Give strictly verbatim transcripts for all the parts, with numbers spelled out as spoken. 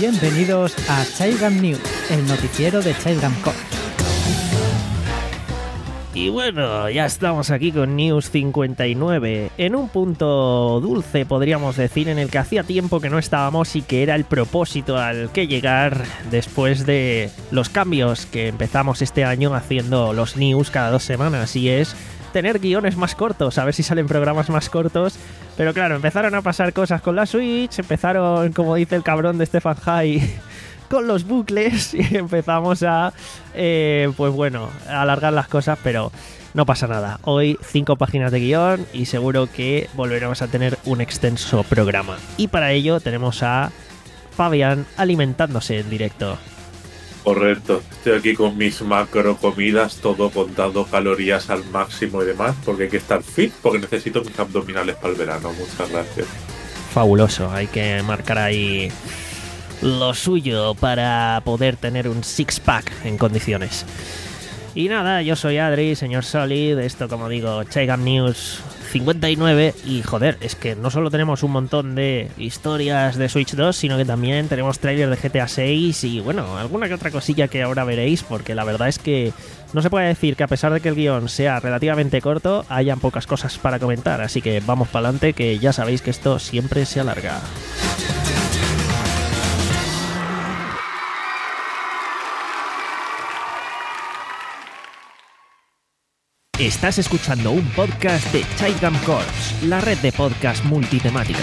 Bienvenidos a Childgam News, el noticiero de Childgam Corps. Y bueno, ya estamos aquí con News cincuenta y nueve, en un punto dulce, podríamos decir, en el que hacía tiempo que no estábamos y que era el propósito al que llegar después de los cambios que empezamos este año haciendo los News cada dos semanas, y es tener guiones más cortos, a ver si salen programas más cortos. Pero claro, empezaron a pasar cosas con la Switch, empezaron, como dice el cabrón de Stefan High, con los bucles, y empezamos a, eh, pues bueno, a alargar las cosas, pero no pasa nada. Hoy cinco páginas de guión y seguro que volveremos a tener un extenso programa. Y para ello tenemos a Fabián alimentándose en directo. Correcto, estoy aquí con mis macro comidas, todo contando calorías al máximo y demás, porque hay que estar fit, porque necesito mis abdominales para el verano. Muchas gracias. Fabuloso, hay que marcar ahí lo suyo para poder tener un six-pack en condiciones. Y nada, yo soy Adri, señor Solid, esto como digo, Childgam News cincuenta y nueve, y joder, es que no solo tenemos un montón de historias de Switch dos, sino que también tenemos tráiler de G T A seis y bueno, alguna que otra cosilla que ahora veréis, porque la verdad es que no se puede decir que a pesar de que el guión sea relativamente corto, hayan pocas cosas para comentar, así que vamos para adelante, que ya sabéis que esto siempre se alarga. Estás escuchando un podcast de Childgam Corps, la red de podcast multitemática.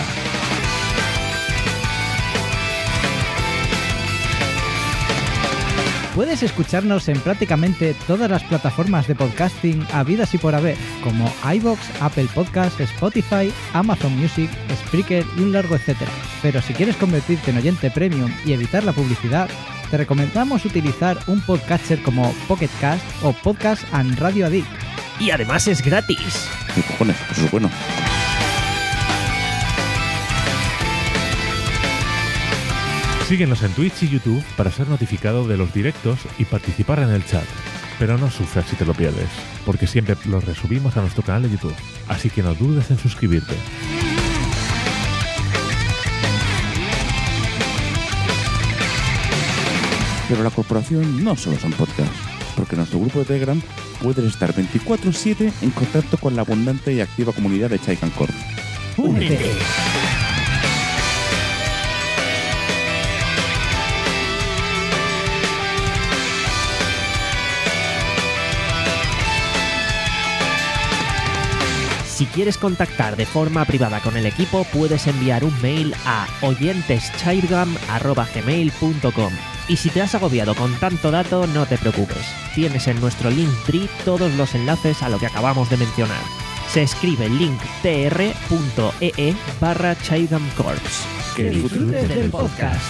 Puedes escucharnos en prácticamente todas las plataformas de podcasting habidas y por haber, como iVoox, Apple Podcasts, Spotify, Amazon Music, Spreaker y un largo etcétera. Pero si quieres convertirte en oyente premium y evitar la publicidad, te recomendamos utilizar un podcatcher como Pocket Cast o Podcast and Radio Addict. Y además es gratis. ¿Qué cojones? Eso es bueno. Síguenos en Twitch y YouTube para ser notificado de los directos y participar en el chat. Pero no sufras si te lo pierdes, porque siempre los resubimos a nuestro canal de YouTube. Así que no dudes en suscribirte. Pero la corporación no solo son podcasts, porque en nuestro grupo de Telegram puedes estar veinticuatro siete en contacto con la abundante y activa comunidad de Childgam Corps. ¡Únete! Si quieres contactar de forma privada con el equipo, puedes enviar un mail a oyenteschildgam arroba gmail punto com. Y si te has agobiado con tanto dato, no te preocupes. Tienes en nuestro Linktree todos los enlaces a lo que acabamos de mencionar. Se escribe linktr punto ee barra Childgam Corps. Que disfrutes del podcast.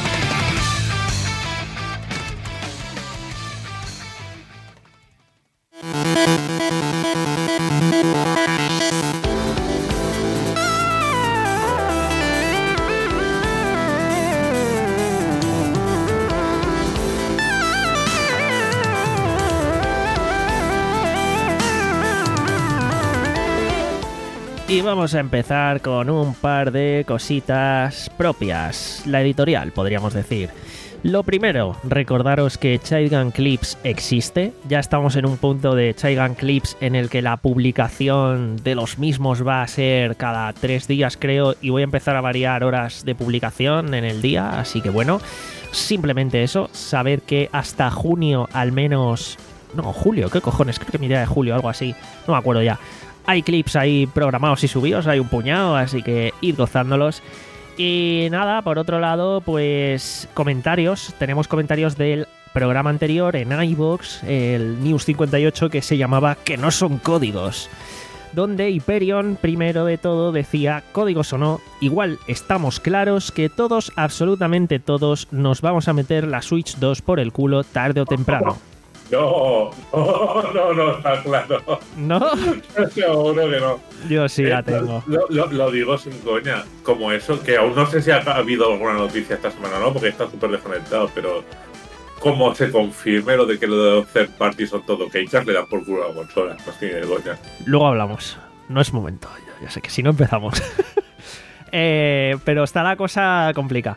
Y vamos a empezar con un par de cositas propias, la editorial, podríamos decir. Lo primero, recordaros que Childgam Clips existe. Ya estamos en un punto de Childgam Clips en el que la publicación de los mismos va a ser cada tres días, creo, y voy a empezar a variar horas de publicación en el día, así que bueno, simplemente eso, saber que hasta junio al menos... No, julio, ¿qué cojones? Creo que mi idea de julio, algo así, no me acuerdo ya. Hay clips ahí programados y subidos, hay un puñado, así que id gozándolos. Y nada, por otro lado, pues comentarios. Tenemos comentarios del programa anterior en iVoox, el News cincuenta y ocho, que se llamaba Que no son códigos, donde Hyperion, primero de todo, decía, códigos o no, igual estamos claros que todos, absolutamente todos, nos vamos a meter la Switch dos por el culo tarde o temprano. No, no, no, no, está claro. ¿No? Seguro que no. Yo sí la Eh, tengo. Lo, lo, lo digo sin coña, como eso, que aún no sé si ha habido alguna noticia esta semana o no, porque está súper desconectado, pero como se confirme lo de que lo de los third party son todo cakes, le dan por culo a la consola, no tiene de coña. Luego hablamos, no es momento, ya, ya sé que si no empezamos. eh, pero está la cosa complicada.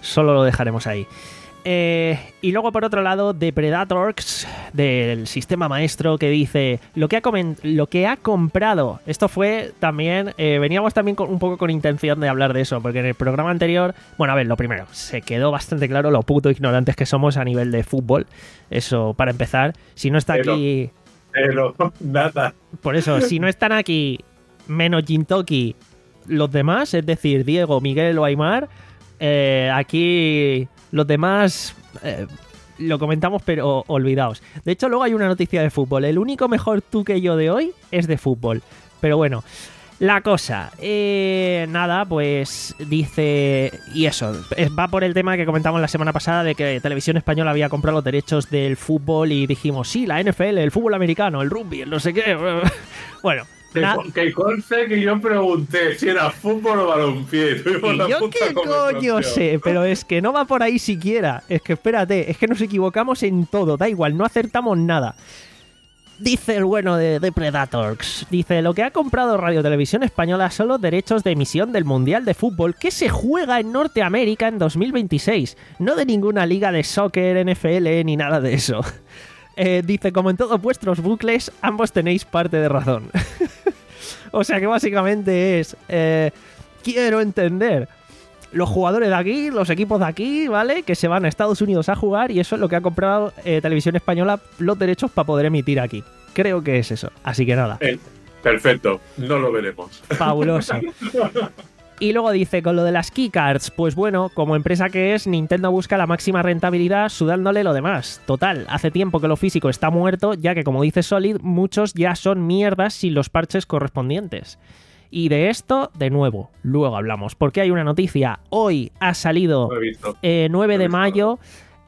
solo lo dejaremos ahí. Eh, y luego por otro lado, Depredators, del sistema maestro, que dice lo que ha, coment- lo que ha comprado. Esto fue también, eh, veníamos también con, un poco con intención de hablar de eso, porque en el programa anterior, bueno, a ver, lo primero, se quedó bastante claro lo puto ignorantes que somos a nivel de fútbol. Eso, para empezar, si no está Pero, aquí... Pero nada. Por eso, si no están aquí menos Jintoki los demás, es decir, Diego, Miguel o Aymar, eh, aquí... Los demás eh, lo comentamos, pero olvidaos. De hecho, luego hay una noticia de fútbol. El único mejor tú que yo de hoy es de fútbol. Pero bueno, la cosa. Eh, nada, pues dice... Y eso, va por el tema que comentamos la semana pasada de que Televisión Española había comprado los derechos del fútbol y dijimos, sí, la N F L, el fútbol americano, el rugby, el no sé qué. Bueno... Que, que conste que yo pregunté si era fútbol o balompié. ¿Y yo qué coño sé? Pero es que no va por ahí siquiera. Es que espérate, es que nos equivocamos en todo. Da igual, no acertamos nada. Dice el bueno de, de Predators. Dice, lo que ha comprado Radio Televisión Española son los derechos de emisión del Mundial de Fútbol que se juega en Norteamérica en dos mil veintiséis. No de ninguna liga de soccer, N F L, ni nada de eso. Eh, dice, como en todos vuestros bucles, ambos tenéis parte de razón. O sea que básicamente es, eh, quiero entender, los jugadores de aquí, los equipos de aquí, ¿vale? Que se van a Estados Unidos a jugar y eso es lo que ha comprado eh, Televisión Española, los derechos para poder emitir aquí. Creo que es eso. Así que nada. Eh, perfecto, no lo veremos. Fabuloso. Y luego dice, con lo de las keycards, pues bueno, como empresa que es, Nintendo busca la máxima rentabilidad sudándole lo demás. Total, hace tiempo que lo físico está muerto, ya que como dice Solid, muchos ya son mierdas sin los parches correspondientes. Y de esto, de nuevo, luego hablamos, porque hay una noticia. Hoy ha salido, eh, nueve de mayo,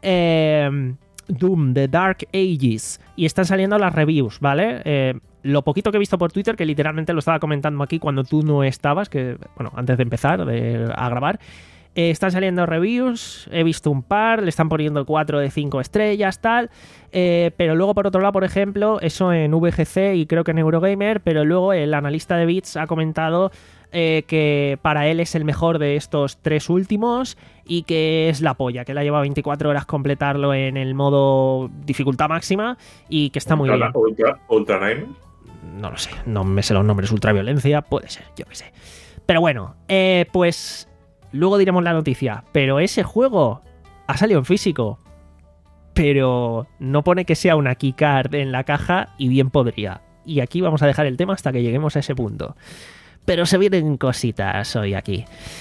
eh, Doom, The Dark Ages, y están saliendo las reviews, ¿vale? Eh... Lo poquito que he visto por Twitter, que literalmente lo estaba comentando aquí cuando tú no estabas, que bueno, antes de empezar de, a grabar, eh, están saliendo reviews, he visto un par, le están poniendo cuatro de cinco estrellas, tal, eh, pero luego por otro lado, por ejemplo, eso en V G C y creo que en Eurogamer, pero luego el analista de Bits ha comentado eh, que para él es el mejor de estos tres últimos y que es la polla, que le ha llevado veinticuatro horas completarlo en el modo dificultad máxima y que está muy bien. Ultra, Ultra Nine. No lo sé, no me sé los nombres, ultraviolencia, puede ser, yo qué sé. Pero bueno, eh, pues luego diremos la noticia, pero ese juego ha salido en físico, pero no pone que sea una keycard en la caja y bien podría. Y aquí vamos a dejar el tema hasta que lleguemos a ese punto. Pero se vienen cositas hoy aquí.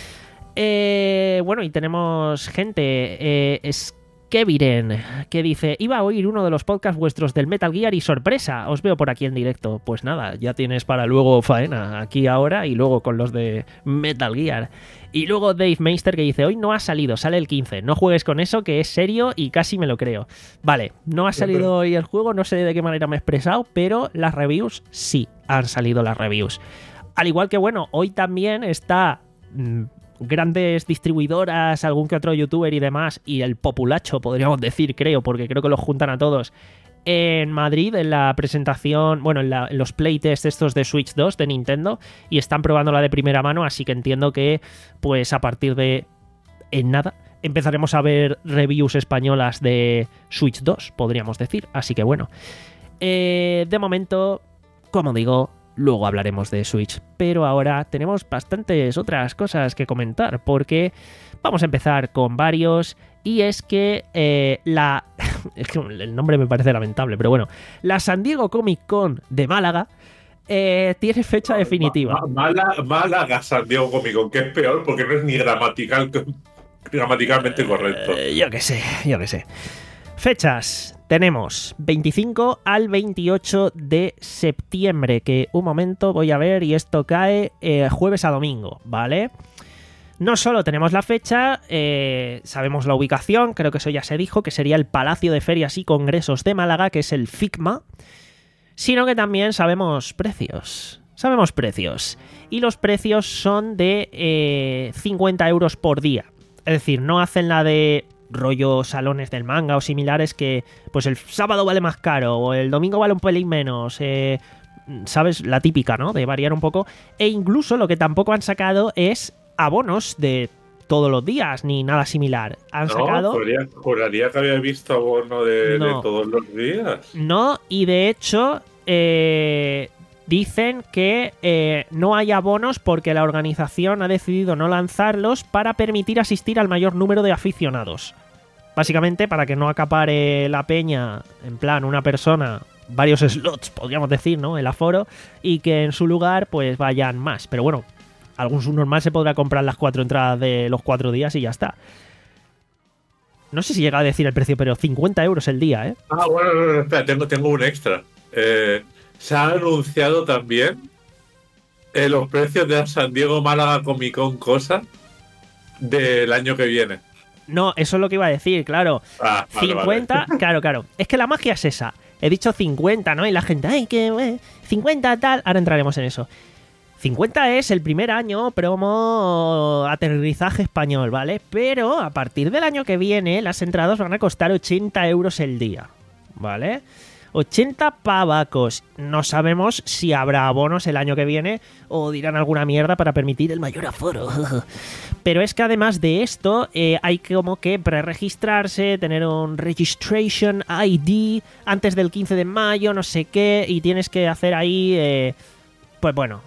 Eh, bueno, y tenemos gente, eh, es... Keviren, que dice, iba a oír uno de los podcasts vuestros del Metal Gear y sorpresa, os veo por aquí en directo. Pues nada, ya tienes para luego faena, aquí ahora y luego con los de Metal Gear. Y luego Dave Meister que dice, hoy no ha salido, sale el quince, no juegues con eso que es serio y casi me lo creo. Vale, no ha salido hoy el juego, no sé de qué manera me he expresado, pero las reviews sí han salido las reviews. Al igual que bueno, hoy también está... Mmm, grandes distribuidoras, algún que otro youtuber y demás, y el populacho, podríamos decir, creo, porque creo que los juntan a todos, en Madrid, en la presentación, bueno, en, la, en los playtests estos de Switch dos de Nintendo, y están probándola de primera mano, así que entiendo que, pues a partir de, en nada, empezaremos a ver reviews españolas de Switch dos, podríamos decir, así que bueno. Eh, de momento, como digo, luego hablaremos de Switch, pero ahora tenemos bastantes otras cosas que comentar, porque vamos a empezar con varios, y es que eh, la... es que el nombre me parece lamentable, pero bueno, la San Diego Comic Con de Málaga eh, tiene fecha definitiva. Málaga, Málaga, San Diego Comic Con, que es peor porque no es ni gramatical, gramaticalmente correcto. Eh, yo qué sé, yo qué sé. Fechas. Tenemos veinticinco al veintiocho de septiembre, que un momento voy a ver y esto cae eh, jueves a domingo, ¿vale? No solo tenemos la fecha, eh, sabemos la ubicación, creo que eso ya se dijo, que sería el Palacio de Ferias y Congresos de Málaga, que es el FICMA, sino que también sabemos precios, sabemos precios, y los precios son de eh, cincuenta euros por día, es decir, no hacen la de... rollo salones del manga o similares que pues el sábado vale más caro o el domingo vale un pelín menos, eh, sabes, la típica, ¿no? De variar un poco, e incluso lo que tampoco han sacado es abonos de todos los días ni nada similar. Han no, sacado... juraría, juraría que había visto abono de, No. de todos los días. No, y de hecho eh, dicen que eh, no hay abonos porque la organización ha decidido no lanzarlos para permitir asistir al mayor número de aficionados. Básicamente para que no acapare la peña, en plan una persona, varios slots, podríamos decir, ¿no? El aforo, y que en su lugar pues vayan más. Pero bueno, algún subnormal se podrá comprar las cuatro entradas de los cuatro días y ya está. No sé si llega a decir el precio, pero cincuenta euros el día, ¿eh? Ah, bueno, no, no, espera, tengo, tengo un extra. Eh, se han anunciado también eh, los precios de la San Diego Málaga Comic Con Cosa del año que viene. No, eso es lo que iba a decir, claro. Ah, vale, cincuenta, vale. claro, claro. Es que la magia es esa. He dicho cincuenta, ¿no? Y la gente, ay, que eh, cincuenta tal. Ahora entraremos en eso. cincuenta es el primer año promo aterrizaje español, ¿vale? Pero a partir del año que viene las entradas van a costar ochenta euros el día, ¿vale? ochenta pavacos. No sabemos si habrá abonos el año que viene o dirán alguna mierda para permitir el mayor aforo. Pero es que además de esto eh, hay como que preregistrarse, tener un registration I D antes del quince de mayo, no sé qué, y tienes que hacer ahí, eh, pues bueno,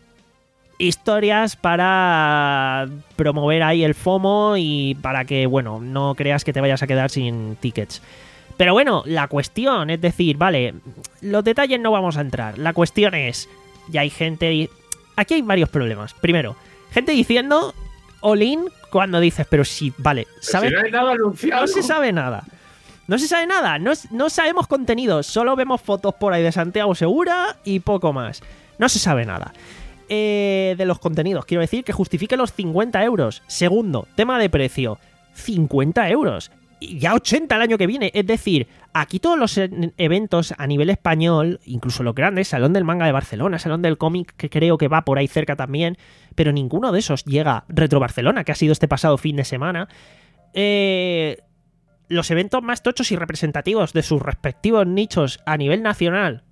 historias para promover ahí el FOMO y para que, bueno, no creas que te vayas a quedar sin tickets. Pero bueno, la cuestión, es decir, vale, los detalles no vamos a entrar. La cuestión es, ya hay gente... Aquí hay varios problemas. Primero, gente diciendo all-in cuando dices, pero sí, vale, ¿sabes? Si no hay nada anunciado. No se sabe nada. No se sabe nada, no, no sabemos contenido, solo vemos fotos por ahí de Santiago Segura y poco más. No se sabe nada. Eh, de los contenidos, quiero decir que justifique los cincuenta euros. Segundo, tema de precio, cincuenta euros. Y ya ochenta el año que viene. Es decir, aquí todos los eventos a nivel español, incluso los grandes, Salón del Manga de Barcelona, Salón del Cómic, que creo que va por ahí cerca también, pero ninguno de esos llega. Retro Barcelona, que ha sido este pasado fin de semana. Eh, los eventos más tochos y representativos de sus respectivos nichos a nivel nacional,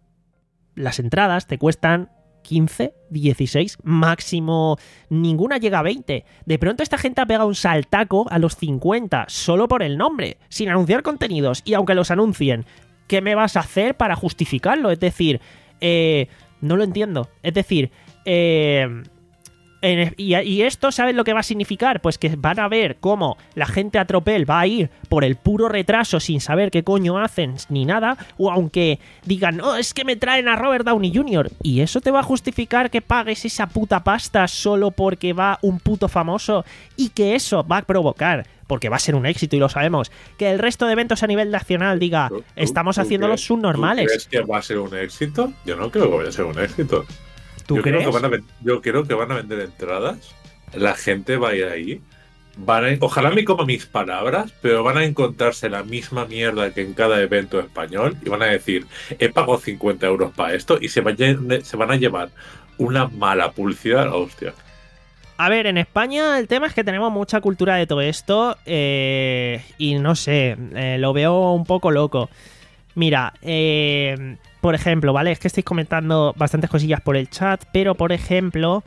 las entradas te cuestan quince, dieciséis, máximo ninguna llega a veinte. De pronto esta gente ha pegado un saltaco a los cincuenta solo por el nombre, sin anunciar contenidos, y aunque los anuncien, ¿qué me vas a hacer para justificarlo? Es decir, eh, no lo entiendo. Es decir, eh, en, y, y esto, ¿sabes lo que va a significar? Pues que van a ver cómo la gente a tropel va a ir por el puro retraso sin saber qué coño hacen ni nada, o aunque digan, oh, es que me traen a Robert Downey junior ¿Y eso te va a justificar que pagues esa puta pasta solo porque va un puto famoso? Y que eso va a provocar, porque va a ser un éxito y lo sabemos, que el resto de eventos a nivel nacional diga, ¿Tú- tú- estamos tú haciendo los crees- subnormales. ¿Tú crees que va a ser un éxito? Yo no creo que vaya a ser un éxito. ¿Tú yo crees? Creo que van a ven- yo creo que van a vender entradas. La gente va a ir ahí. Van a, ojalá me coma mis palabras, pero van a encontrarse la misma mierda que en cada evento español y van a decir, he pagado cincuenta euros para esto y se, vaya- se van a llevar una mala publicidad a la hostia. A ver, en España el tema es que tenemos mucha cultura de todo esto eh, y no sé, eh, lo veo un poco loco. Mira, eh, por ejemplo, ¿vale? Es que estáis comentando bastantes cosillas por el chat, pero por ejemplo,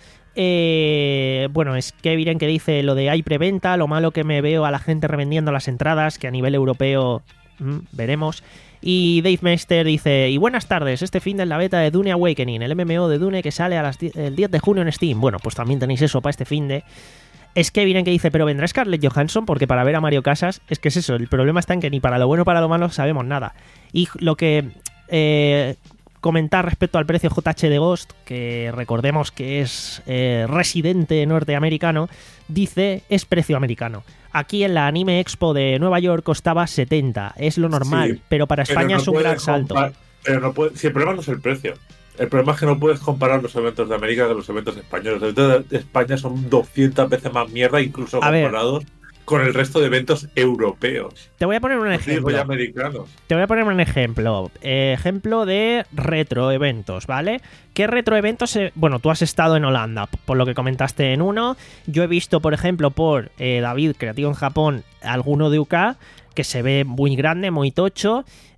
eh, bueno, es Kevin que dice lo de hay preventa, lo malo que me veo a la gente revendiendo las entradas, que a nivel europeo mm, veremos. Y Dave Meister dice, y buenas tardes, este fin de la beta de Dune Awakening, el M M O de Dune que sale a las die- el diez de junio en Steam. Bueno, pues también tenéis eso para este fin de... Es que Kevin que dice, pero vendrá Scarlett Johansson porque para ver a Mario Casas, es que es eso, el problema está en que ni para lo bueno ni para lo malo sabemos nada. Y lo que eh, comentar respecto al precio J H de Ghost, que recordemos que es eh, residente norteamericano, dice es precio americano. Aquí en la Anime Expo de Nueva York costaba setenta, es lo normal, Sí, pero para España Pero no es un gran puedes salto. compar- Pero no puede, si el problema no es el precio. El problema es que no puedes comparar los eventos de América con los eventos españoles. Los eventos de España son doscientas veces más mierda, incluso A ver. comparados con el resto de eventos europeos. Te voy a poner un No digo ejemplo. ya americanos. Te voy a poner un ejemplo. Eh, ejemplo de retroeventos, ¿vale? ¿Qué retroeventos? Eh, bueno, tú has estado en Holanda, p- por lo que comentaste en uno. Yo he visto, por ejemplo, por eh, David, creativo en Japón, alguno de U K, que se ve muy grande, muy tocho.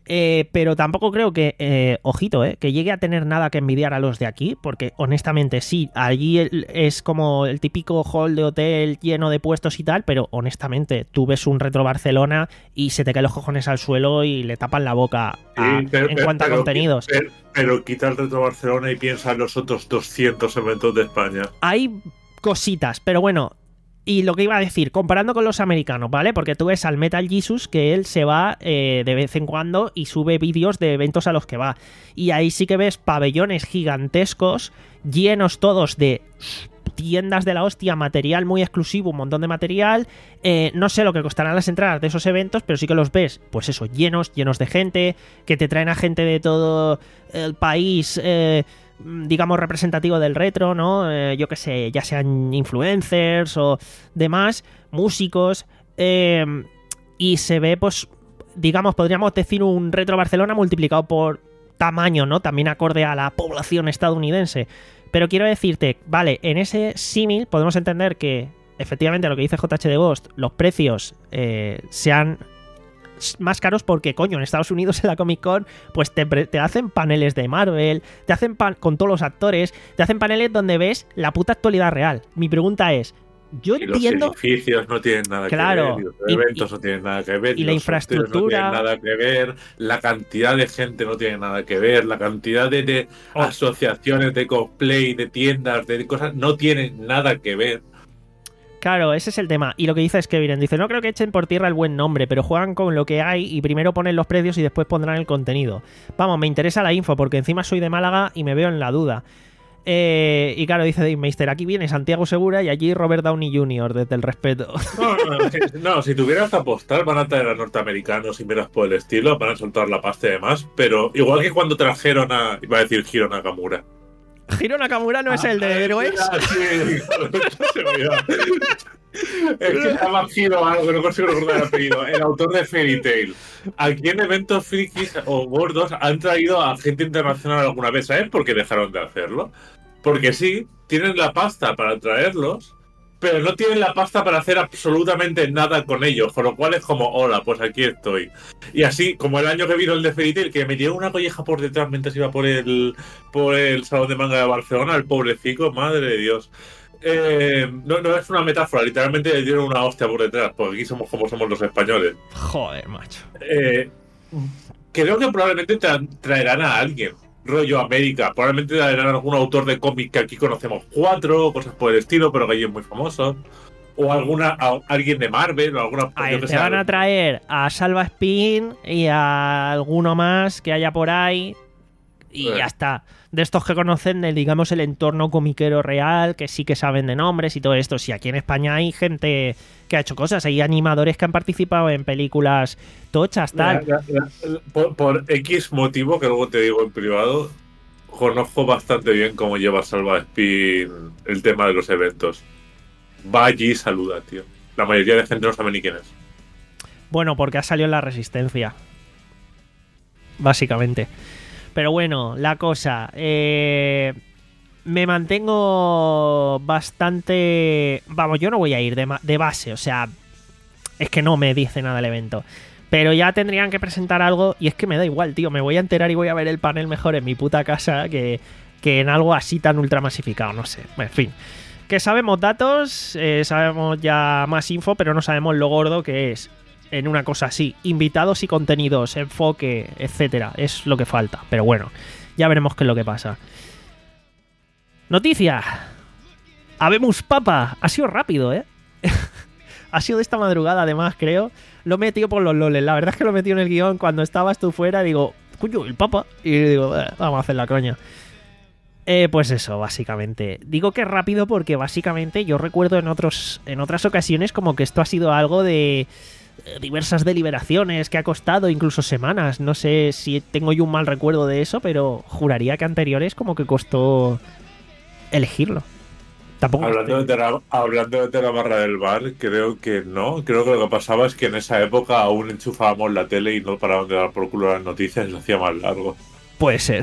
Eh, pero tampoco creo que, eh, ojito, eh, que llegue a tener nada que envidiar a los de aquí, porque honestamente sí, allí el- es como el típico hall de hotel lleno de puestos y tal, pero honestamente tú ves un Retro Barcelona y se te caen los cojones al suelo y le tapan la boca a- Sí, pero- en pero- cuanto a pero- contenidos. Pero, pero quita el Retro Barcelona y piensa en los otros doscientos eventos de España. Hay cositas, pero bueno. Y lo que iba a decir, comparando con los americanos, ¿vale? Porque tú ves al Metal Jesus que él se va eh, de vez en cuando y sube vídeos de eventos a los que va. Y ahí sí que ves pabellones gigantescos, llenos todos de tiendas de la hostia, material muy exclusivo, un montón de material. Eh, no sé lo que costarán las entradas de esos eventos, pero sí que los ves, pues eso, llenos, llenos de gente, que te traen a gente de todo el país, eh, digamos, representativo del retro, ¿no? Eh, yo qué sé, ya sean influencers o demás, músicos, eh, y se ve, pues, digamos, podríamos decir un Retro Barcelona multiplicado por tamaño, ¿no? También acorde a la población estadounidense. Pero quiero decirte, vale, en ese símil podemos entender que, efectivamente, lo que dice J H de Ghost, los precios eh, sean más caros porque, coño, en Estados Unidos en la Comic Con pues te, te hacen paneles de Marvel, te hacen pan con todos los actores, te hacen paneles donde ves la puta actualidad real. Mi pregunta es, yo Y los entiendo... edificios no tienen nada Claro, que ver, y los y- eventos y- no tienen nada que ver, y la los sorteos infraestructura- no tienen nada que ver, la cantidad de gente no tiene nada que ver, la cantidad de, de Oh. asociaciones de cosplay, de tiendas, de cosas, no tienen nada que ver. Claro, ese es el tema. Y lo que dice es que Viren, dice, no creo que echen por tierra el buen nombre, pero juegan con lo que hay y primero ponen los precios y después pondrán el contenido. Vamos, me interesa la info porque encima soy de Málaga y me veo en la duda. Eh, y claro, dice Dave Meister, aquí viene Santiago Segura y allí Robert Downey junior, desde el respeto. No, no, no, si, no, si tuvieras que apostar, van a traer a norteamericanos y miras por el estilo, van a soltar la pasta y demás, pero igual que cuando trajeron a, iba a decir Hiro Nakamura. Hiro Nakamura no es el de Héroes. Ah, sí, se me olvidó. Es que se llama Hiro algo, no consigo recordar el apellido. El autor de Fairy Tail. Aquí en eventos frikis o gordos han traído a gente internacional alguna vez. ¿Sabes por qué dejaron de hacerlo? Porque sí, tienen la pasta para traerlos, pero no tienen la pasta para hacer absolutamente nada con ellos. Con lo cual es como, hola, pues aquí estoy. Y así, como el año que vino el de Fairy Tail, que me dio una colleja por detrás mientras iba por el, por el Salón de Manga de Barcelona, el pobrecito, madre de Dios. Eh, no, no es una metáfora, literalmente le dieron una hostia por detrás, porque aquí somos como somos los españoles. Joder, macho. Eh, creo que probablemente tra- traerán a alguien, rollo América, probablemente traerán a algún autor de cómic que aquí conocemos cuatro, cosas por el estilo, pero que allí es muy famoso. O alguna, a, alguien de Marvel, o alguna... A yo ver, que te sé, van a traer a Salva Spin y a alguno más que haya por ahí. Y Eh. ya está. De estos que conocen, de, digamos, el entorno comiquero real, que sí que saben de nombres y todo esto. Si aquí en España hay gente que ha hecho cosas, hay animadores que han participado en películas tochas, tal. La- la- la- por, por X motivo, que luego te digo en privado, conozco bastante bien cómo lleva Salva Spin el tema de los eventos. Va allí y saluda, tío. La mayoría de gente no sabe ni quién es. Bueno, porque ha salido en la Resistencia. Básicamente. Pero bueno, la cosa. Eh, me mantengo bastante... Vamos, yo no voy a ir de, ma- de base, o sea... Es que no me dice nada el evento. Pero ya tendrían que presentar algo y es que me da igual, tío. Me voy a enterar y voy a ver el panel mejor en mi puta casa que, que en algo así tan ultramasificado, no sé. En fin. Que sabemos datos, eh, sabemos ya más info, pero no sabemos lo gordo que es en una cosa así. Invitados y contenidos, enfoque, etcétera. Es lo que falta. Pero bueno, ya veremos qué es lo que pasa. Noticia. Habemos papa. Ha sido rápido, ¿eh? Ha sido de esta madrugada, además, creo. Lo he metido por los loles. La verdad es que lo he metido en el guión cuando estabas tú fuera. Digo, coño, el papa. Y digo, eh, vamos a hacer la coña. Eh, pues eso, básicamente. Digo que rápido porque básicamente yo recuerdo en otros en otras ocasiones como que esto ha sido algo de eh, diversas deliberaciones que ha costado incluso semanas. No sé si tengo yo un mal recuerdo de eso, pero juraría que anteriores como que costó elegirlo. Tampoco Hablando de, la, hablando de la barra del bar, creo que no. Creo que lo que pasaba es que en esa época aún enchufábamos la tele y no paraban de dar por culo las noticias y lo hacía más largo. Puede ser.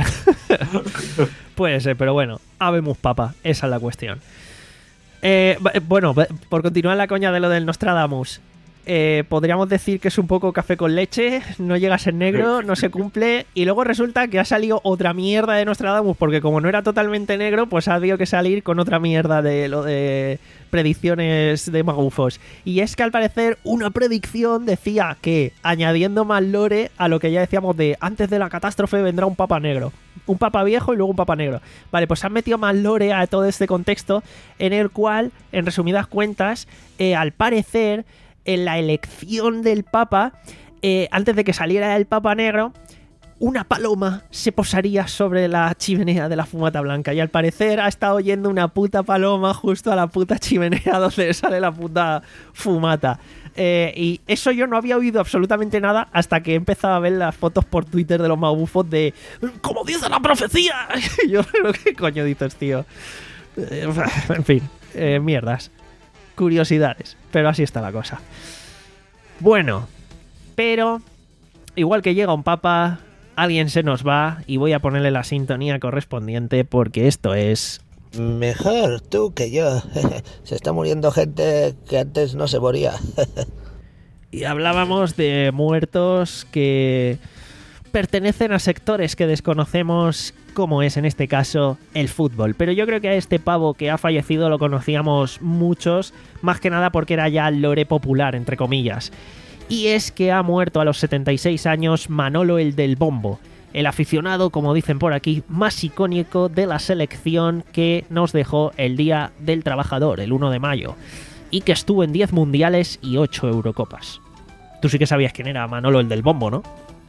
Puede ser, pero bueno. Habemos papa. Esa es la cuestión. Eh, bueno, por continuar la coña de lo del Nostradamus. eh, podríamos decir que es un poco café con leche, no llega a ser negro, no se cumple, y luego resulta que ha salido otra mierda de Nostradamus, porque como no era totalmente negro, pues ha habido que salir con otra mierda de lo de predicciones de magufos. Y es que al parecer una predicción decía que, añadiendo más lore a lo que ya decíamos de antes de la catástrofe vendrá un papa negro. Un papa viejo y luego un papa negro. Vale, pues han metido más lore a todo este contexto, en el cual, en resumidas cuentas, eh, al parecer, en la elección del papa, eh, antes de que saliera el papa negro, una paloma se posaría sobre la chimenea de la fumata blanca. Y al parecer ha estado oyendo una puta paloma justo a la puta chimenea donde sale la puta fumata. Eh, y eso yo no había oído absolutamente nada hasta que he empezado a ver las fotos por Twitter de los magufos de ¡como dice la profecía! Y yo, ¿qué coño dices, tío? Eh, en fin, eh, mierdas. Curiosidades. Pero así está la cosa. Bueno, pero igual que llega un papa, alguien se nos va y voy a ponerle la sintonía correspondiente porque esto es... Mejor tú que yo. Se está muriendo gente que antes no se moría. Y hablábamos de muertos que pertenecen a sectores que desconocemos, como es en este caso el fútbol. Pero yo creo que a este pavo que ha fallecido lo conocíamos muchos, más que nada porque era ya lore popular, entre comillas. Y es que ha muerto a los setenta y seis años Manolo el del Bombo, el aficionado, como dicen por aquí, más icónico de la selección que nos dejó el Día del Trabajador, el uno de mayo, y que estuvo en diez mundiales y ocho Eurocopas. Tú sí que sabías quién era Manolo el del Bombo, ¿no?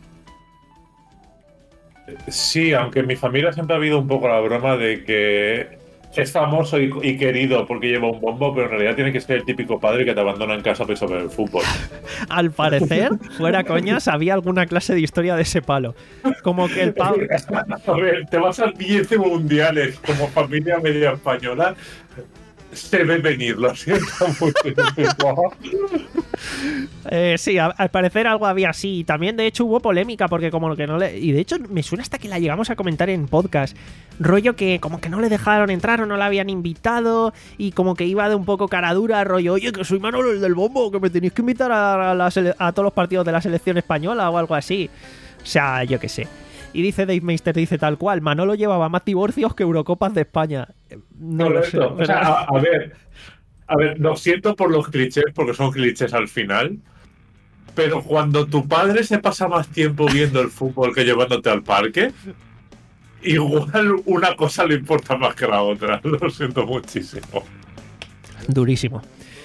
Sí, aunque en mi familia siempre ha habido un poco la broma de que es famoso y, y querido porque lleva un bombo, pero en realidad tiene que ser el típico padre que te abandona en casa para ir sobre el fútbol. Al parecer, fuera coñas, había alguna clase de historia de ese palo. Como que el pavo... A ver, te vas a diez mundiales como familia media española. Se ve venir, lo siento mucho. eh, sí, al, al parecer algo había así. Y también, de hecho, hubo polémica porque como que no le... Y de hecho, me suena hasta que la llegamos a comentar en podcast. Rollo que como que no le dejaron entrar o no la habían invitado y como que iba de un poco cara dura, rollo, oye, que soy Manolo el del Bombo, que me tenéis que invitar a, la sele- a todos los partidos de la selección española o algo así. O sea, yo qué sé. Y dice Dave Meister, dice tal cual, Manolo llevaba más divorcios que Eurocopas de España. No lo sé. O sea, a, a ver, a ver, lo siento por los clichés, porque son clichés al final, pero cuando tu padre se pasa más tiempo viendo el fútbol que llevándote al parque, igual una cosa le importa más que la otra. Lo siento muchísimo. Durísimo.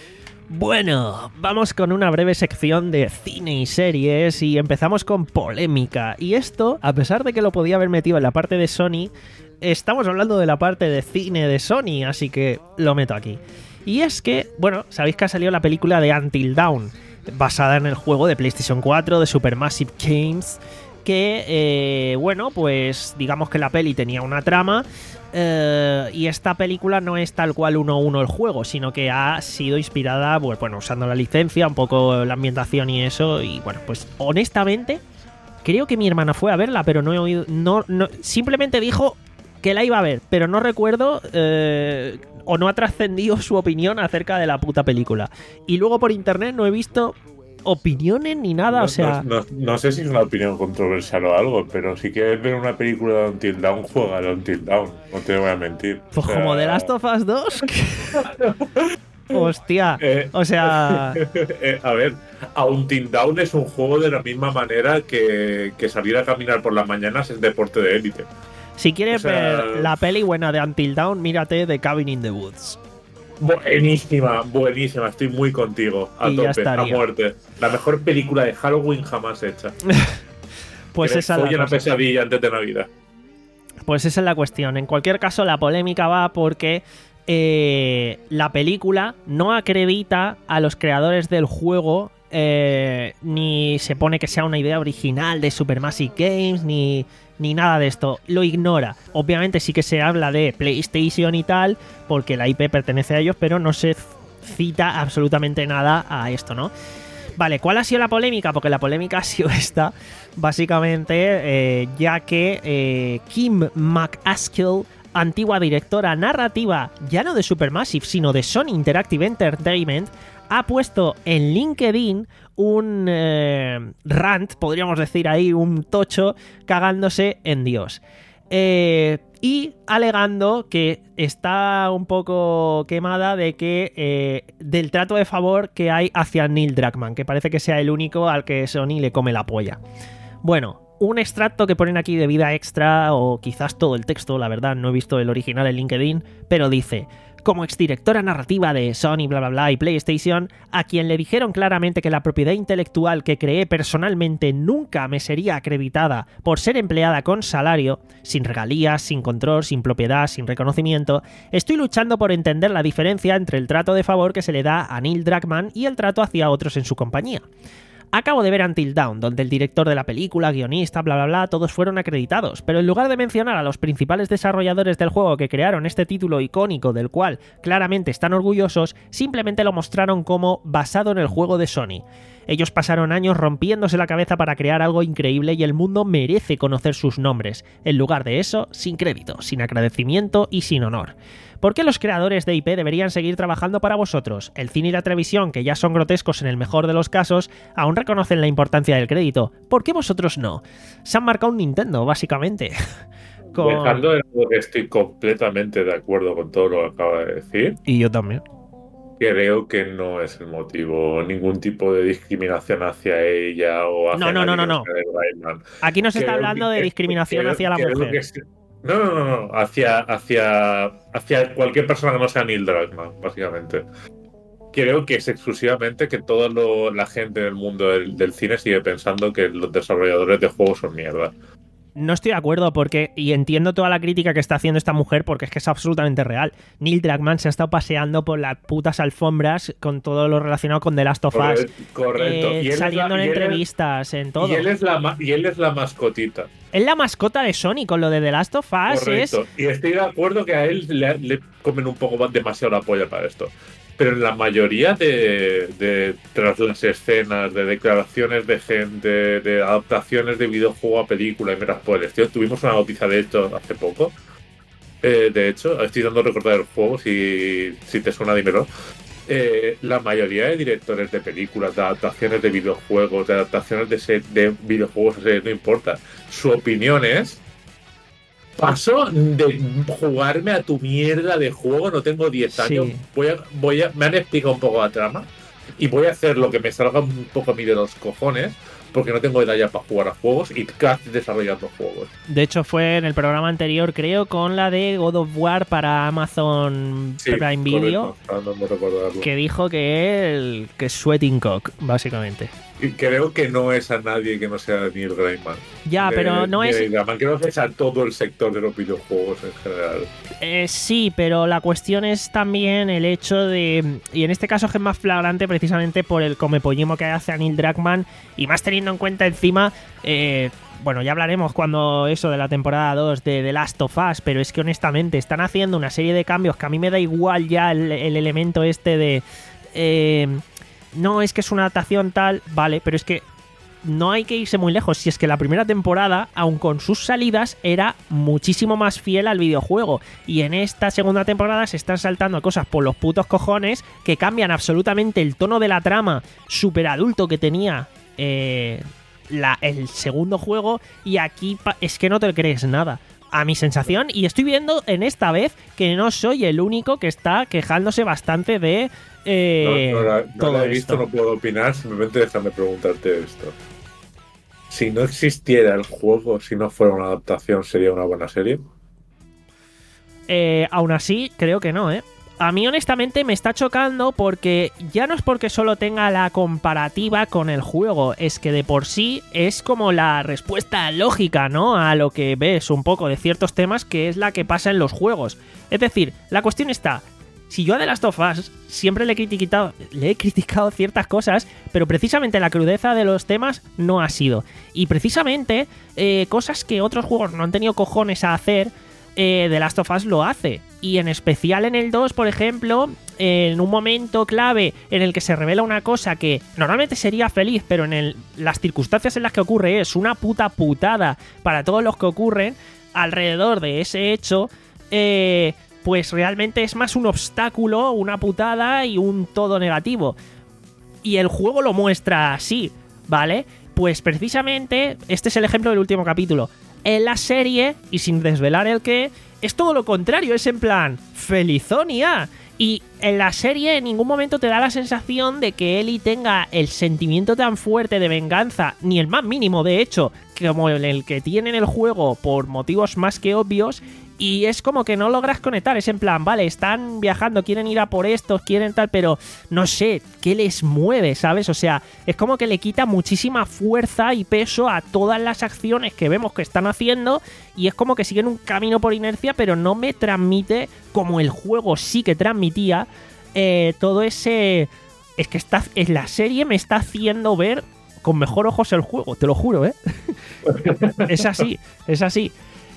Bueno, vamos con una breve sección de cine y series y empezamos con polémica. Y esto, a pesar de que lo podía haber metido en la parte de Sony, estamos hablando de la parte de cine de Sony, así que lo meto aquí. Y es que, bueno, sabéis que ha salido la película de Until Dawn, basada en el juego de PlayStation cuatro de Supermassive Games, que, eh, bueno, pues digamos que la peli tenía una trama. Uh, y esta película no es tal cual uno a uno el juego, sino que ha sido inspirada, pues, bueno, usando la licencia, un poco la ambientación y eso. Y bueno, pues honestamente, creo que mi hermana fue a verla, pero no he oído. No, no, simplemente dijo que la iba a ver, pero no recuerdo uh, o no ha trascendido su opinión acerca de la puta película. Y luego por internet no he visto opiniones ni nada, no, o sea... No, no, no sé si es una opinión controversial o algo, pero si quieres ver una película de Until Dawn, juega de Until Dawn, no te voy a mentir. Pues o sea... como The Last of Us dos. Hostia, eh, o sea... eh, a ver, Until Dawn es un juego de la misma manera que, que salir a caminar por las mañanas es deporte de élite. Si quieres o sea... ver la peli buena de Until Dawn, mírate The Cabin in the Woods. Buenísima, buenísima, estoy muy contigo. A y ya tope, a estaría. muerte. La mejor película de Halloween jamás hecha. Pues esa es la una cosa. pesadilla antes de Navidad. Pues esa es la cuestión. En cualquier caso, la polémica va porque eh, la película no acredita a los creadores del juego, eh, ni se pone que sea una idea original de Supermassive Games, ni, ni nada de esto. Lo ignora. Obviamente sí que se habla de PlayStation y tal, porque la I P pertenece a ellos, pero no se cita absolutamente nada a esto, ¿no? Vale, ¿cuál ha sido la polémica? Porque la polémica ha sido esta, básicamente, eh, ya que eh, Kim McAskill antigua directora narrativa, ya no de Supermassive, sino de Sony Interactive Entertainment, ha puesto en LinkedIn un eh, rant, podríamos decir ahí, un tocho, cagándose en Dios. Eh, y alegando que está un poco quemada de que eh, del trato de favor que hay hacia Neil Druckmann, que parece que sea el único al que Sony le come la polla. Bueno, un extracto que ponen aquí de vida extra, o quizás todo el texto, la verdad, no he visto el original en LinkedIn, pero dice: como exdirectora narrativa de Sony, bla bla bla y PlayStation, a quien le dijeron claramente que la propiedad intelectual que creé personalmente nunca me sería acreditada por ser empleada con salario, sin regalías, sin control, sin propiedad, sin reconocimiento, estoy luchando por entender la diferencia entre el trato de favor que se le da a Neil Druckmann y el trato hacia otros en su compañía. Acabo de ver Until Dawn, donde el director de la película, guionista, bla bla bla, todos fueron acreditados, pero en lugar de mencionar a los principales desarrolladores del juego que crearon este título icónico del cual claramente están orgullosos, simplemente lo mostraron como basado en el juego de Sony. Ellos pasaron años rompiéndose la cabeza para crear algo increíble y el mundo merece conocer sus nombres. En lugar de eso, sin crédito, sin agradecimiento y sin honor. ¿Por qué los creadores de I P deberían seguir trabajando para vosotros? El cine y la televisión, que ya son grotescos en el mejor de los casos, aún reconocen la importancia del crédito. ¿Por qué vosotros no? Se han marcado un Nintendo, básicamente. Con... Dejando de que estoy completamente de acuerdo con todo lo que acaba de decir. Y yo también. Creo que no es el motivo, ningún tipo de discriminación hacia ella o hacia No, no, no, no, no. Aquí no se está hablando que, de discriminación creo, hacia la mujer. Que, no, no, no, no, hacia, hacia, hacia cualquier persona que no sea Neil Druckmann, básicamente. Creo que es exclusivamente que toda lo, la gente del mundo del, del cine sigue pensando que los desarrolladores de juegos son mierda. No estoy de acuerdo porque, y entiendo toda la crítica que está haciendo esta mujer porque es que es absolutamente real. Neil Druckmann se ha estado paseando por las putas alfombras con todo lo relacionado con The Last of Us. Correcto. Eh, y saliendo la, en y entrevistas, él, en todo. Y él, es la, y él es la mascotita. Es la mascota de Sony con lo de The Last of Us. Correcto. Es... Y estoy de acuerdo que a él le, le comen un poco demasiado la polla para esto. Pero en la mayoría de, de tras las escenas, de declaraciones de gente, de adaptaciones de videojuego a película y meras por el estilo, tuvimos una noticia de esto hace poco. Eh, de hecho, estoy dando a recordar el juego, si, si te suena, dímelo. Eh, la mayoría de directores de películas, de adaptaciones de videojuegos, de adaptaciones de, set, de videojuegos, no importa. Su opinión es: paso de jugarme a tu mierda de juego, no tengo diez años, sí. voy a, voy a, me han explicado un poco la trama y voy a hacer lo que me salga un poco a mí de los cojones, porque no tengo edad ya para jugar a juegos y casi desarrollando juegos. De hecho fue en el programa anterior, creo, con la de God of War para Amazon sí, Prime Video, no que dijo que él que es sweating cock, básicamente. Y creo que no es a nadie que no sea Neil Druckmann. Ya, de, pero no es... Druckmann, creo que es a todo el sector de los videojuegos en general. Eh, sí, pero la cuestión es también el hecho de... Y en este caso es más flagrante precisamente por el comepollismo que hace a Neil Druckmann y más teniendo en cuenta encima... Eh, bueno, ya hablaremos cuando eso de la temporada dos de The Last of Us, pero es que honestamente están haciendo una serie de cambios que a mí me da igual ya el, el elemento este de... Eh, no, es que es una adaptación tal, vale, pero es que no hay que irse muy lejos. Si es que la primera temporada, aun con sus salidas, era muchísimo más fiel al videojuego. Y en esta segunda temporada se están saltando cosas por los putos cojones que cambian absolutamente el tono de la trama súper adulto que tenía eh, la, el segundo juego. Y aquí es que no te crees nada, a mi sensación, y estoy viendo en esta vez que no soy el único que está quejándose bastante de eh, no, no, la, no todo la he visto, esto. No puedo opinar, simplemente déjame preguntarte esto. Si no existiera el juego, si no fuera una adaptación, ¿sería una buena serie? Eh, aún así, creo que no, ¿eh? A mí honestamente me está chocando porque ya no es porque solo tenga la comparativa con el juego, es que de por sí es como la respuesta lógica, ¿no? A lo que ves un poco de ciertos temas, que es la que pasa en los juegos. Es decir, la cuestión está, si yo a The Last of Us siempre le he criticado, le he criticado ciertas cosas, pero precisamente la crudeza de los temas no ha sido. Y precisamente eh, cosas que otros juegos no han tenido cojones a hacer, Eh, The Last of Us lo hace, y en especial en el dos, por ejemplo, en un momento clave en el que se revela una cosa que normalmente sería feliz, pero en el, las circunstancias en las que ocurre es una puta putada para todos los que ocurren alrededor de ese hecho. eh, pues realmente es más un obstáculo, una putada y un todo negativo. Y el juego lo muestra así, ¿vale? Pues precisamente este es el ejemplo del último capítulo. En la serie, y sin desvelar el qué, es todo lo contrario, es en plan Felizonia. Y en la serie en ningún momento te da la sensación de que Ellie tenga el sentimiento tan fuerte de venganza, ni el más mínimo de hecho, como el que tiene en el juego por motivos más que obvios. Y es como que no logras conectar, es en plan, vale, están viajando, quieren ir a por estos, quieren tal, pero no sé, ¿qué les mueve, sabes? O sea, es como que le quita muchísima fuerza y peso a todas las acciones que vemos que están haciendo y es como que siguen un camino por inercia, pero no me transmite, como el juego sí que transmitía, eh, todo ese... Es que está, en la serie me está haciendo ver con mejor ojos el juego, te lo juro, ¿eh? Es así, es así.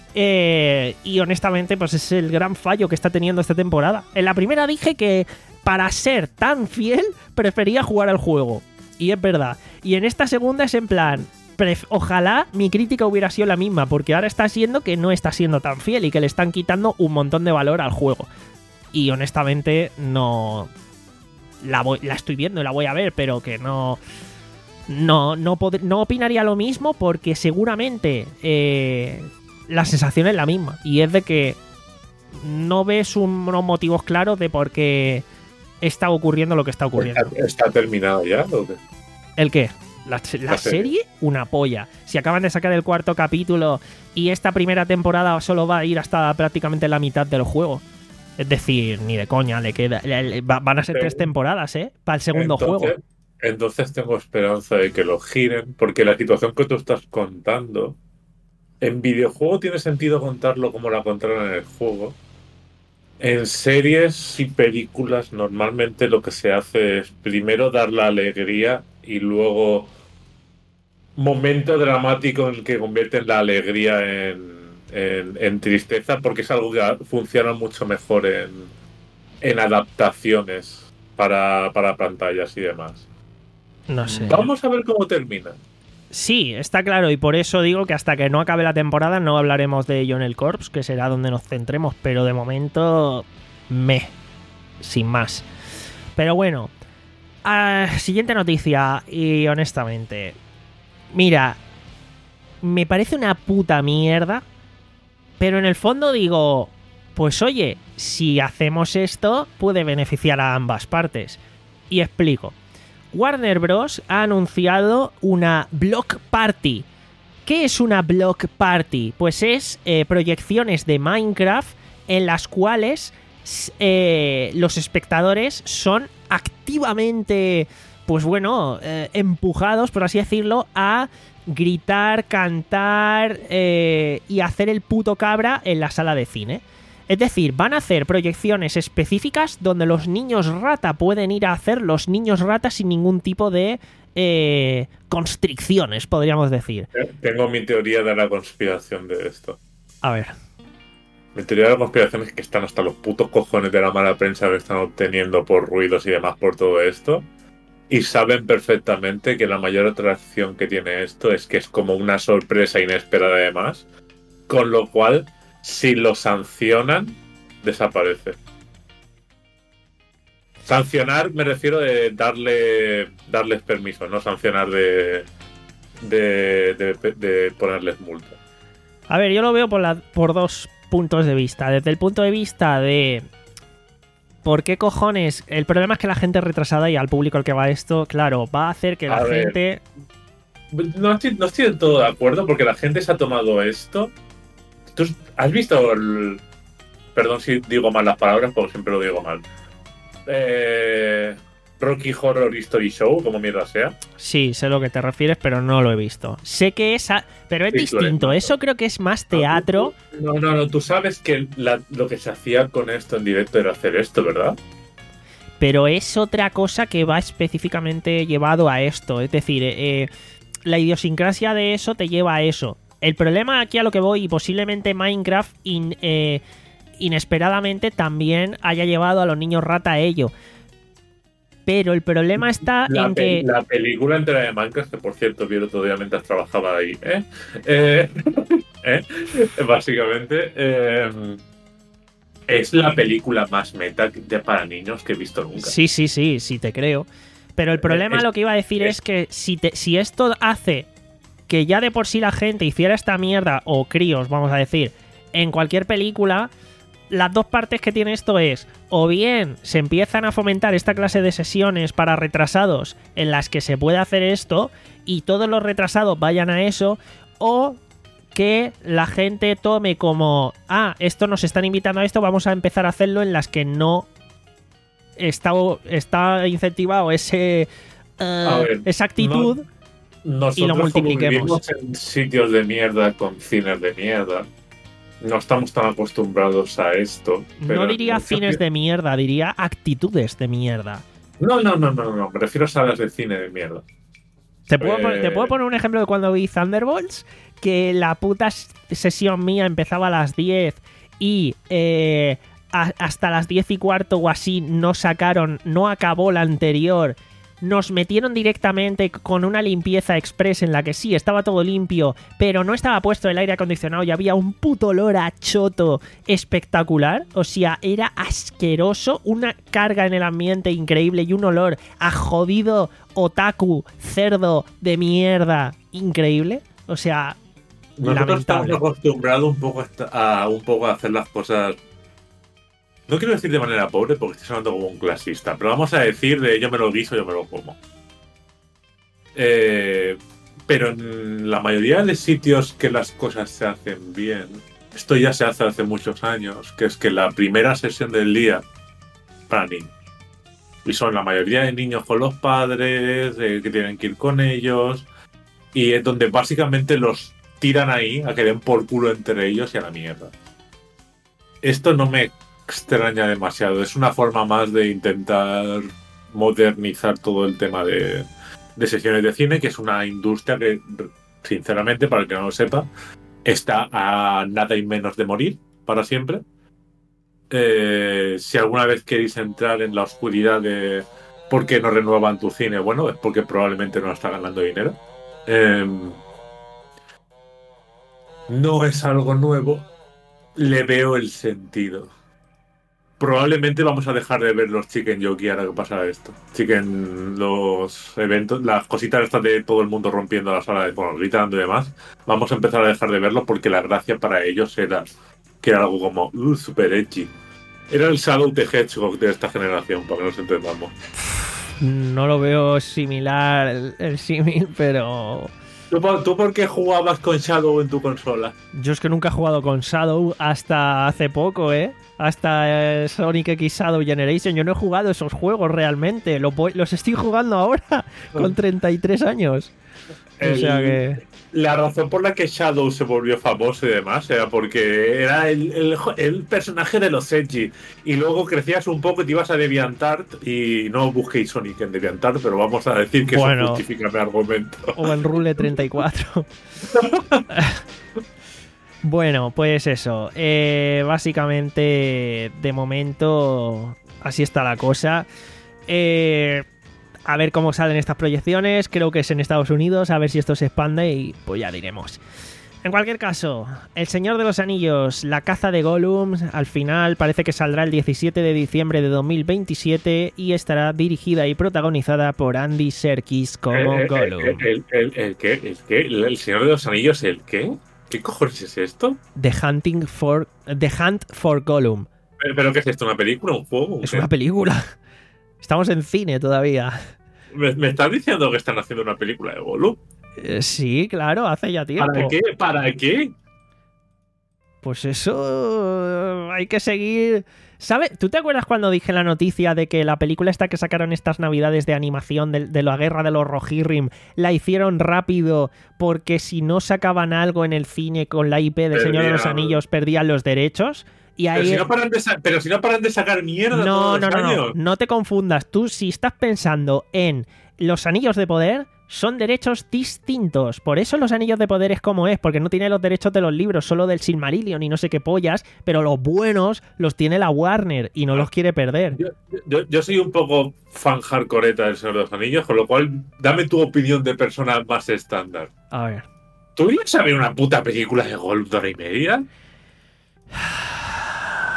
Eh, y honestamente pues es el gran fallo que está teniendo esta temporada. En la primera dije que para ser tan fiel prefería jugar al juego, y es verdad. Y en esta segunda es en plan, pref- ojalá mi crítica hubiera sido la misma, porque ahora está siendo que no está siendo tan fiel y que le están quitando un montón de valor al juego. Y honestamente no la, voy, la estoy viendo y la voy a ver, pero que no no, no, pod- no opinaría lo mismo, porque seguramente eh, la sensación es la misma, y es de que no ves un- unos motivos claros de por qué está ocurriendo lo que está ocurriendo. ¿Está, está terminado ya? ¿O qué? ¿El qué? La, la La serie, serie. una polla. Si acaban de sacar el cuarto capítulo y esta primera temporada solo va a ir hasta prácticamente la mitad del juego. Es decir, ni de coña, le queda. le- le- va- van a ser Sí. tres temporadas, ¿eh? Para el segundo entonces, juego. Entonces tengo esperanza de que lo giren, porque la situación que tú estás contando, en videojuego tiene sentido contarlo como la contaron en el juego. En series y películas normalmente lo que se hace es primero dar la alegría y luego momento dramático en el que convierten la alegría en, en, en tristeza, porque es algo que funciona mucho mejor en, en adaptaciones para, para pantallas y demás. No sé. Vamos a ver cómo termina. Sí, está claro, y por eso digo que hasta que no acabe la temporada no hablaremos de ello en el Corps, que será donde nos centremos, pero de momento, me, sin más. Pero bueno, ah, siguiente noticia, y honestamente, mira, me parece una puta mierda, pero en el fondo digo, pues oye, si hacemos esto, puede beneficiar a ambas partes. Y explico. Warner Bros. Ha anunciado una Block Party. ¿Qué es una Block Party? Pues es eh, proyecciones de Minecraft en las cuales eh, los espectadores son activamente, pues bueno, eh, empujados, por así decirlo, a gritar, cantar eh, y hacer el puto cabra en la sala de cine. Es decir, van a hacer proyecciones específicas donde los niños rata pueden ir a hacer los niños rata sin ningún tipo de eh, constricciones, podríamos decir. Tengo mi teoría de la conspiración de esto. A ver. Mi teoría de la conspiración es que están hasta los putos cojones de la mala prensa que están obteniendo por ruidos y demás por todo esto. Y saben perfectamente que la mayor atracción que tiene esto es que es como una sorpresa inesperada además. Con lo cual, si lo sancionan, desaparece. Sancionar me refiero de darle darles permiso, no sancionar de de, de, de ponerles multa. A ver, yo lo veo por, la, por dos puntos de vista. Desde el punto de vista de ¿por qué cojones? El problema es que la gente retrasada y al público al que va esto, claro, va a hacer que la A ver. gente... No estoy, no estoy del todo de acuerdo porque la gente se ha tomado esto. ¿Tú has visto el... Perdón si digo mal las palabras, porque siempre lo digo mal. Eh, Rocky Horror History Show, como mierda sea. Sí, sé lo que te refieres, pero no lo he visto. Sé que es... a- Pero es Sí, tú eres distinto. mazo. Eso creo que es más teatro. No, no, no. Tú sabes que la- lo que se hacía con esto en directo era hacer esto, ¿verdad? Pero es otra cosa que va específicamente llevado a esto. Es decir, eh, la idiosincrasia de eso te lleva a eso. El problema aquí a lo que voy, y posiblemente Minecraft in- eh, inesperadamente también haya llevado a los niños rata a ello. Pero el problema está La, en pe- que... la película entera de Minecraft, que por cierto vi el otro día mientras trabajaba ahí, ¿eh? Eh, ¿eh? Básicamente, eh, es la película más meta de para niños que he visto nunca. Sí, sí, sí, sí te creo. Pero el problema, Es- lo que iba a decir es, es- que si, te, si esto hace que ya de por sí la gente hiciera esta mierda, o críos, vamos a decir, en cualquier película, las dos partes que tiene esto es, o bien se empiezan a fomentar esta clase de sesiones para retrasados en las que se puede hacer esto y todos los retrasados vayan a eso, o que la gente tome como, ah, esto nos están invitando a esto, vamos a empezar a hacerlo en las que no está, está incentivado ese, uh, A ver, esa actitud. Nosotros, y lo como multipliquemos. vivimos en sitios de mierda con cines de mierda, no estamos tan acostumbrados a esto. Pero No diría en muchos fines sitios- de mierda, diría actitudes de mierda. No, no, no, no, no, me refiero a salas de cine de mierda. ¿Te puedo, Eh. pon- te puedo poner un ejemplo de cuando vi Thunderbolts? Que la puta s- sesión mía empezaba a las diez y eh, a- hasta las diez y cuarto o así no sacaron, no acabó la anterior. Nos metieron directamente con una limpieza express en la que sí, estaba todo limpio, pero no estaba puesto el aire acondicionado y había un puto olor a choto espectacular. O sea, era asqueroso, una carga en el ambiente increíble y un olor a jodido otaku, cerdo de mierda increíble. O sea, Nosotros estamos lamentable. acostumbrados un poco a, esta- a un poco a hacer las cosas. No quiero decir de manera pobre porque estoy sonando como un clasista, pero vamos a decir de yo me lo guiso, yo me lo como. Eh, pero en la mayoría de sitios que las cosas se hacen bien, esto ya se hace hace muchos años, que es que la primera sesión del día para niños. Y son la mayoría de niños con los padres, eh, que tienen que ir con ellos, y es donde básicamente los tiran ahí a que den por culo entre ellos y a la mierda. Esto no me extraña demasiado, es una forma más de intentar modernizar todo el tema de, de sesiones de cine, que es una industria que, sinceramente, para el que no lo sepa, está a nada y menos de morir para siempre. Eh, si alguna vez queréis entrar en la oscuridad de por qué no renuevan tu cine, bueno, es porque probablemente no está ganando dinero. Eh, no es algo nuevo, le veo el sentido. Probablemente vamos a dejar de ver los Chicken Jockey ahora que pasa esto. Chicken, los eventos, las cositas estas de todo el mundo rompiendo la sala, de, bueno, gritando y demás. Vamos a empezar a dejar de verlo porque la gracia para ellos era que era algo como uh, super edgy. Era el Shadow the Hedgehog de esta generación, para que nos entendamos. No lo veo similar el, el símil, pero ¿Tú, por- ¿Tú por qué jugabas con Shadow en tu consola? yo es que nunca he jugado con Shadow hasta hace poco, ¿eh? Hasta eh, Sonic X Shadow Generation. Yo no he jugado esos juegos realmente. Los, voy- los estoy jugando ahora con treinta y tres años. O El- sea que... La razón por la que Shadow se volvió famoso y demás era porque era el, el, el personaje de los edgy. Y luego crecías un poco y te ibas a DeviantArt. Y no busquéis Sonic en DeviantArt, pero vamos a decir que Bueno. eso justifica mi argumento. O el Rule treinta y cuatro. Bueno, pues eso. Eh, básicamente, de momento, así está la cosa. Eh, a ver cómo salen estas proyecciones. Creo que es en Estados Unidos. A ver si esto se expande y pues ya diremos. En cualquier caso, El Señor de los Anillos, la caza de Gollum, al final parece que saldrá el diecisiete de diciembre de dos mil veintisiete y estará dirigida y protagonizada por Andy Serkis como Eh, eh, Gollum. eh, ¿El, el, el qué? ¿El qué? ¿El, el Señor de los Anillos? ¿El qué? ¿Qué cojones es esto? The Hunting for The Hunt for Gollum. ¿Pero, pero qué es esto? ¿Una película? ¿Un juego? Es ¿Qué? una película. Estamos en cine todavía. ¿Me, me estás diciendo que están haciendo una película de Gollum? Eh, sí, claro, hace ya tiempo. ¿Para qué? ¿Para qué? Pues eso hay que seguir. ¿Sabes? ¿Tú te acuerdas cuando dije la noticia de que la película esta que sacaron estas navidades de animación de, de la guerra de los Rohirrim la hicieron rápido porque si no sacaban algo en el cine con la I P de Señor de los Perdían. Anillos perdían los derechos? Y Pero ahí... si, no paran de sa- pero si no paran de sacar mierda No, todos no, los no, no, años. no te confundas. Tú, si estás pensando en los anillos de poder, son derechos distintos. Por eso los anillos de poder es como es, porque no tiene los derechos de los libros, solo del Silmarillion y no sé qué pollas, pero los buenos los tiene la Warner y no los quiere perder. Yo, yo, yo soy un poco fan hardcoreta del Señor de los Anillos, con lo cual dame tu opinión de persona más estándar. A ver. ¿Tú irías a ver una puta película de Gollum de hora y media?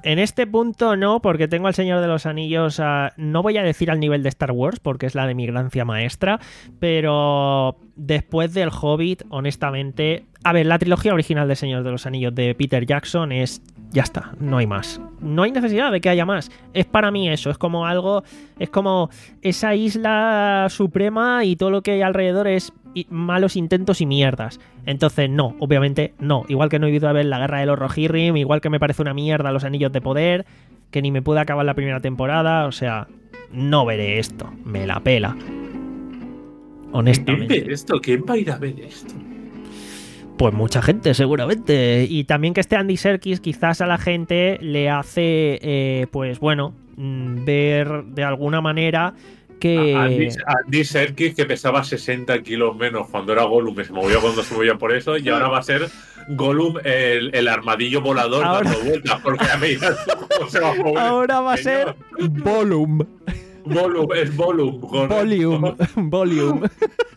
en este punto no, porque tengo al Señor de los Anillos, a, no voy a decir al nivel de Star Wars, porque es la de mi gracia maestra, pero después del Hobbit, honestamente... A ver, la trilogía original de Señor de los Anillos de Peter Jackson es... Ya está, no hay más. No hay necesidad de que haya más. Es para mí eso, es como algo... Es como esa isla suprema y todo lo que hay alrededor es malos intentos y mierdas. Entonces, no, obviamente no. Igual que no he ido a ver la Guerra de los Rohirrim, igual que me parece una mierda los Anillos de Poder, que ni me puede acabar la primera temporada, o sea, no veré esto. Me la pela. Honestamente. ¿Quién ve esto? ¿Quién va a ir a ver esto? Pues mucha gente, seguramente. Y también que esté Andy Serkis quizás a la gente le hace, eh, pues bueno, ver de alguna manera que... Andy, Andy Serkis, que pesaba sesenta kilos menos cuando era Gollum, que se movía cuando se movía por eso, y ahora va a ser Gollum el, el armadillo volador ahora... dando vueltas, porque a mí cómo se va a mover. Ahora va a ser Volum. Volum, es Volum. Volume. Volume.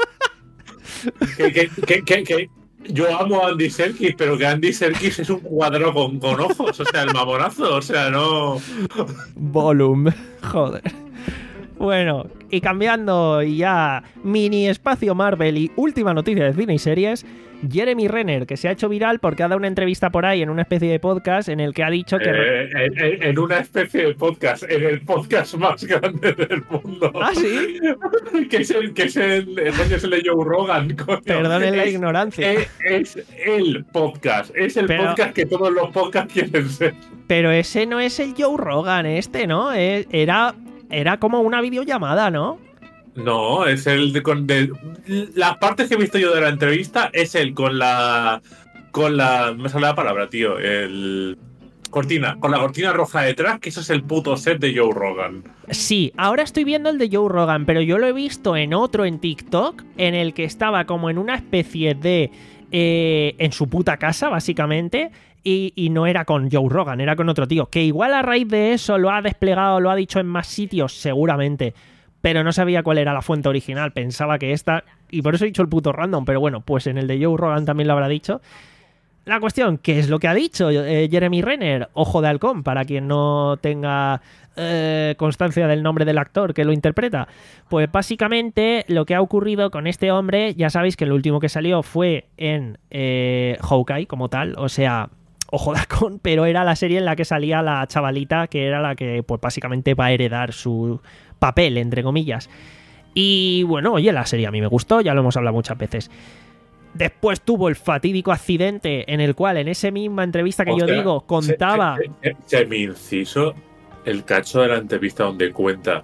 que, que, que, que, que yo amo a Andy Serkis, pero que Andy Serkis es un cuadro con, con ojos, o sea, el mamonazo, o sea, no... Volum, joder. Bueno, y cambiando ya mini espacio Marvel y última noticia de cine y series, Jeremy Renner, que se ha hecho viral porque ha dado una entrevista por ahí en una especie de podcast en el que ha dicho que... Eh, en, en una especie de podcast, en el podcast más grande del mundo. ¿Ah, sí? que es el que es el, el, es el de Joe Rogan. Coño. Perdonen la es, ignorancia. Es, es el podcast, es el pero, podcast que todos los podcasts quieren ser. Pero ese no es el Joe Rogan este, ¿no? Era, era como una videollamada, ¿no? No, es el de, con de, las partes que he visto yo de la entrevista es el con la con la me sale la palabra, tío, el cortina, con la cortina roja detrás, que eso es el puto set de Joe Rogan. Sí, ahora estoy viendo el de Joe Rogan, pero yo lo he visto en otro en TikTok, en el que estaba como en una especie de eh, en su puta casa, básicamente. Y, y no era con Joe Rogan, era con otro tío, que igual a raíz de eso lo ha desplegado, lo ha dicho en más sitios, seguramente. Pero no sabía cuál era la fuente original, pensaba que esta, y por eso he dicho el puto random, pero bueno, pues en el de Joe Rogan también lo habrá dicho. La cuestión, ¿qué es lo que ha dicho eh, Jeremy Renner? Ojo de halcón, para quien no tenga eh, constancia del nombre del actor que lo interpreta. Pues básicamente lo que ha ocurrido con este hombre, ya sabéis que lo último que salió fue en eh, Hawkeye como tal, o sea... Ojo de halcón, pero era la serie en la que salía la chavalita que era la que pues básicamente va a heredar su papel, entre comillas. Y bueno, oye, la serie a mí me gustó, ya lo hemos hablado muchas veces. Después tuvo el fatídico accidente en el cual en esa misma entrevista que Hostia, yo digo contaba... Se, se, se, se me inciso el cacho de la entrevista donde cuenta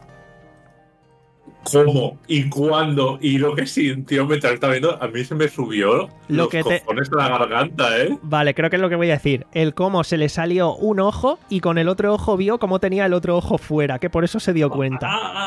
cómo y cuándo y lo que sintió mientras estaba viendo. A mí se me subió lo los que cojones te... de la garganta, ¿eh? Vale, creo que es lo que voy a decir. El cómo se le salió un ojo y con el otro ojo vio cómo tenía el otro ojo fuera, que por eso se dio cuenta.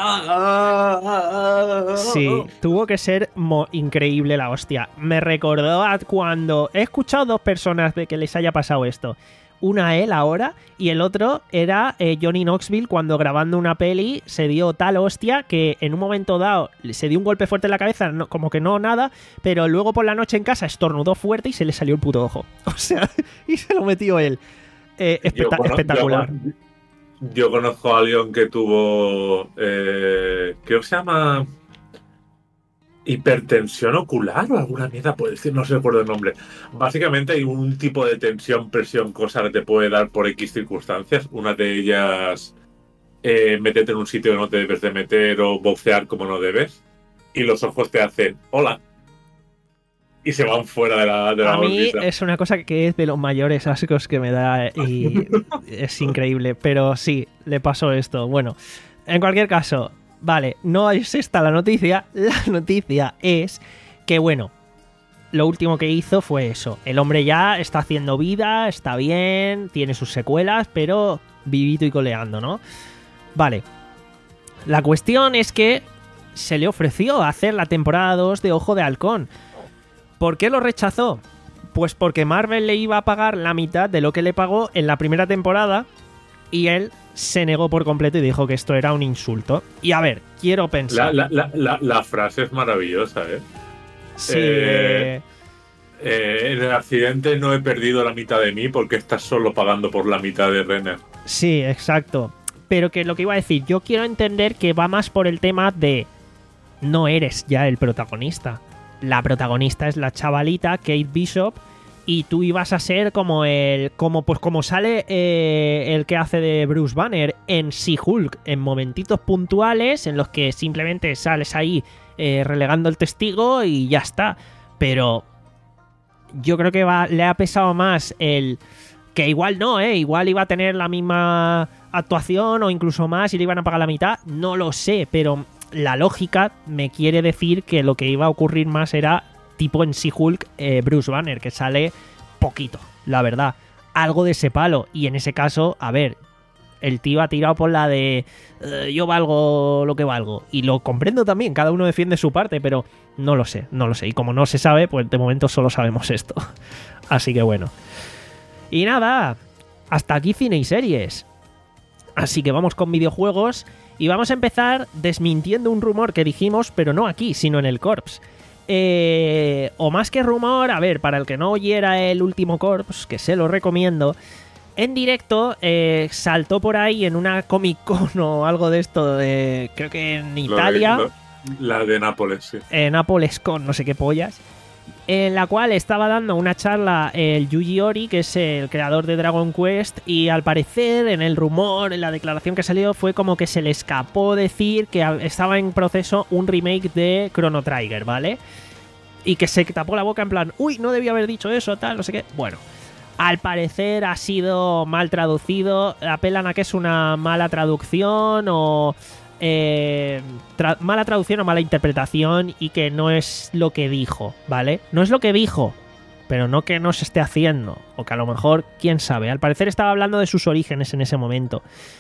Sí, tuvo que ser increíble la hostia. Me recordó a cuando he escuchado dos personas de que les haya pasado esto. Una a él ahora y el otro era eh, Johnny Knoxville cuando grabando una peli se dio tal hostia que en un momento dado se dio un golpe fuerte en la cabeza, no, como que no nada, pero luego por la noche en casa estornudó fuerte y se le salió el puto ojo. O sea, y se lo metió él. Eh, espect- yo, espectacular. Yo, yo conozco a alguien que tuvo, eh, creo que se llama... hipertensión ocular o alguna mierda, puede decir, no se recuerdo el nombre. Básicamente hay un tipo de tensión, presión, cosa que te puede dar por X circunstancias. Una de ellas, eh, meterte en un sitio que no te debes de meter o boxear como no debes. Y los ojos te hacen, hola. Y se van fuera de la, de la A mí órbita. Es una cosa que es de los mayores ascos que me da y es increíble. Pero sí, le pasó esto. Bueno, en cualquier caso... Vale, no es esta la noticia. La noticia es que, bueno, lo último que hizo fue eso. El hombre ya está haciendo vida, está bien, tiene sus secuelas, pero vivito y coleando, ¿no? Vale. La cuestión es que se le ofreció hacer la temporada dos de Ojo de Halcón. ¿Por qué lo rechazó? Pues porque Marvel le iba a pagar la mitad de lo que le pagó en la primera temporada y él se negó por completo y dijo que esto era un insulto. Y a ver, quiero pensar... La, la, la, la frase es maravillosa, ¿eh? Sí. Eh, eh, en el accidente no he perdido la mitad de mí porque estás solo pagando por la mitad de Renner. Sí, exacto. Pero que lo que iba a decir, yo quiero entender que va más por el tema de no eres ya el protagonista. La protagonista es la chavalita Kate Bishop y tú ibas a ser como el como pues como sale eh, el que hace de Bruce Banner en She-Hulk, en momentitos puntuales en los que simplemente sales ahí eh, relegando el testigo y ya está. Pero yo creo que va, le ha pesado más el que igual no, eh, igual iba a tener la misma actuación o incluso más y le iban a pagar la mitad, no lo sé, pero la lógica me quiere decir que lo que iba a ocurrir más era tipo en She-Hulk eh, Bruce Banner, que sale poquito, la verdad, algo de ese palo, y en ese caso, a ver, el tío ha tirado por la de eh, yo valgo lo que valgo, y lo comprendo también, cada uno defiende su parte, pero no lo sé, no lo sé, y como no se sabe, pues de momento solo sabemos esto, así que bueno. Y nada, hasta aquí cine y series. Así que vamos con videojuegos y vamos a empezar desmintiendo un rumor que dijimos, pero no aquí, sino en el Corps. Eh, o más que rumor, a ver, para el que no oyera el último Corps, que se lo recomiendo, en directo eh, saltó por ahí en una Comic Con o algo de esto, de, creo que en Italia. Lo de, lo, la de Nápoles, sí. En Nápoles con no sé qué pollas. En la cual estaba dando una charla el Yuji Ori, que es el creador de Dragon Quest, y al parecer en el rumor, en la declaración que salió, fue como que se le escapó decir que estaba en proceso un remake de Chrono Trigger, ¿vale? Y que se tapó la boca en plan, uy, no debía haber dicho eso, tal, no sé qué. Bueno, al parecer ha sido mal traducido, apelan a que es una mala traducción o... Eh, tra- mala traducción o mala interpretación y que no es lo que dijo, ¿vale? No es lo que dijo, pero no que no se esté haciendo, o que a lo mejor, quién sabe, al parecer estaba hablando de sus orígenes en ese momento,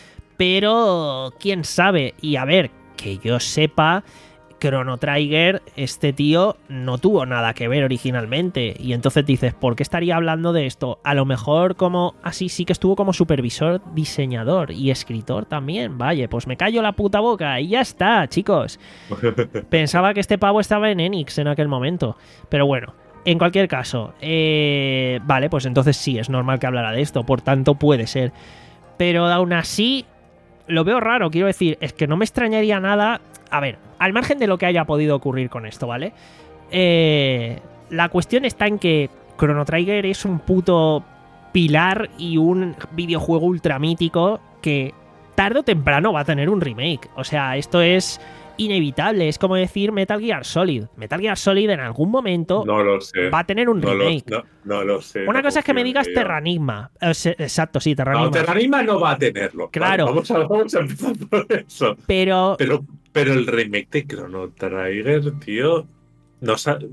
pero quién sabe. Y a ver, que yo sepa, Chrono Trigger, este tío no tuvo nada que ver originalmente, y entonces dices, ¿por qué estaría hablando de esto? A lo mejor como así sí que estuvo como supervisor, diseñador y escritor también. Vaya, pues me callo la puta boca y ya está, chicos. Pensaba que este pavo estaba en Enix en aquel momento, pero bueno, en cualquier caso, eh, vale, pues entonces sí, es normal que hablara de esto, por tanto puede ser, pero aún así lo veo raro, quiero decir, es que no me extrañaría nada. A ver, al margen de lo que haya podido ocurrir con esto, ¿vale? Eh, la cuestión está en que Chrono Trigger es un puto pilar y un videojuego ultra mítico que tarde o temprano va a tener un remake. O sea, esto es inevitable. Es como decir Metal Gear Solid. Metal Gear Solid en algún momento no lo sé. va a tener un no remake. Lo, no, no lo sé. Una no cosa es que me digas Terranigma. Terranigma. Eh, exacto, sí, Terranigma. No, Terranigma no va a tenerlo. Claro. Vamos a, vamos a empezar por eso. Pero... Pero, pero el remake de Chrono Trigger, tío, no sabe.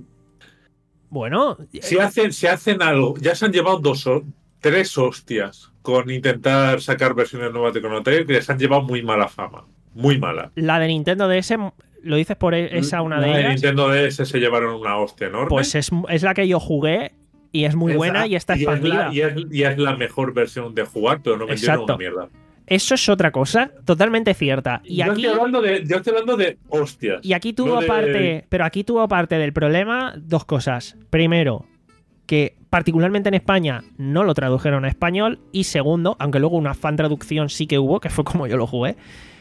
Bueno, si hacen, si hacen algo, ya se han llevado dos o tres hostias con intentar sacar versiones nuevas de Chrono Trigger que les han llevado muy mala fama. Muy mala. La de Nintendo D S, ¿lo dices por esa una de la ellas? de Nintendo D S se llevaron una hostia enorme. Pues es, es la que yo jugué y es muy Esa, buena y está y expandida. Es la, y, es, y es la mejor versión de jugar, pero no vendieron Exacto. una mierda. Eso es otra cosa, totalmente cierta. Y yo, aquí, estoy hablando de, yo estoy hablando de hostias. y aquí tuvo no de... parte, pero aquí tuvo parte del problema dos cosas. Primero, que particularmente en España no lo tradujeron a español. Y segundo, aunque luego una fan traducción sí que hubo, que fue como yo lo jugué.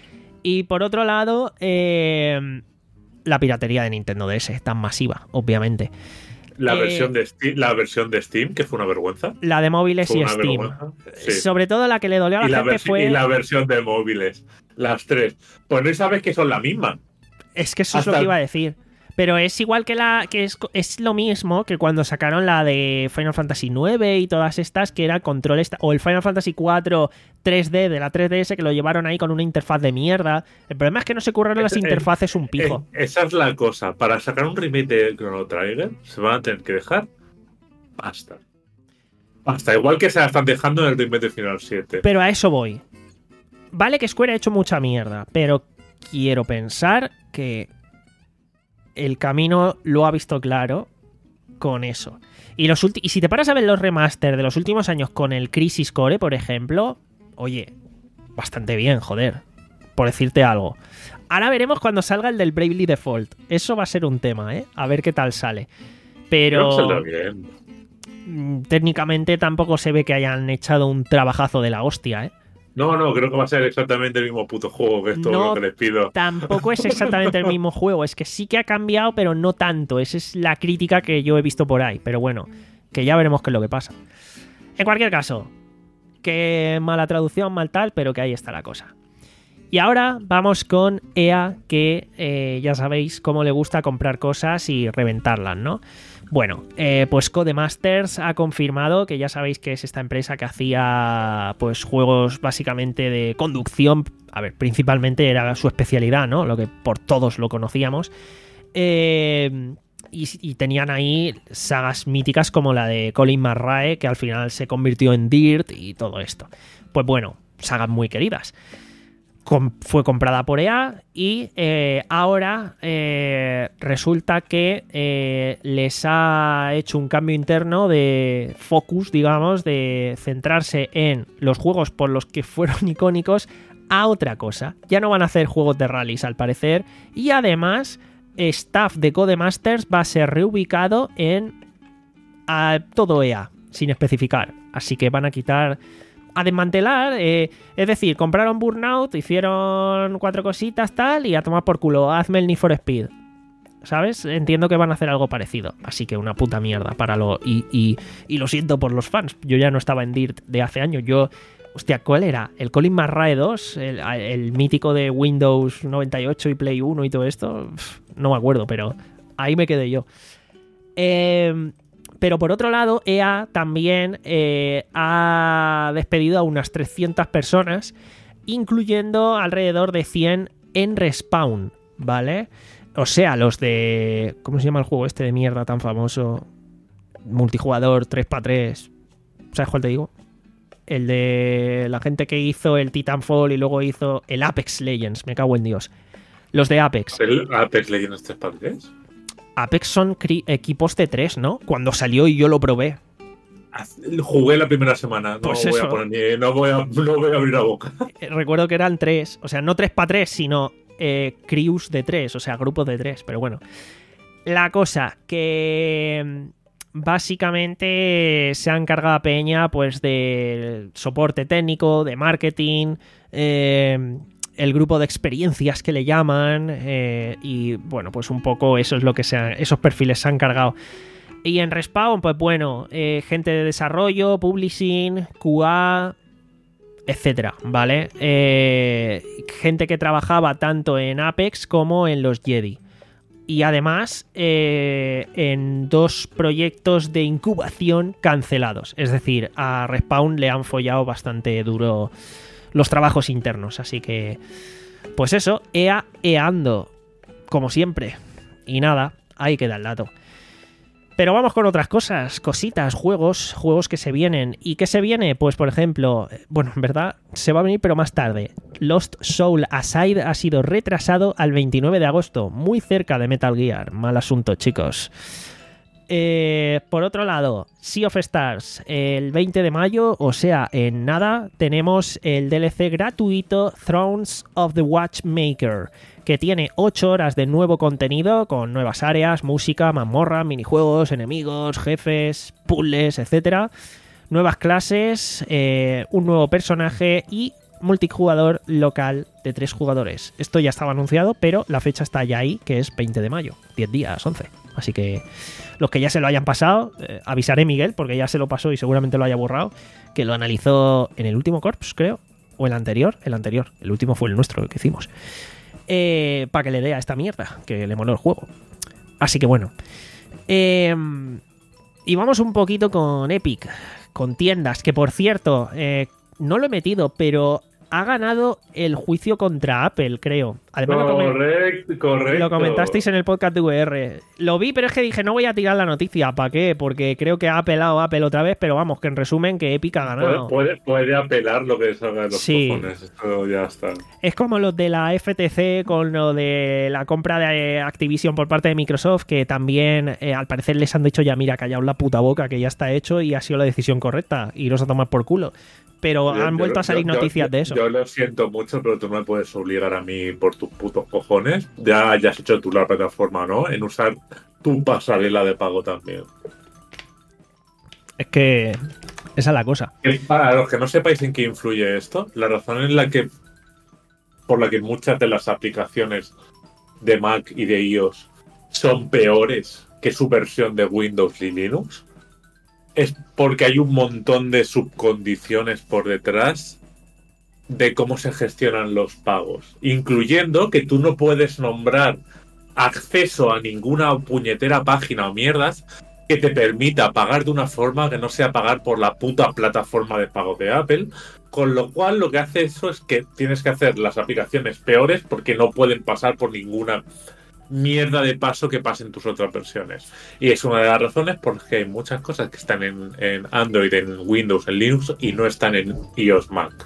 Y por otro lado, eh, la piratería de Nintendo D S, tan masiva, obviamente. La, eh, versión de Steam, la versión de Steam, que fue una vergüenza. La de móviles Fue y una Steam. vergüenza. Sí. Sobre todo la que le dolió a la, y la gente versi- fue... Y la versión de móviles. Las tres. Pues no sabes que son la misma. Es que eso Hasta- es lo que iba a decir. Pero es igual que la. que es, es lo mismo que cuando sacaron la de Final Fantasy nueve y todas estas, que era control esta, o el Final Fantasy cuatro tres D de la tres D S, que lo llevaron ahí con una interfaz de mierda. El problema es que no se curraron las Es- interfaces un pijo. Eh, esa es la cosa. Para sacar un remake de Chrono Trigger, se van a tener que dejar pasta. Pasta. Igual que se la están dejando en el remake de Final siete. Pero a eso voy. Vale que Square ha hecho mucha mierda, pero quiero pensar que el camino lo ha visto claro con eso. Y, los ulti- y si te paras a ver los remaster de los últimos años con el Crisis Core, por ejemplo, oye, bastante bien, joder, por decirte algo. Ahora veremos cuando salga el del Bravely Default. Eso va a ser un tema, ¿eh? A ver qué tal sale. Pero... Creo que saldrá bien. mm, técnicamente tampoco se ve que hayan echado un trabajazo de la hostia, ¿eh? No, no, creo que va a ser exactamente el mismo puto juego, que es todo No, lo que les pido. Tampoco es exactamente el mismo juego, es que sí que ha cambiado, pero no tanto. Esa es la crítica que yo he visto por ahí, pero bueno, que ya veremos qué es lo que pasa. En cualquier caso, que mala traducción, mal tal, pero que ahí está la cosa. Y ahora vamos con E A, que eh, ya sabéis cómo le gusta comprar cosas y reventarlas, ¿no? Bueno, eh, pues Codemasters ha confirmado que ya sabéis que es esta empresa que hacía pues juegos básicamente de conducción. A ver, principalmente era su especialidad, ¿no? Lo que por todos lo conocíamos. Eh, y, y tenían ahí sagas míticas como la de Colin McRae, que al final se convirtió en Dirt y todo esto. Pues bueno, sagas muy queridas. Com- fue comprada por E A y eh, ahora eh, resulta que eh, les ha hecho un cambio interno de focus, digamos, de centrarse en los juegos por los que fueron icónicos a otra cosa. Ya no van a hacer juegos de rallies al parecer, y además staff de Codemasters va a ser reubicado en a todo E A, sin especificar. Así que van a quitar... a desmantelar, eh, es decir, compraron Burnout, hicieron cuatro cositas tal y a tomar por culo, hazme el Need for Speed, ¿sabes? Entiendo que van a hacer algo parecido, así que una puta mierda para lo y, y, y lo siento por los fans, yo ya no estaba en Dirt de hace años, yo, hostia, ¿cuál era? ¿El Colin McRae dos? ¿El, el mítico de Windows noventa y ocho y Play uno y todo esto? Uf, no me acuerdo, pero ahí me quedé yo. Eh... Pero por otro lado, E A también eh, ha despedido a unas trescientas personas, incluyendo alrededor de cien en Respawn, ¿vale? O sea, los de... ¿Cómo se llama el juego este de mierda tan famoso? Multijugador tres para tres. ¿Sabes cuál te digo? El de la gente que hizo el Titanfall y luego hizo el Apex Legends. Me cago en Dios. Los de Apex. ¿El Apex Legends tres para tres? Apex son cri- equipos de tres, ¿no? Cuando salió y yo lo probé. Jugué la primera semana. No, Pues voy eso. a poner ni, no, voy a, no voy a abrir la boca. Eh, Recuerdo que eran tres. O sea, no tres para tres, sino eh, crews de tres. O sea, grupos de tres. Pero bueno. La cosa que... mm, básicamente se ha encargado a Peña pues de soporte técnico, de marketing... Eh, el grupo de experiencias que le llaman, eh, y bueno, pues un poco eso es lo que se ha, esos perfiles se han cargado. Y en Respawn, pues bueno, eh, gente de desarrollo, publishing, Q A, etcétera, ¿vale? Eh, gente que trabajaba tanto en Apex como en los Jedi. Y además eh, en dos proyectos de incubación cancelados. Es decir, a Respawn le han follado bastante duro los trabajos internos, así que pues eso, E A eando como siempre, y nada, ahí queda el dato. Pero vamos con otras cosas, cositas, juegos, juegos que se vienen. ¿Y qué se viene? Pues por ejemplo, bueno, en verdad se va a venir pero más tarde. Lost Soul Aside ha sido retrasado al veintinueve de agosto, muy cerca de Metal Gear. Mal asunto, chicos. Eh, por otro lado, Sea of Stars, el veinte de mayo, o sea, en nada, tenemos el D L C gratuito Thrones of the Watchmaker, que tiene ocho horas de nuevo contenido con nuevas áreas, música, mazmorra, minijuegos, enemigos, jefes, puzzles, etcétera. Nuevas clases, eh, un nuevo personaje y multijugador local de tres jugadores. Esto ya estaba anunciado, pero la fecha está ya ahí, que es veinte de mayo, diez días, once. Así que los que ya se lo hayan pasado, eh, avisaré a Miguel, porque ya se lo pasó y seguramente lo haya borrado, que lo analizó en el último Corps, creo, o el anterior, el anterior, el último fue el nuestro, el que hicimos, eh, para que le dé a esta mierda, que le moló el juego. Así que bueno. Eh, y vamos un poquito con Epic, con tiendas, que por cierto, eh, no lo he metido, pero ha ganado el juicio contra Apple, creo. Además, correcto, lo, correcto. lo comentasteis en el podcast de V R. Lo vi, pero es que dije, no voy a tirar la noticia. ¿Para qué? Porque creo que ha apelado Apple otra vez, pero vamos, que en resumen, que Epic ha ganado. Puede, puede, puede apelar lo que salga de los Sí. cojones. Esto ya está. Es como los de la F T C con lo de la compra de Activision por parte de Microsoft, que también eh, al parecer les han dicho ya, mira, callaos la puta boca, que ya está hecho y ha sido la decisión correcta, iros a tomar por culo. Pero Yo- han yo- vuelto a salir yo- noticias yo- de eso. Yo lo siento mucho, pero tú no me puedes obligar a mí por tus putos cojones. Ya, ya has hecho tú la plataforma, ¿no? En usar tu pasarela de pago también. Es que Esa es la cosa. Para los que no sepáis en qué influye esto, la razón en la que por la que muchas de las aplicaciones de Mac y de iOS son peores que su versión de Windows y Linux es porque hay un montón de subcondiciones por detrás de cómo se gestionan los pagos, incluyendo que tú no puedes nombrar acceso a ninguna puñetera página o mierdas que te permita pagar de una forma que no sea pagar por la puta plataforma de pago de Apple, con lo cual lo que hace eso es que tienes que hacer las aplicaciones peores porque no pueden pasar por ninguna mierda de paso que pasen tus otras versiones. Y es una de las razones por las que hay muchas cosas que están en, en Android, en Windows, en Linux y no están en iOS Mac.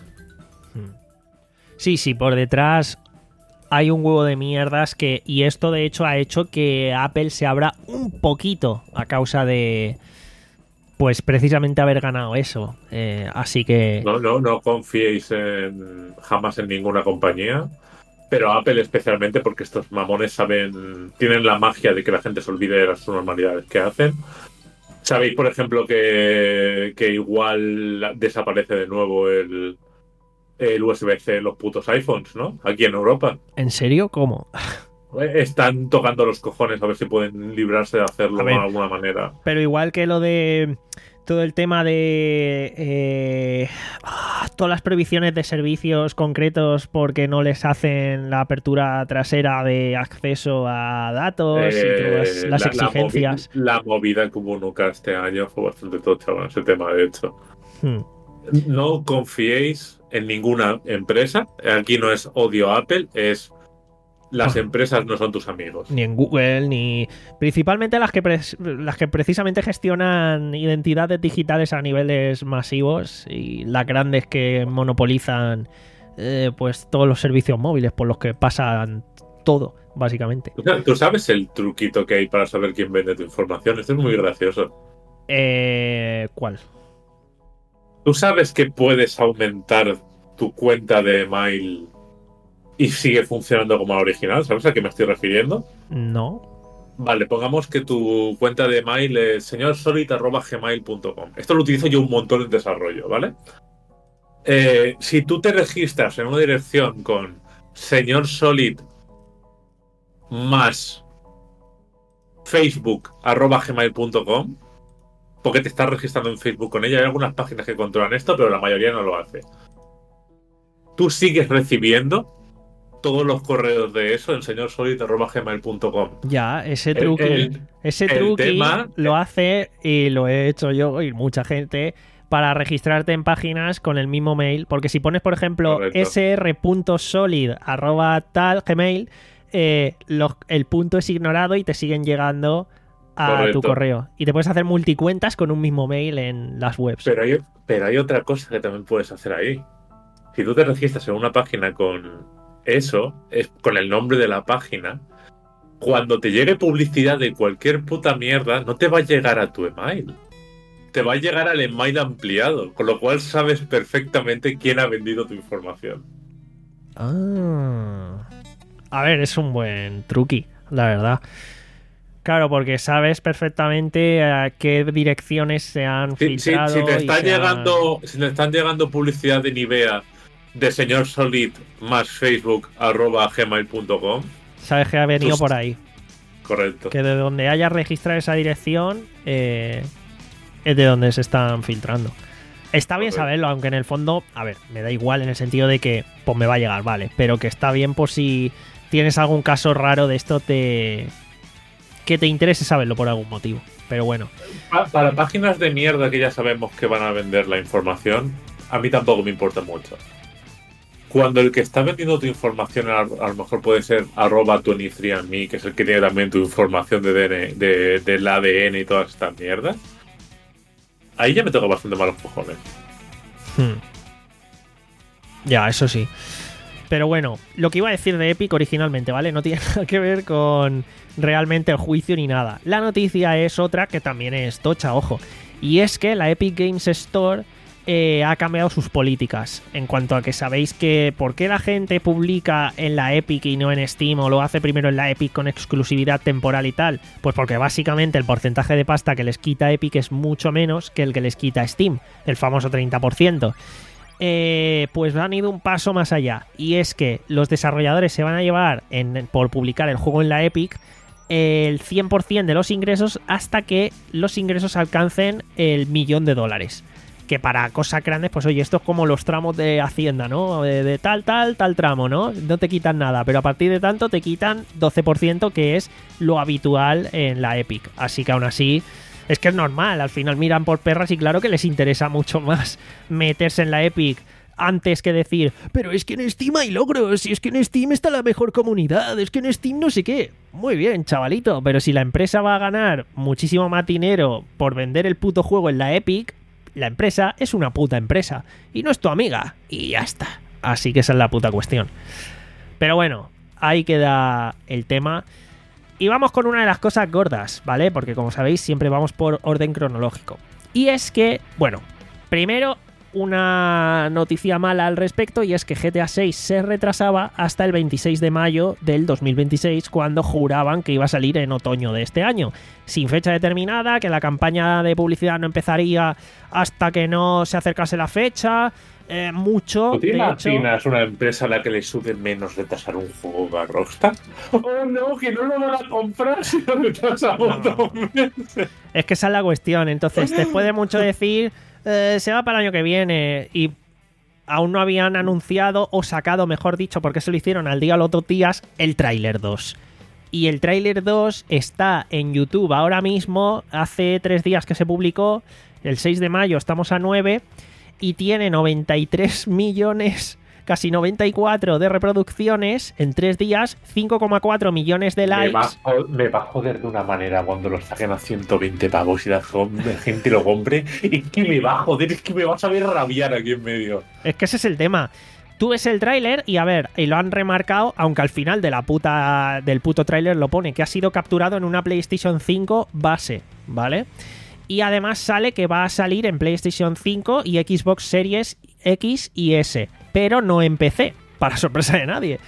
Sí, sí, por detrás hay un huevo de mierdas que... Y esto, de hecho, ha hecho que Apple se abra un poquito a causa de... Pues precisamente haber ganado eso. Eh, así que... No, no, no confiéis en, jamás en ninguna compañía. Pero Apple especialmente, porque estos mamones saben... Tienen la magia de que la gente se olvide de las normalidades que hacen. Sabéis, por ejemplo, que, que igual desaparece de nuevo el... el U S B C en los putos iPhones, ¿no? Aquí en Europa. ¿En serio? ¿Cómo? Están tocando los cojones a ver si pueden librarse de hacerlo de alguna manera. Pero igual que lo de todo el tema de eh, todas las prohibiciones de servicios concretos porque no les hacen la apertura trasera de acceso a datos eh, y todas las la, exigencias. La, movi la movida que hubo nunca este año fue bastante tocha con ese tema, de hecho. Hmm. No confiéis en ninguna empresa. Aquí no es odio a Apple, es las oh. empresas no son tus amigos. Ni en Google, ni... Principalmente las que, las que precisamente gestionan identidades digitales a niveles masivos y las grandes que monopolizan eh, pues todos los servicios móviles por los que pasan todo, básicamente. ¿Tú sabes el truquito que hay para saber quién vende tu información? Esto es muy gracioso. Eh, ¿Cuál? ¿Tú sabes que puedes aumentar tu cuenta de mail y sigue funcionando como la original? ¿Sabes a qué me estoy refiriendo? No. Vale, pongamos que tu cuenta de mail es señor solid arroba gmail punto com. Esto lo utilizo yo un montón en desarrollo, ¿vale? Eh, si tú te registras en una dirección con señor solid más facebook arroba gmail punto com, porque te estás registrando en Facebook con ella. Hay algunas páginas que controlan esto, pero la mayoría no lo hace. Tú sigues recibiendo todos los correos de eso en señor solid arroba gmail punto com. Ya, ese truqui, el, el, ese truqui el tema, lo hace, y lo he hecho yo y mucha gente, para registrarte en páginas con el mismo mail. Porque si pones, por ejemplo, sr punto solid arroba tal gmail, eh, los, el punto es ignorado y te siguen llegando a Correcto. tu correo. Y te puedes hacer multicuentas con un mismo mail en las webs. Pero hay, pero hay otra cosa que también puedes hacer ahí. Si tú te registras en una página con eso, es con el nombre de la página, cuando te llegue publicidad de cualquier puta mierda, no te va a llegar a tu email. Te va a llegar al email ampliado, con lo cual sabes perfectamente quién ha vendido tu información. Ah. A ver, es un buen truqui, la verdad. Claro, porque sabes perfectamente a qué direcciones se han si, filtrado. Si, si, te está y llegando, han... si te están llegando publicidad de Nivea de señor solid más facebook arroba gmail punto com, sabes que ha venido pues, por ahí. Correcto. Que de donde haya registrado esa dirección eh, es de donde se están filtrando. Está bien saberlo, aunque en el fondo, a ver, me da igual en el sentido de que pues me va a llegar, vale, pero que está bien por si tienes algún caso raro de esto te... que te interese saberlo por algún motivo. Pero bueno. Para, para páginas de mierda que ya sabemos que van a vender la información, a mí tampoco me importa mucho. Cuando el que está vendiendo tu información a, a lo mejor puede ser arroba veintitrés and me, que es el que tiene también tu información de, D N, de del A D N y todas estas mierdas, ahí ya me toca bastante malos cojones. Hmm. Ya, eso sí. Pero bueno, lo que iba a decir de Epic originalmente, ¿vale? No tiene nada que ver con realmente el juicio ni nada. La noticia es otra que también es tocha, ojo. Y es que la Epic Games Store eh, ha cambiado sus políticas en cuanto a que sabéis que por qué la gente publica en la Epic y no en Steam, o lo hace primero en la Epic con exclusividad temporal y tal. Pues porque básicamente el porcentaje de pasta que les quita Epic es mucho menos que el que les quita Steam, el famoso treinta por ciento. Eh, pues han ido un paso más allá, y es que los desarrolladores se van a llevar en, por publicar el juego en la Epic el cien por ciento de los ingresos hasta que los ingresos alcancen el millón de dólares. Que para cosas grandes, pues oye, esto es como los tramos de Hacienda, ¿no? De, de tal, tal, tal tramo, ¿no? No te quitan nada, pero a partir de tanto te quitan doce por ciento, que es lo habitual en la Epic. Así que aún así, es que es normal, al final miran por perras y claro que les interesa mucho más meterse en la Epic antes que decir, pero es que en Steam hay logros, y es que en Steam está la mejor comunidad, es que en Steam no sé qué. Muy bien, chavalito, pero si la empresa va a ganar muchísimo más dinero por vender el puto juego en la Epic, la empresa es una puta empresa y no es tu amiga, y ya está. Así que esa es la puta cuestión. Pero bueno, ahí queda el tema. Y vamos con una de las cosas gordas, ¿vale? Porque como sabéis, siempre vamos por orden cronológico. Y es que, bueno, primero una noticia mala al respecto, y es que G T A seis se retrasaba hasta el veintiséis de mayo del dos mil veintiséis, cuando juraban que iba a salir en otoño de este año, sin fecha determinada, que la campaña de publicidad no empezaría hasta que no se acercase la fecha, eh, mucho. ¿Tú te de imaginas hecho, una empresa a la que le sube menos retrasar un juego a Rockstar? ¡Oh no, que no lo van a comprar si lo retrasamos No. dos meses! Es que esa es la cuestión. Entonces, después de mucho decir, eh, se va para el año que viene, y aún no habían anunciado o sacado, mejor dicho, porque se lo hicieron al día a los dos días, el tráiler dos. Y el tráiler dos está en YouTube ahora mismo, hace tres días que se publicó, el seis de mayo, estamos a nueve, y tiene noventa y tres millones, casi noventa y cuatro de reproducciones en tres días, cinco coma cuatro millones de likes. Me va, a, me va a joder de una manera cuando lo saquen a ciento veinte pavos y la gente lo compre. Es que me va a joder, es que me vas a ver rabiar aquí en medio. Es que ese es el tema. Tú ves el tráiler y a ver, y lo han remarcado, aunque al final de la puta, del puto tráiler lo pone, que ha sido capturado en una PlayStation cinco base, ¿vale? Y además sale que va a salir en PlayStation cinco y Xbox Series X y S, pero no en P C, para sorpresa de nadie.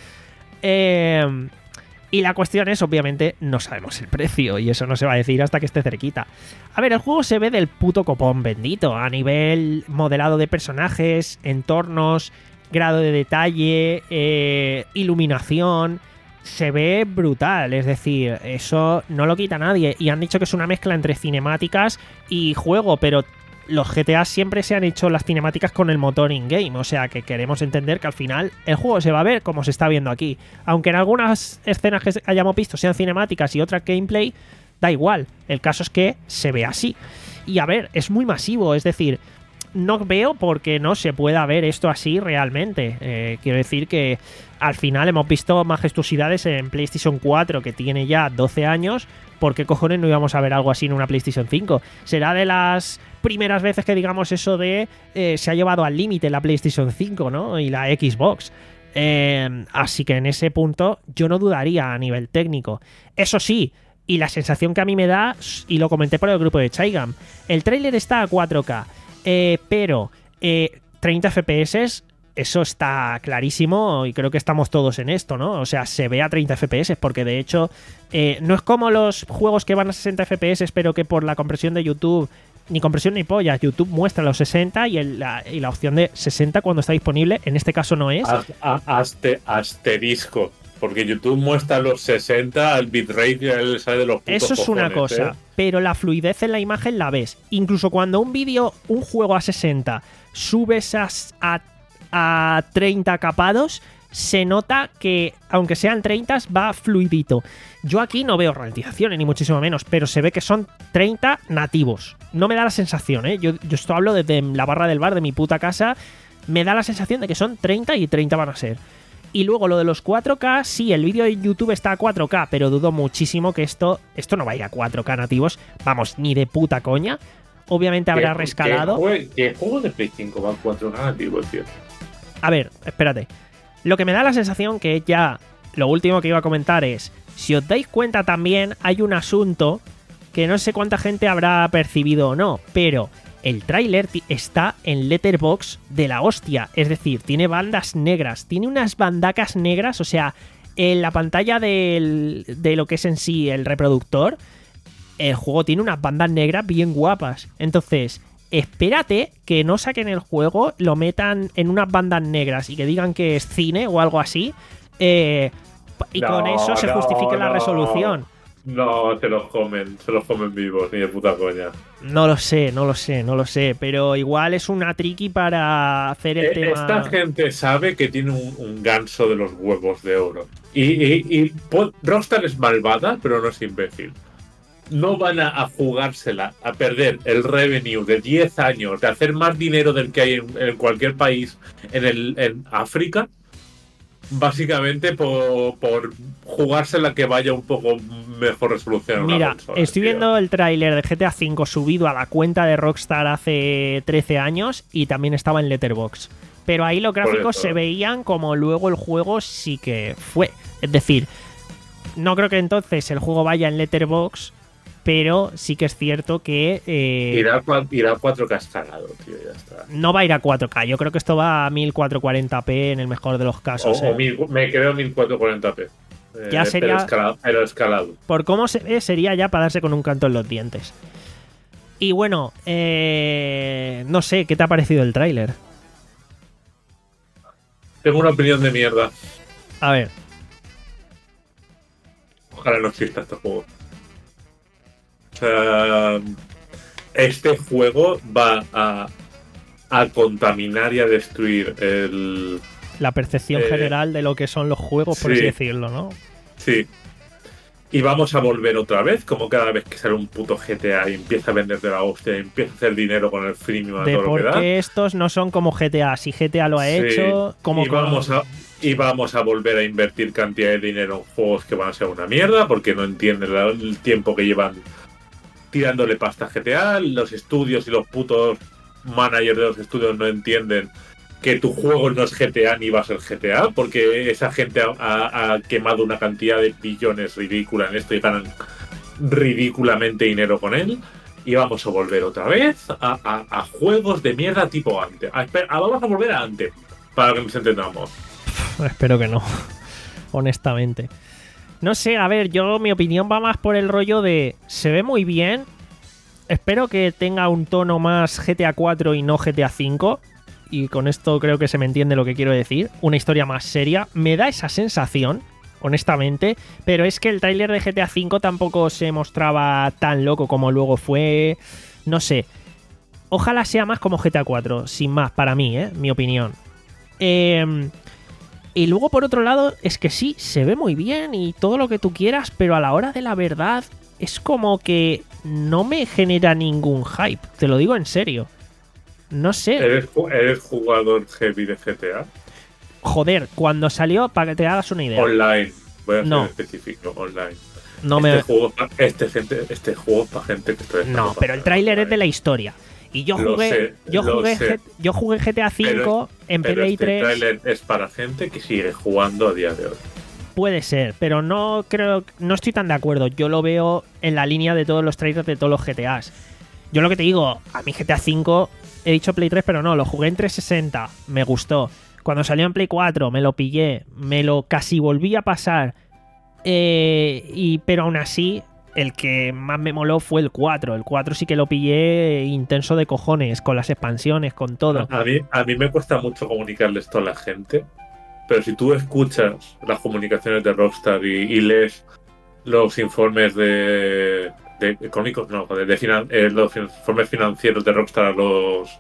Eh, y la cuestión es, obviamente, no sabemos el precio, y eso no se va a decir hasta que esté cerquita. A ver, el juego se ve del puto copón bendito, a nivel modelado de personajes, entornos, grado de detalle, eh, iluminación. Se ve brutal, es decir, eso no lo quita nadie. Y han dicho que es una mezcla entre cinemáticas y juego, pero los G T A siempre se han hecho las cinemáticas con el motor in-game, o sea que queremos entender que al final el juego se va a ver como se está viendo aquí. Aunque en algunas escenas que hayamos visto sean cinemáticas y otras gameplay, da igual, el caso es que se ve así. Y a ver, es muy masivo, es decir, no veo por qué no se pueda ver esto así realmente. Eh, quiero decir que al final hemos visto majestuosidades en PlayStation cuatro, que tiene ya doce años. ¿Por qué cojones no íbamos a ver algo así en una PlayStation cinco? Será de las primeras veces que digamos eso de eh, se ha llevado al límite la PlayStation cinco, ¿no? Y la Xbox. Eh, así que en ese punto yo no dudaría a nivel técnico. Eso sí, y la sensación que a mí me da, y lo comenté por el grupo de Chaigam, el tráiler está a cuatro K. Eh, pero eh, treinta F P S, eso está clarísimo, y creo que estamos todos en esto, ¿no? O sea, se ve a treinta F P S, porque de hecho eh, no es como los juegos que van a sesenta F P S, pero que por la compresión de YouTube, ni compresión ni polla, YouTube muestra los sesenta y, el, la, y la opción de sesenta cuando está disponible, en este caso no es. A, a, aste, asterisco. Porque YouTube muestra los sesenta, el bitrate que le sale de los putos Eso es cojones, una cosa, ¿eh? pero la fluidez en la imagen la ves. Incluso cuando un vídeo, un juego a sesenta, subes a, a, a treinta capados, se nota que, aunque sean treinta, va fluidito. Yo aquí no veo ralentizaciones, ni muchísimo menos, pero se ve que son treinta nativos. No me da la sensación, ¿eh? Yo, yo esto hablo desde la barra del bar de mi puta casa. Me da la sensación de que son treinta y treinta van a ser. Y luego lo de los cuatro K, sí, el vídeo de YouTube está a cuatro K, pero dudo muchísimo que esto esto no vaya a cuatro K nativos. Vamos, ni de puta coña. Obviamente habrá ¿Qué, rescalado. ¿Qué juego, ¿Qué juego de Play cinco va a cuatro K nativo, tío? A ver, espérate. Lo que me da la sensación que ya lo último que iba a comentar es, si os dais cuenta también hay un asunto que no sé cuánta gente habrá percibido o no, pero el tráiler está en Letterboxd de la hostia. Es decir, tiene bandas negras. Tiene unas bandacas negras, o sea, en la pantalla del, de lo que es en sí el reproductor, el juego tiene unas bandas negras bien guapas. Entonces, espérate que no saquen el juego, lo metan en unas bandas negras y que digan que es cine o algo así, eh, y no, con eso se justifique no, la resolución. No, se los comen, se los comen vivos, ni de puta coña. No lo sé, no lo sé, no lo sé, pero igual es una tricky para hacer el eh, tema... Esta gente sabe que tiene un, un ganso de los huevos de oro. Y, y, y Rockstar es malvada, pero no es imbécil. No van a, a jugársela, a perder el revenue de diez años, de hacer más dinero del que hay en, en cualquier país en, el, en África, básicamente por, por jugársela que vaya un poco mejor resolución. Mira, consola, estoy tío. viendo el tráiler de G T A cinco subido a la cuenta de Rockstar hace trece años y también estaba en Letterboxd. Pero ahí los gráficos se veían como luego el juego sí que fue. Es decir, no creo que entonces el juego vaya en Letterboxd, pero sí que es cierto que... Eh, irá, irá a cuatro K escalado, tío, ya está. No va a ir a cuatro K, yo creo que esto va a mil cuatrocientos cuarenta p en el mejor de los casos. O, eh. o mil, me creo mil cuatrocientos cuarenta p. Eh, ya sería... Pero escalado, pero escalado. Por cómo se ve, sería ya para darse con un canto en los dientes. Y bueno, eh, no sé, ¿qué te ha parecido el tráiler? Tengo una opinión de mierda. A ver. Ojalá no exista este juego. O sea, este juego va a, a contaminar y a destruir el... La percepción eh, general de lo que son los juegos, por sí, así decirlo, ¿no? Sí. Y vamos a volver otra vez, como cada vez que sale un puto G T A y empieza a vender de la hostia y empieza a hacer dinero con el freemium a de todo lo que da. porque estos no son como G T A. Si G T A lo ha Sí. hecho, como... Y vamos, a, y vamos a volver a invertir cantidad de dinero en juegos que van a ser una mierda porque no entienden la- el tiempo que llevan tirándole pasta a G T A. Los estudios y los putos managers de los estudios no entienden que tu juego no es G T A ni va a ser G T A, porque esa gente ha, ha- ha quemado una cantidad de billones ridícula en esto y ganan ridículamente dinero con él. Y vamos a volver otra vez a, a- a juegos de mierda tipo antes. A, esper- a- vamos a volver a antes, para que nos entendamos. Espero que no, honestamente. No sé, a ver, yo mi opinión va más por el rollo de... Se ve muy bien. Espero que tenga un tono más G T A cuatro y no G T A cinco. Y con esto creo que se me entiende lo que quiero decir. Una historia más seria. Me da esa sensación, honestamente. Pero es que el tráiler de G T A cinco tampoco se mostraba tan loco como luego fue. No sé. Ojalá sea más como G T A cuatro, sin más, para mí, ¿eh? Mi opinión. Eh... Y luego, por otro lado, es que sí, se ve muy bien y todo lo que tú quieras, pero a la hora de la verdad es como que no me genera ningún hype. Te lo digo en serio. No sé. ¿Eres, ju- eres jugador heavy de G T A? Joder, cuando salió, para que te hagas una idea. Online. Voy a ser No. específico, online. No este, me... juego, es pa- este, gente, este juego es para gente que está No, pero el tráiler es de la historia. Y yo Lo jugué, sé, yo lo jugué, sé. G- yo jugué G T A cinco en Pero Play este tres. tráiler es para gente que sigue jugando a día de hoy. Puede ser, pero no creo, no estoy tan de acuerdo. Yo lo veo en la línea de todos los trailers de todos los G T As. Yo lo que te digo, a mí G T A cinco, he dicho Play tres, pero no, lo jugué en trescientos sesenta, me gustó. Cuando salió en Play cuatro, me lo pillé, me lo casi volví a pasar. Eh, y, pero aún así, el que más me moló fue el cuatro. El cuatro sí que lo pillé intenso de cojones, con las expansiones, con todo. A mí, a mí me cuesta mucho comunicarle esto a la gente, pero si tú escuchas las comunicaciones de Rockstar y, y lees los informes de, de económicos, no, joder, de finan, eh, los informes financieros de Rockstar a los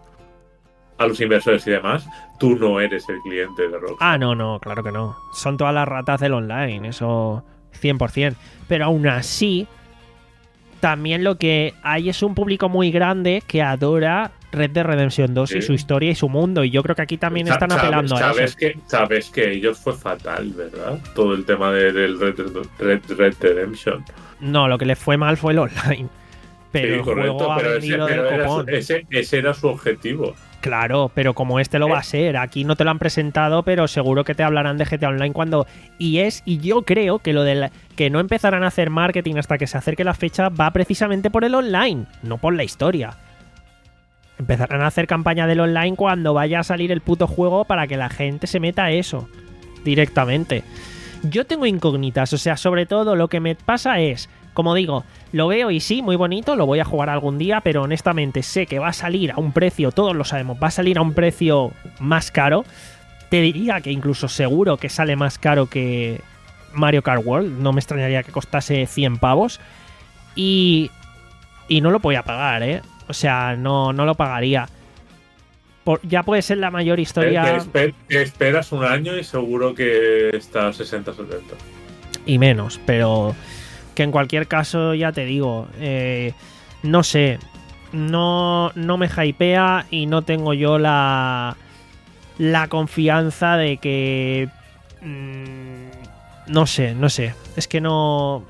a los inversores y demás, tú no eres el cliente de Rockstar. Ah, no, no, claro que no. Son todas las ratas del online, eso cien por ciento. Pero aún así, también lo que hay es un público muy grande que adora Red Dead Redemption dos Sí. y su historia y su mundo. Y yo creo que aquí también Sa- están sabes- apelando a sabes eso. que Sabes que ellos fue fatal, ¿verdad? Todo el tema de- del Red, Red, Red Redemption. No, lo que les fue mal fue el online. Pero Sí, el juego ha pero, ese, vendido pero del era su, copón. ese, ese era su objetivo. Claro, pero como este lo va a ser, aquí no te lo han presentado, pero seguro que te hablarán de G T A Online cuando... Y es, y yo creo que lo de la- que no empezarán a hacer marketing hasta que se acerque la fecha va precisamente por el online, no por la historia. Empezarán a hacer campaña del online cuando vaya a salir el puto juego para que la gente se meta a eso directamente. Yo tengo incógnitas, o sea, sobre todo lo que me pasa es, como digo, lo veo y sí, muy bonito, lo voy a jugar algún día, pero honestamente sé que va a salir a un precio, todos lo sabemos, va a salir a un precio más caro. Te diría que incluso seguro que sale más caro que Mario Kart World, no me extrañaría que costase cien pavos. Y, y no lo voy a pagar, ¿eh? O sea, no, no lo pagaría. Por, ya puede ser la mayor historia... Que, esper, que esperas un año y seguro que está a sesenta setenta. Y menos, pero que en cualquier caso, ya te digo, eh, no sé, no, no me hypea y no tengo yo la, la confianza de que... Mmm, no sé, no sé, es que no...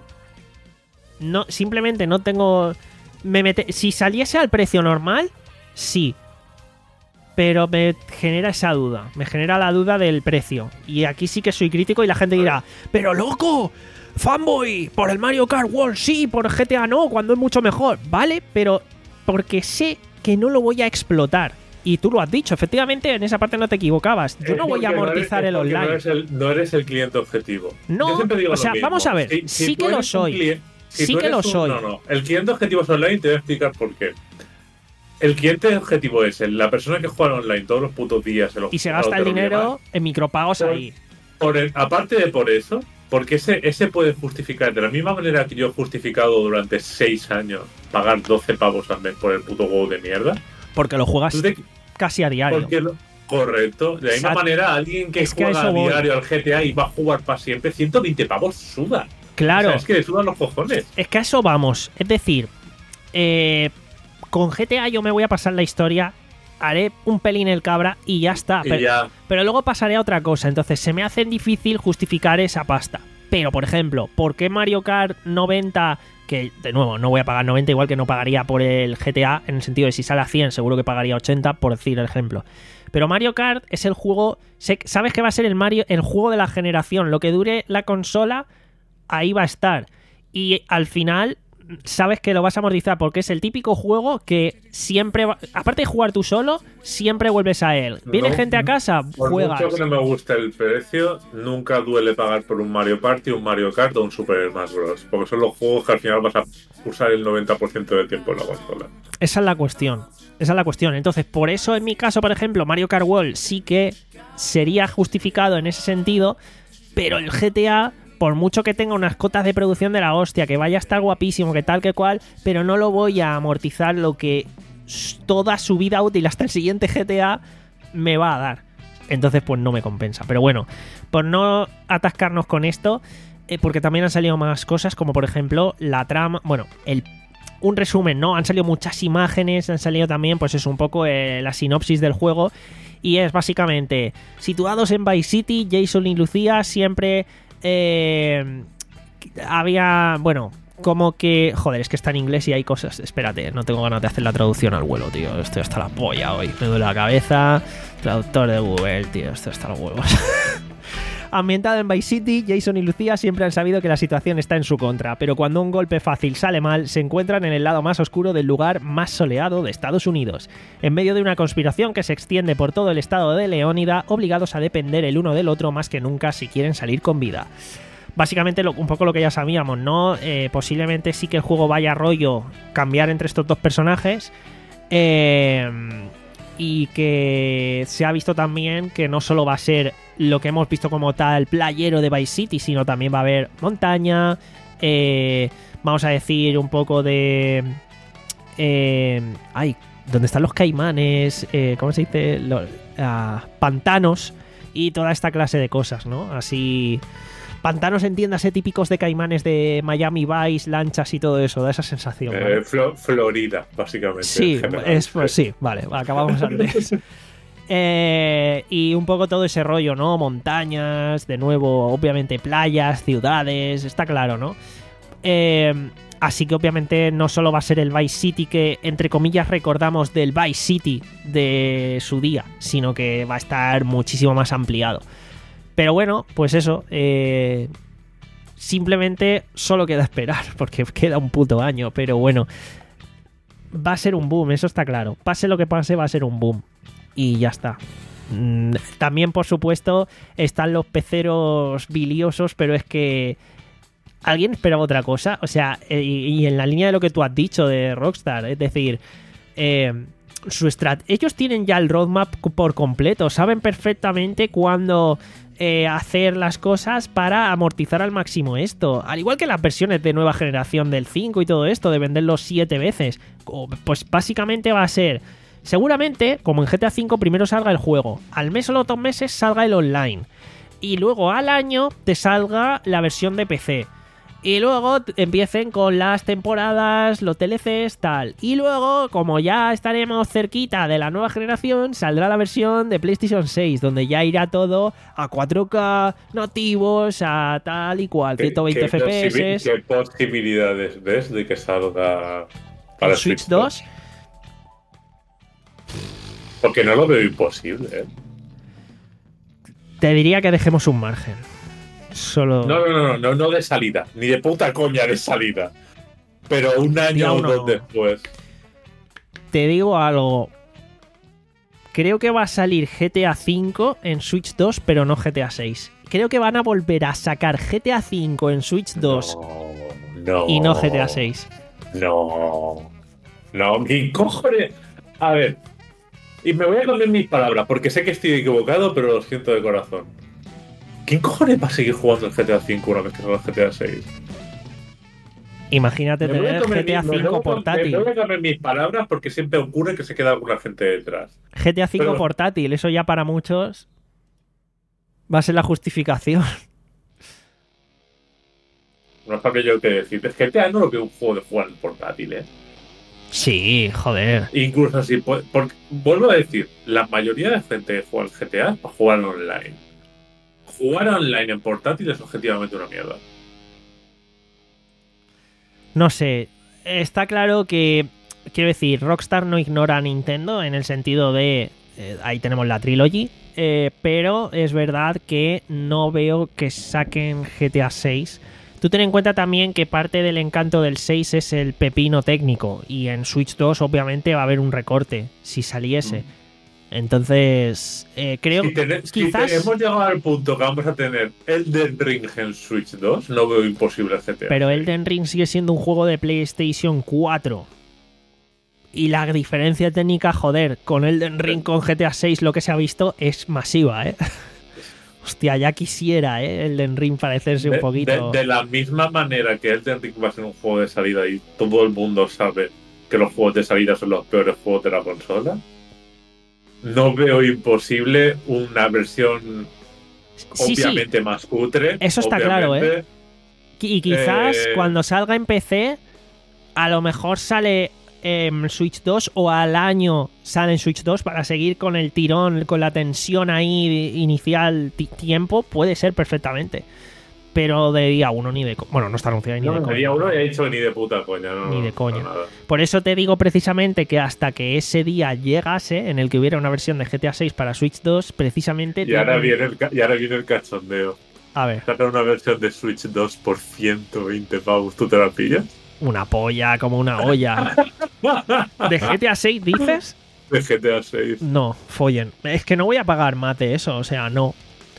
no simplemente no tengo... Me mete, si saliese al precio normal, sí. Pero me genera esa duda. Me genera la duda del precio. Y aquí sí que soy crítico y la gente dirá, ¡pero loco! ¡Fanboy! Por el Mario Kart World sí, por G T A no, cuando es mucho mejor. Vale, pero porque sé que no lo voy a explotar. Y tú lo has dicho, efectivamente en esa parte no te equivocabas. Yo no voy a amortizar no eres, el online. No eres el, no eres el cliente objetivo. No, o sea, vamos a ver, si, si sí que lo soy. Cliente, si sí que lo un, soy. No, no. El cliente objetivo es online y te voy a explicar por qué. El cliente objetivo es el, la persona que juega online todos los putos días. En los y se gasta el dinero en micropagos por, ahí. Por el, aparte de por eso, porque ese, ese puede justificar, de la misma manera que yo he justificado durante seis años pagar doce pavos al mes por el puto juego de mierda. Porque lo juegas te, casi a diario. Lo, correcto. De la misma Exacto. manera, alguien que es que juega a, a diario voy. al G T A y va a jugar para siempre, ciento veinte pavos suda. Claro. O sea, es que le sudan los cojones. Es que a eso vamos. Es decir, eh, con G T A yo me voy a pasar la historia, haré un pelín el cabra y ya está. Y pero, ya. pero luego pasaré a otra cosa. Entonces se me hace difícil justificar esa pasta. Pero, por ejemplo, ¿por qué Mario Kart noventa? Que, de nuevo, no voy a pagar noventa, igual que no pagaría por el G T A, en el sentido de si sale a cien, seguro que pagaría ochenta, por decir el ejemplo. Pero Mario Kart es el juego... Sabes que va a ser el Mario, el juego de la generación. Lo que dure la consola, ahí va a estar. Y al final... sabes que lo vas a amortizar porque es el típico juego que siempre va, aparte de jugar tú solo, siempre vuelves a él. Viene no, gente a casa, por juegas. Mucho que no me gusta el precio, nunca duele pagar por un Mario Party, un Mario Kart o un Super Smash Bros. Porque son los juegos que al final vas a usar el noventa por ciento del tiempo en la consola. Esa es la cuestión. Esa es la cuestión. Entonces, por eso en mi caso, por ejemplo, Mario Kart World sí que sería justificado en ese sentido, pero el G T A, por mucho que tenga unas cotas de producción de la hostia, que vaya a estar guapísimo, que tal, que cual, pero no lo voy a amortizar lo que toda su vida útil hasta el siguiente G T A me va a dar. Entonces, pues no me compensa. Pero bueno, por no atascarnos con esto, eh, porque también han salido más cosas, como por ejemplo la trama, bueno, el un resumen, ¿no? Han salido muchas imágenes, han salido también, pues es un poco eh, la sinopsis del juego, y es básicamente, situados en Vice City, Jason y Lucía siempre... Eh, había, bueno, como que, joder, es que está en inglés y hay cosas, espérate, no tengo ganas de hacer la traducción al vuelo, tío, estoy hasta la polla hoy, me duele la cabeza, traductor de Google, tío, esto está a los huevos. Ambientado en Vice City, Jason y Lucía siempre han sabido que la situación está en su contra, pero cuando un golpe fácil sale mal, se encuentran en el lado más oscuro del lugar más soleado de Estados Unidos, en medio de una conspiración que se extiende por todo el estado de Leónida, obligados a depender el uno del otro más que nunca si quieren salir con vida. Básicamente lo, un poco lo que ya sabíamos, ¿no? Eh, posiblemente sí que el juego vaya a rollo cambiar entre estos dos personajes, eh... y que se ha visto también que no solo va a ser lo que hemos visto como tal playero de Vice City, sino también va a haber montaña, eh, vamos a decir un poco de... Eh, ay, ¿dónde están los caimanes? Eh, ¿Cómo se dice? Los, uh, pantanos y toda esta clase de cosas, ¿no? Así... Pantanos, entiéndase, típicos de caimanes de Miami Vice, lanchas y todo eso, da esa sensación. Eh, ¿vale? Flo- Florida, básicamente. Sí, es, pues sí, vale, acabamos antes. eh, y un poco todo ese rollo, ¿no? Montañas, de nuevo, obviamente playas, ciudades, está claro, ¿no? Eh, así que obviamente no solo va a ser el Vice City que, entre comillas, recordamos del Vice City de su día, sino que va a estar muchísimo más ampliado. Pero bueno, pues eso, eh, simplemente solo queda esperar, porque queda un puto año, pero bueno, va a ser un boom, eso está claro. Pase lo que pase, va a ser un boom. Y ya está. Mm, también, por supuesto, están los peceros biliosos, pero es que ¿alguien esperaba otra cosa? O sea, y, y en la línea de lo que tú has dicho de Rockstar, es decir, eh, su strat- ellos tienen ya el roadmap por completo, saben perfectamente cuándo eh, hacer las cosas para amortizar al máximo esto. Al igual que las versiones de nueva generación del cinco y todo esto, de venderlo siete veces. Pues básicamente va a ser... Seguramente, como en G T A cinco, primero salga el juego. Al mes o los dos meses salga el online. Y luego al año te salga la versión de P C. Y luego empiecen con las temporadas, los D L Cs, tal. Y luego, como ya estaremos cerquita de la nueva generación, saldrá la versión de PlayStation seis, donde ya irá todo a cuatro K, nativos, a tal y cual, ciento veinte F P S. ¿Qué posibilidades ves de que salga para ¿El Switch dos? Porque no lo veo imposible, ¿eh? Te diría que dejemos un margen. Solo... No, no, no, no, no de salida. Ni de puta coña de salida. Pero un año o dos después. Te digo algo. Creo que va a salir G T A cinco en Switch dos, pero no G T A seis. Creo que van a volver a sacar G T A cinco en Switch dos no, no, y no G T A seis. No. No, mi cojones. A ver. Y me voy a cambiar mis palabras, porque sé que estoy equivocado, pero lo siento de corazón. ¿Quién cojones va a seguir jugando el G T A cinco una vez que salga el G T A seis? Imagínate tener G T A cinco portátil. No voy a cambiar mis palabras porque siempre ocurre que se queda alguna gente detrás. G T A cinco Pero... portátil, eso ya para muchos va a ser la justificación. No es para que yo te decir. G T A no lo veo un juego de jugar en portátil, ¿eh? Sí, joder. Incluso así, porque, vuelvo a decir, la mayoría de gente que juega al G T A es para jugar online. Jugar online en portátil es objetivamente una mierda. No sé, está claro que, quiero decir, Rockstar no ignora a Nintendo en el sentido de, eh, ahí tenemos la Trilogy, eh, pero es verdad que no veo que saquen G T A seis. Tú ten en cuenta también que parte del encanto del seis es el pepino técnico, y en Switch dos obviamente va a haber un recorte, si saliese. Entonces, eh, creo si ten, quizás... Si hemos llegado al punto que vamos a tener Elden Ring en Switch dos, no veo imposible el G T A. Pero Elden Ring sigue siendo un juego de PlayStation cuatro. Y la diferencia técnica, joder, con Elden Ring, con G T A seis, lo que se ha visto es masiva, ¿eh? Hostia, ya quisiera, ¿eh? Elden Ring parecerse de, un poquito... De, de la misma manera que Elden Ring va a ser un juego de salida y todo el mundo sabe que los juegos de salida son los peores juegos de la consola, no veo imposible una versión sí, obviamente sí. más cutre. Eso está claro, ¿eh? Y quizás eh... cuando salga en P C, a lo mejor sale en eh, Switch dos o al año sale en Switch dos para seguir con el tirón, con la tensión ahí inicial tiempo, puede ser perfectamente. Pero de día uno ni de coña. Bueno, no está anunciado ni no, de coña. De día uno he dicho ni de puta coña. No, ni de coña. No, Por eso te digo precisamente que hasta que ese día llegase, en el que hubiera una versión de G T A seis para Switch dos, precisamente... Y ahora, viene el, y ahora viene el cachondeo. A ver. Sacar una versión de Switch dos por ciento veinte pavos, ¿tú te la pillas? Una polla, como una olla. ¿De G T A seis dices? De G T A seis. No, follen. Es que no voy a pagar más de eso, o sea, no.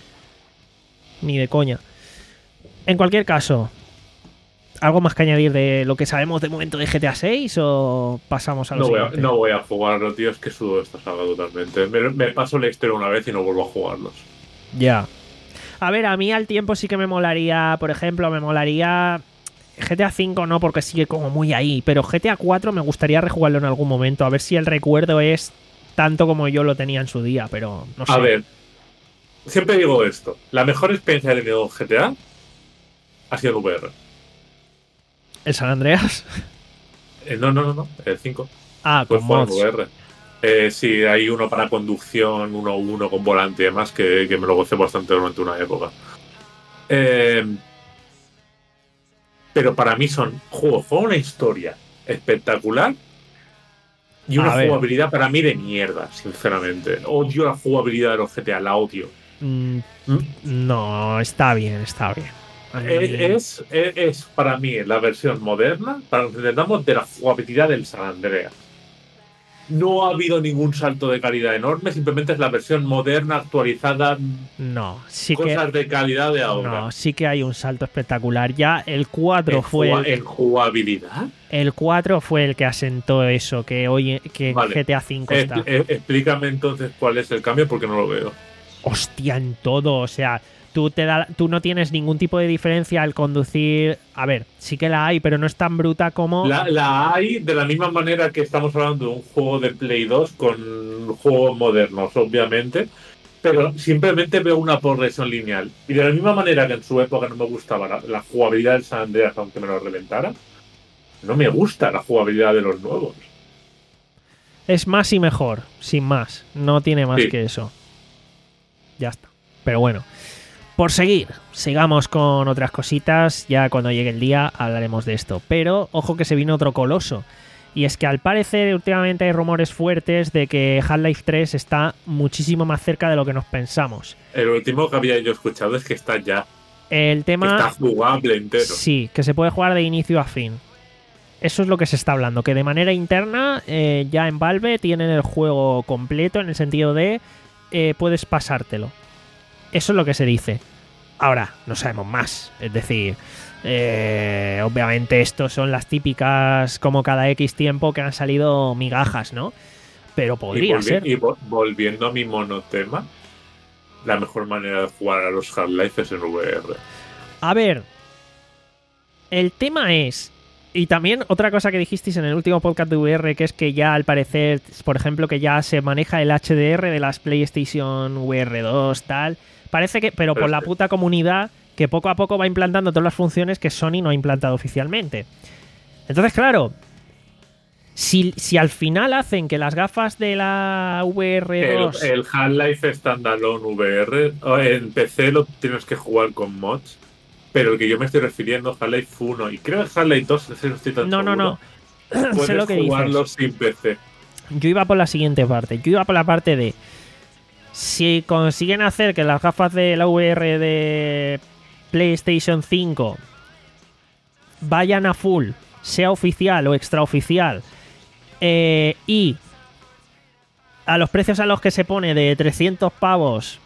Ni de coña. En cualquier caso, ¿algo más que añadir de lo que sabemos de momento de G T A seis o pasamos a lo no siguiente? Voy a, no voy a jugarlo, tío, es que sudo esta saga totalmente. Me, me paso la historia una vez y no vuelvo a jugarlos. Ya. A ver, a mí al tiempo sí que me molaría, por ejemplo, me molaría... G T A cinco no, porque sigue como muy ahí, pero G T A cuatro me gustaría rejugarlo en algún momento, a ver si el recuerdo es tanto como yo lo tenía en su día, pero no sé. A ver, siempre digo esto, la mejor experiencia de tenido en G T A ha sido el V R. ¿El San Andreas? Eh, no, no, no, no, el cinco. Ah, pues con fue mods. en V R. Eh, sí, hay uno para conducción, uno uno con volante y demás, que, que me lo gocé bastante durante una época. Eh... Pero para mí son juegos con una historia espectacular y una jugabilidad para mí de mierda, sinceramente. Odio la jugabilidad de los G T A, la odio. Mm, no, está bien, está bien. A mí- Es, es, es para mí la versión moderna, para que nos entendamos, de la jugabilidad del San Andreas. No ha habido ningún salto de calidad enorme, simplemente es la versión moderna, actualizada, No, sí cosas que... de calidad de ahora. No, sí que hay un salto espectacular. Ya el cuatro ¿En, fue jua- el, en jugabilidad? el cuatro fue el que asentó eso, que hoy que Vale. G T A cinco Eh, está. eh, explícame entonces cuál es el cambio, porque no lo veo. Hostia, en todo, o sea, tú te da, tú no tienes ningún tipo de diferencia al conducir. A ver, sí que la hay, pero no es tan bruta como. La, la hay de la misma manera que estamos hablando de un juego de Play dos con juegos modernos, obviamente, pero simplemente veo una progresión lineal. Y de la misma manera que en su época no me gustaba la, la jugabilidad del San Andreas, aunque me lo reventara, no me gusta la jugabilidad de los nuevos. Es más y mejor, sin más. No tiene más Sí. que eso. Ya está. Pero bueno. Por seguir, sigamos con otras cositas. Ya cuando llegue el día hablaremos de esto. Pero ojo que se viene otro coloso. Y es que al parecer últimamente hay rumores fuertes de que Half-Life tres está muchísimo más cerca de lo que nos pensamos. El último que había yo escuchado es que está ya. El Que tema... está jugable entero. Sí, que se puede jugar de inicio a fin. Eso es lo que se está hablando, que de manera interna eh, ya en Valve tienen el juego completo en el sentido de eh, puedes pasártelo. Eso es lo que se dice. Ahora, no sabemos más. Es decir, eh, obviamente estos son las típicas como cada X tiempo que han salido migajas, ¿no? Pero Y, podría volvi- ser. y vo- volviendo a mi monotema, la mejor manera de jugar a los Half-Life es en V R. A ver, el tema es, y también otra cosa que dijisteis en el último podcast de V R, que es que ya al parecer, por ejemplo, que ya se maneja el H D R de las PlayStation V R dos, tal. Parece que, pero por la puta comunidad, que poco a poco va implantando todas las funciones que Sony no ha implantado oficialmente. Entonces, claro, si, si al final hacen que las gafas de la V R El, dos... el Half-Life Standalone V R, o en P C lo tienes que jugar con mods, pero el que yo me estoy refiriendo, Half-Life uno, y creo que Half-Life dos, no estoy tan No, no, no. seguro, Sé puedes lo que dices. jugarlo sin P C. Yo iba por la siguiente parte. Yo iba por la parte de... Si consiguen hacer que las gafas de la V R de PlayStation cinco vayan a full, sea oficial o extraoficial, eh, y a los precios a los que se pone de trescientos pavos,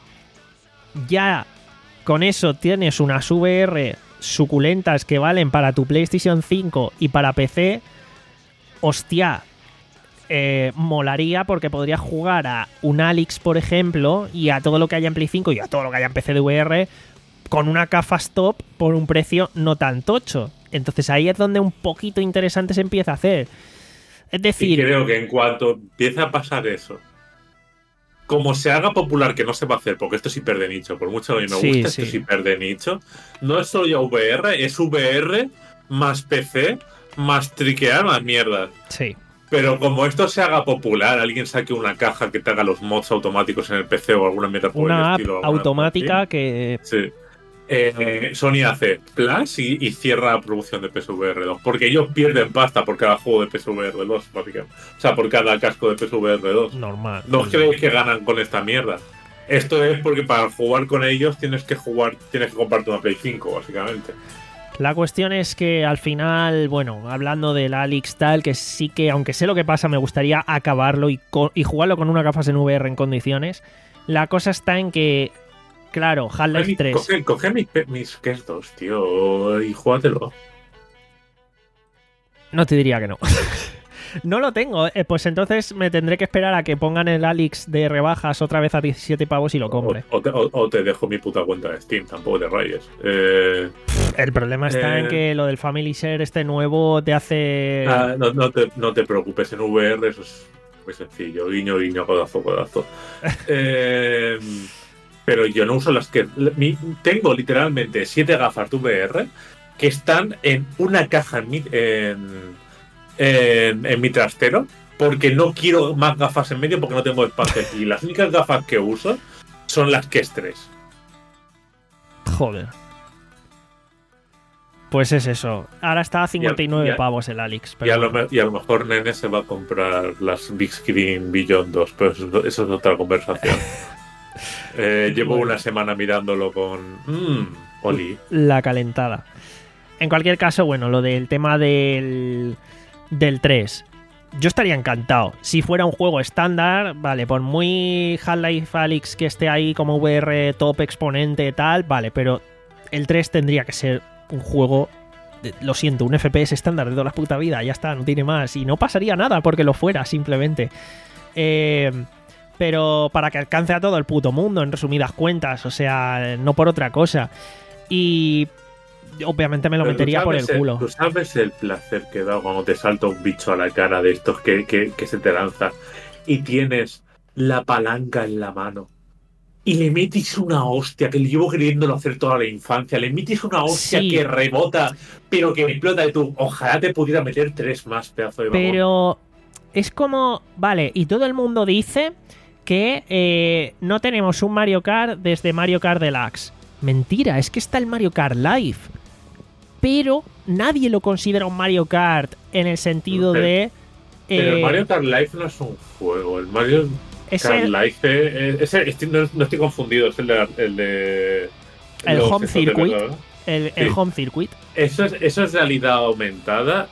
ya con eso tienes unas V R suculentas que valen para tu PlayStation cinco y para P C, hostia... Eh, molaría porque podrías jugar a un Alyx, por ejemplo, y a todo lo que haya en Play cinco y a todo lo que haya en P C de V R con una gafas top por un precio no tan tocho. Entonces ahí es donde un poquito interesante se empieza a hacer. Es Y decir, creo que en cuanto empiece a pasar eso, como se haga popular, que no se va a hacer, porque esto es hiper de nicho, por mucho que me Sí, gusta, sí. esto es hiper de nicho, no es solo ya V R, es V R más P C, más triquear, más mierda. sí. Pero como esto se haga popular, alguien saque una caja que te haga los mods automáticos en el P C o alguna mierda por el Una app estilo, alguna automática cosa que... así. Sí. Eh, Sony hace plus y, y cierra la producción de P S V R dos. Porque ellos pierden pasta por cada juego de P S V R dos, básicamente. O sea, por cada casco de P S V R dos. Normal. No creéis que ganan con esta mierda. Esto es porque para jugar con ellos tienes que jugar, tienes que comprarte una Play cinco, básicamente. La cuestión es que al final, bueno, hablando del Alyx tal, que sí que, aunque sé lo que pasa, me gustaría acabarlo y, co- y jugarlo con unas gafas en V R en condiciones. La cosa está en que, claro, Half-Life tres... Coge, coge mis, mis questos, tío, y júgatelo. No te diría que no. No lo tengo, eh, pues entonces me tendré que esperar a que pongan el Alyx de rebajas otra vez a diecisiete pavos y lo compre. O, o te, o- o te dejo mi puta cuenta de Steam, tampoco te rayes. Eh, El problema está Eh. en que lo del Family Share este nuevo te hace... ah, no, no te, no te preocupes, en V R eso es muy sencillo. Guiño, guiño, codazo, codazo. eh, pero yo no uso las que... mi- tengo literalmente siete gafas de V R que están en una caja en mi, en, en, en mi trastero porque no quiero más gafas en medio porque no tengo espacio aquí. Las únicas gafas que uso son las que tres. Joder. Pues es eso. Ahora está a cincuenta y nueve Y a- pavos el Alyx. Y Pero a, lo, me- y a lo mejor Nene se va a comprar las Big Screen Beyond dos, pero eso, eso es otra conversación. Eh, llevo Bueno. una semana mirándolo con... mm, Oli. La calentada. En cualquier caso, bueno, lo del tema del, del tres. Yo estaría encantado. Si fuera un juego estándar, vale, por muy Half-Life Alyx que esté ahí como V R top exponente tal, vale, pero el tres tendría que ser un juego, de, lo siento, un F P S estándar de toda la puta vida, ya está, no tiene más. Y no pasaría nada porque lo fuera, simplemente. Eh, pero para que alcance a todo el puto mundo, en resumidas cuentas, o sea, no por otra cosa. Y obviamente me lo Pero metería por el el, culo. Tú sabes el placer que da cuando te salta un bicho a la cara de estos que, que, que se te lanza y tienes la palanca en la mano y le metes una hostia, que llevo queriéndolo hacer toda la infancia, le metes una hostia Sí. que rebota, pero que explota de tu... Ojalá te pudiera meter tres más, pedazo de mamón. Pero es como... Vale, y todo el mundo dice que eh, no tenemos un Mario Kart desde Mario Kart Deluxe. Mentira, es que está el Mario Kart Live. Pero nadie lo considera un Mario Kart en el sentido Pero- de... Pero eh, el Mario Kart Live no es un juego, el Mario es Kart el, Live es, es el- estoy- no, no estoy confundido, es el de... El, de, El los Home estos de Circuit. verdad, ¿no? el, el sí. Home Circuit. Eso es, eso es realidad aumentada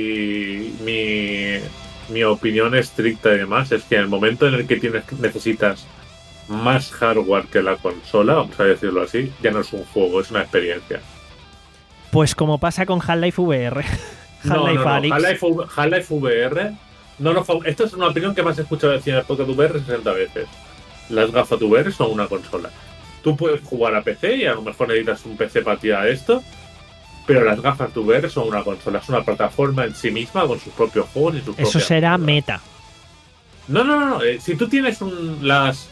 y mi, mi opinión estricta y demás es que en el momento en el que tienes, necesitas más hardware que la consola, vamos a decirlo así, ya no es un juego, es una experiencia. Pues como pasa con Half-Life V R. No, Half-Life no, no. Alyx. Half-Life V- Half-Life V R, no lo fa- esto es una opinión que más he escuchado decir en el podcast V R sesenta veces. Las gafas V R son una consola. Tú puedes jugar a P C y a lo mejor necesitas un P C para tirar esto, pero las gafas de V R son una consola, es una plataforma en sí misma con sus propios juegos y sus Eso propias será cosas. meta. No, no, no, no. eh, si tú tienes un, las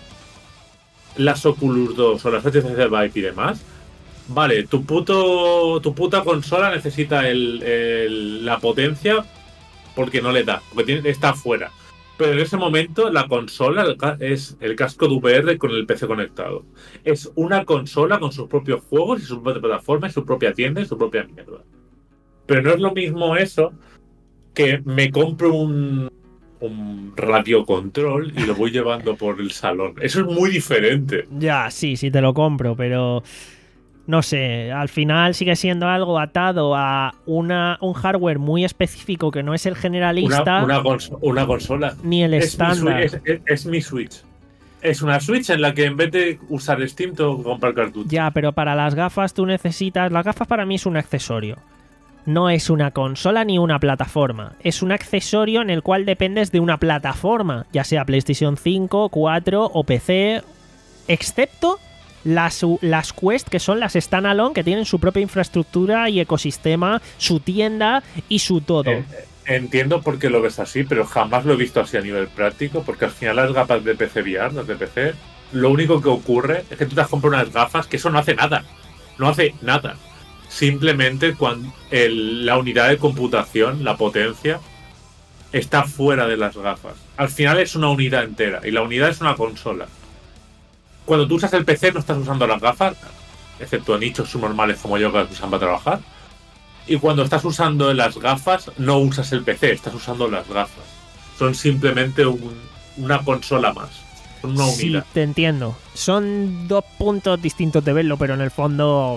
las Oculus dos o las H T C Vive y demás, vale, tu puto tu puta consola necesita el, el- la potencia porque no le da, porque tiene, está fuera. Pero en ese momento la consola el ca- es el casco de V R con el P C conectado. Es una consola con sus propios juegos y su propia plataforma y su propia tienda y su propia mierda. Pero no es lo mismo eso que me compro un, un radiocontrol y lo voy llevando por el salón. Eso es muy diferente. Ya, sí, sí te lo compro, pero no sé, al final sigue siendo algo atado a una, un hardware muy específico que no es el generalista Una, una, cons- una consola. ni el Es mi, estándar. Switch, es, es- es mi Switch. Es una Switch en la que en vez de usar Steam tengo que comprar cartuchos. Ya, pero para las gafas tú necesitas... Las gafas para mí es un accesorio. No es una consola ni una plataforma. Es un accesorio en el cual dependes de una plataforma, ya sea PlayStation cinco, cuatro o P C, excepto las, las Quest, que son las standalone, que tienen su propia infraestructura y ecosistema, su tienda y su todo. Eh, Entiendo por qué lo ves así, pero jamás lo he visto así a nivel práctico, porque al final las gafas de P C V R, las de P C, lo único que ocurre es que tú te has comprado unas gafas que eso no hace nada. No hace nada. Simplemente cuando el- la unidad de computación, la potencia, está fuera de las gafas. Al final es una unidad entera, y la unidad es una consola. Cuando tú usas el P C no estás usando las gafas, excepto nichos subnormales como yo que las usan para trabajar. Y cuando estás usando las gafas, no usas el P C, estás usando las gafas. Son simplemente un- una consola más. Son una Sí, unidad. te entiendo. Son dos puntos distintos de verlo, pero en el fondo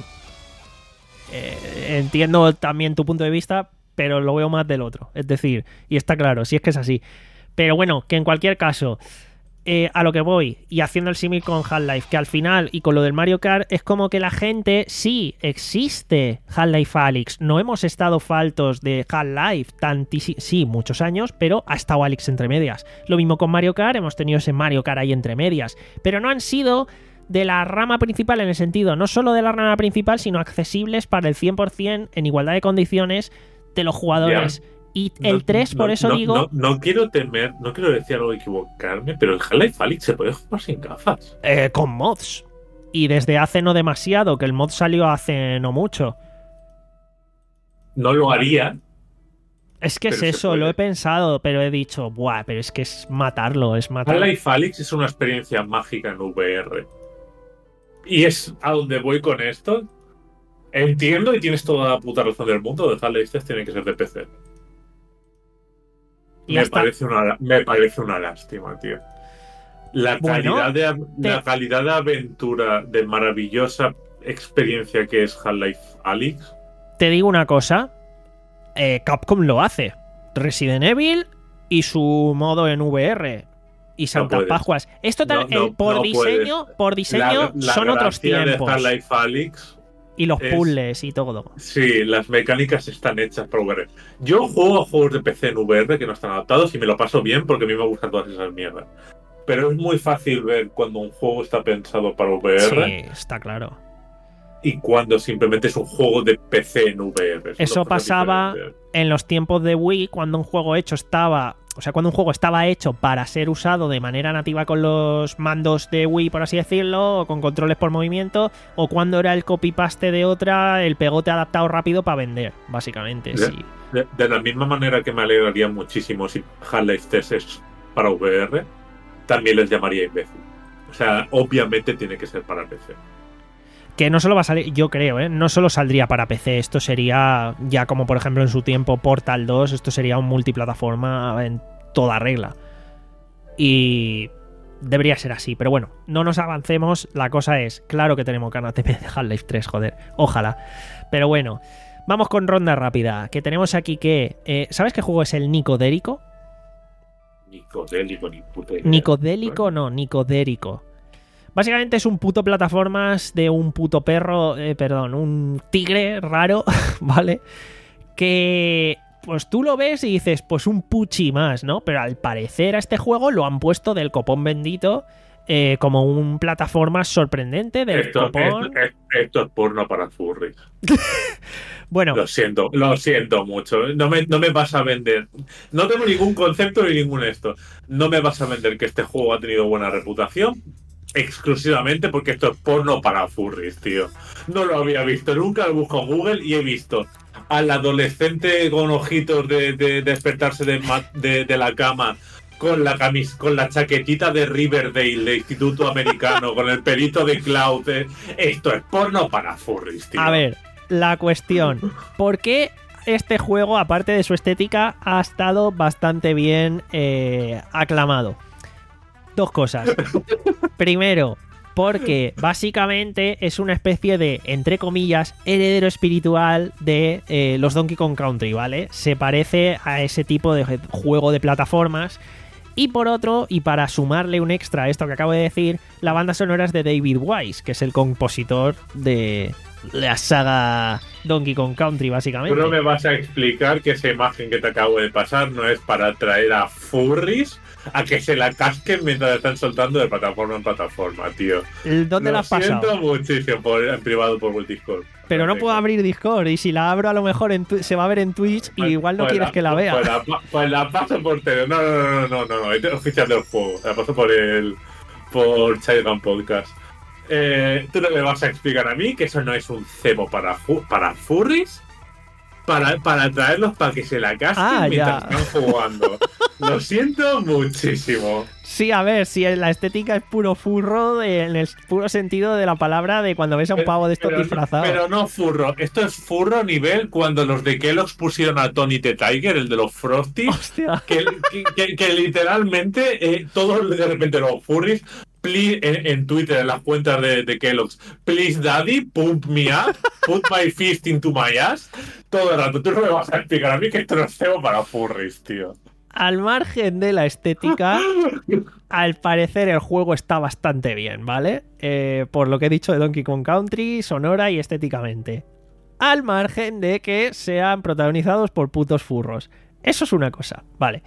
eh, entiendo también tu punto de vista, pero lo veo más del otro. Es decir, y está claro, si es que es así. Pero bueno, que en cualquier caso, eh, a lo que voy, y haciendo el símil con Half-Life, que al final, y con lo del Mario Kart, es como que la gente, sí, existe Half-Life Alyx, no hemos estado faltos de Half-Life, tantísi- sí, muchos años, pero ha estado Alyx entre medias. Lo mismo con Mario Kart, hemos tenido ese Mario Kart ahí entre medias, pero no han sido de la rama principal en el sentido, no solo de la rama principal, sino accesibles para el cien por ciento en igualdad de condiciones de los jugadores. Ya. Y el No- tres, por no- eso no- digo... No, no quiero temer, no quiero decir algo equivocarme, pero el Half-Life Alyx se puede jugar sin gafas. Eh, con mods. Y desde hace no demasiado, que el mod salió hace no mucho. No lo haría. Es que Pero es se eso, puede. lo he pensado, pero he dicho, buah, pero es que es matarlo, es matarlo. Half-Life Alyx es una experiencia mágica en V R. Y es a donde voy con esto. Entiendo y tienes toda la puta razón del mundo. De Half-Life tres tiene que ser de P C. Y Me hasta- parece, una, me parece una lástima, tío. La Bueno, calidad, de, te- la calidad de aventura, de maravillosa experiencia que es Half-Life Alyx. Te digo una cosa, eh, Capcom lo hace. Resident Evil y su modo en V R y Santas puedes. Pascuas. Esto tal- No, no, eh, por no diseño, puedes. por diseño La- la son otros gracia de tiempos. Half-Life Alyx, Y los es- puzzles y todo. sí, las mecánicas están hechas para V R. Yo juego a juegos de P C en V R que no están adaptados y me lo paso bien porque a mí me gustan todas esas mierdas. Pero es muy fácil ver cuando un juego está pensado para V R Sí, está claro. y cuando simplemente es un juego de P C en V R. Son Eso dos cosas pasaba diferentes. en los tiempos de Wii, cuando un juego hecho estaba, o sea, cuando un juego estaba hecho para ser usado de manera nativa con los mandos de Wii, por así decirlo, o con controles por movimiento, o cuando era el copy-paste de otra, el pegote adaptado rápido para vender, básicamente. Ya. Sí. De, de la misma manera que me alegraría muchísimo si Half-Life tres es para V R, también les llamaría imbécil. O sea, obviamente tiene que ser para P C. Que no solo va a salir, yo creo, ¿eh? No solo saldría para P C, esto sería, ya como por ejemplo en su tiempo Portal dos, esto sería un multiplataforma en toda regla. Y debería ser así, pero bueno, no nos avancemos, la cosa es, claro que tenemos ganas de Half-Life tres, joder, ojalá. Pero bueno, vamos con ronda rápida, que tenemos aquí que... Eh, ¿sabes qué juego es el Nicodérico? Nicodélico, ni puta idea. Nicodélico no, Nicodérico. Básicamente es un puto plataformas de un puto perro, eh, perdón, un tigre raro, ¿vale? Que pues tú lo ves y dices, pues un puchi más, ¿no? Pero al parecer a este juego lo han puesto del copón bendito eh, como un plataformas sorprendente del Esto, copón. esto, esto- esto es porno para furries. Bueno, Lo siento, lo siento mucho. No me, no me vas a vender. No tengo ningún concepto ni ningún esto. No me vas a vender que este juego ha tenido buena reputación exclusivamente porque esto es porno para furries, tío. No lo había visto nunca, lo busco en Google y he visto al adolescente con ojitos de, de despertarse de, ma- de, de la cama con la camis con la chaquetita de Riverdale de Instituto Americano, con el pelito de Cloud. eh. Esto es porno para furries, tío. a ver, la cuestión, ¿por qué este juego, aparte de su estética, ha estado bastante bien eh, aclamado? Dos cosas. Primero, porque básicamente es una especie de, entre comillas, heredero espiritual de eh, los Donkey Kong Country, ¿vale? Se parece a ese tipo de juego de plataformas. Y por otro, y para sumarle un extra a esto que acabo de decir, la banda sonora es de David Wise, que es el compositor de la saga Donkey Kong Country, básicamente. Tú no me vas a explicar que esa imagen que te acabo de pasar no es para atraer a furries a que se la casquen mientras están soltando de plataforma en plataforma, tío. ¿Dónde Lo la has pasado? siento muchísimo por, en privado por el Discord. Pero no puedo abrir Discord, y si la abro a lo mejor en tu- se va a ver en Twitch y Pues- igual no pues quieres que la vea. Pues la, pues la paso por tele. No, no, no, no, no, no, es oficial del juego. La paso por el por Childgun Podcast. Eh, Tú no me vas a explicar a mí que eso no es un cebo para, fu- para furries. Para, para traerlos para que se la casquen Ah, mientras ya. están jugando. Lo siento muchísimo. Sí, a ver, si la estética es puro furro de- en el puro sentido de la palabra de cuando ves a un pavo de estos Pero- disfrazado. Pero no furro. Esto es furro nivel cuando los de Kellogg's pusieron a Tony the Tiger, el de los Frosties. Hostia. que, que, que- que literalmente eh, todos de repente los furries please, en, en Twitter, en las cuentas de, de Kellogg's, please daddy, pump me up, put my fist into my ass, todo el rato. Tú no me vas a explicar a mí que esto no es cebo para furries, tío. Al margen de la estética, al parecer el juego está bastante bien, ¿vale? Eh, por lo que he dicho de Donkey Kong Country, sonora y estéticamente. Al margen de que sean protagonizados por putos furros. Eso es una cosa, vale.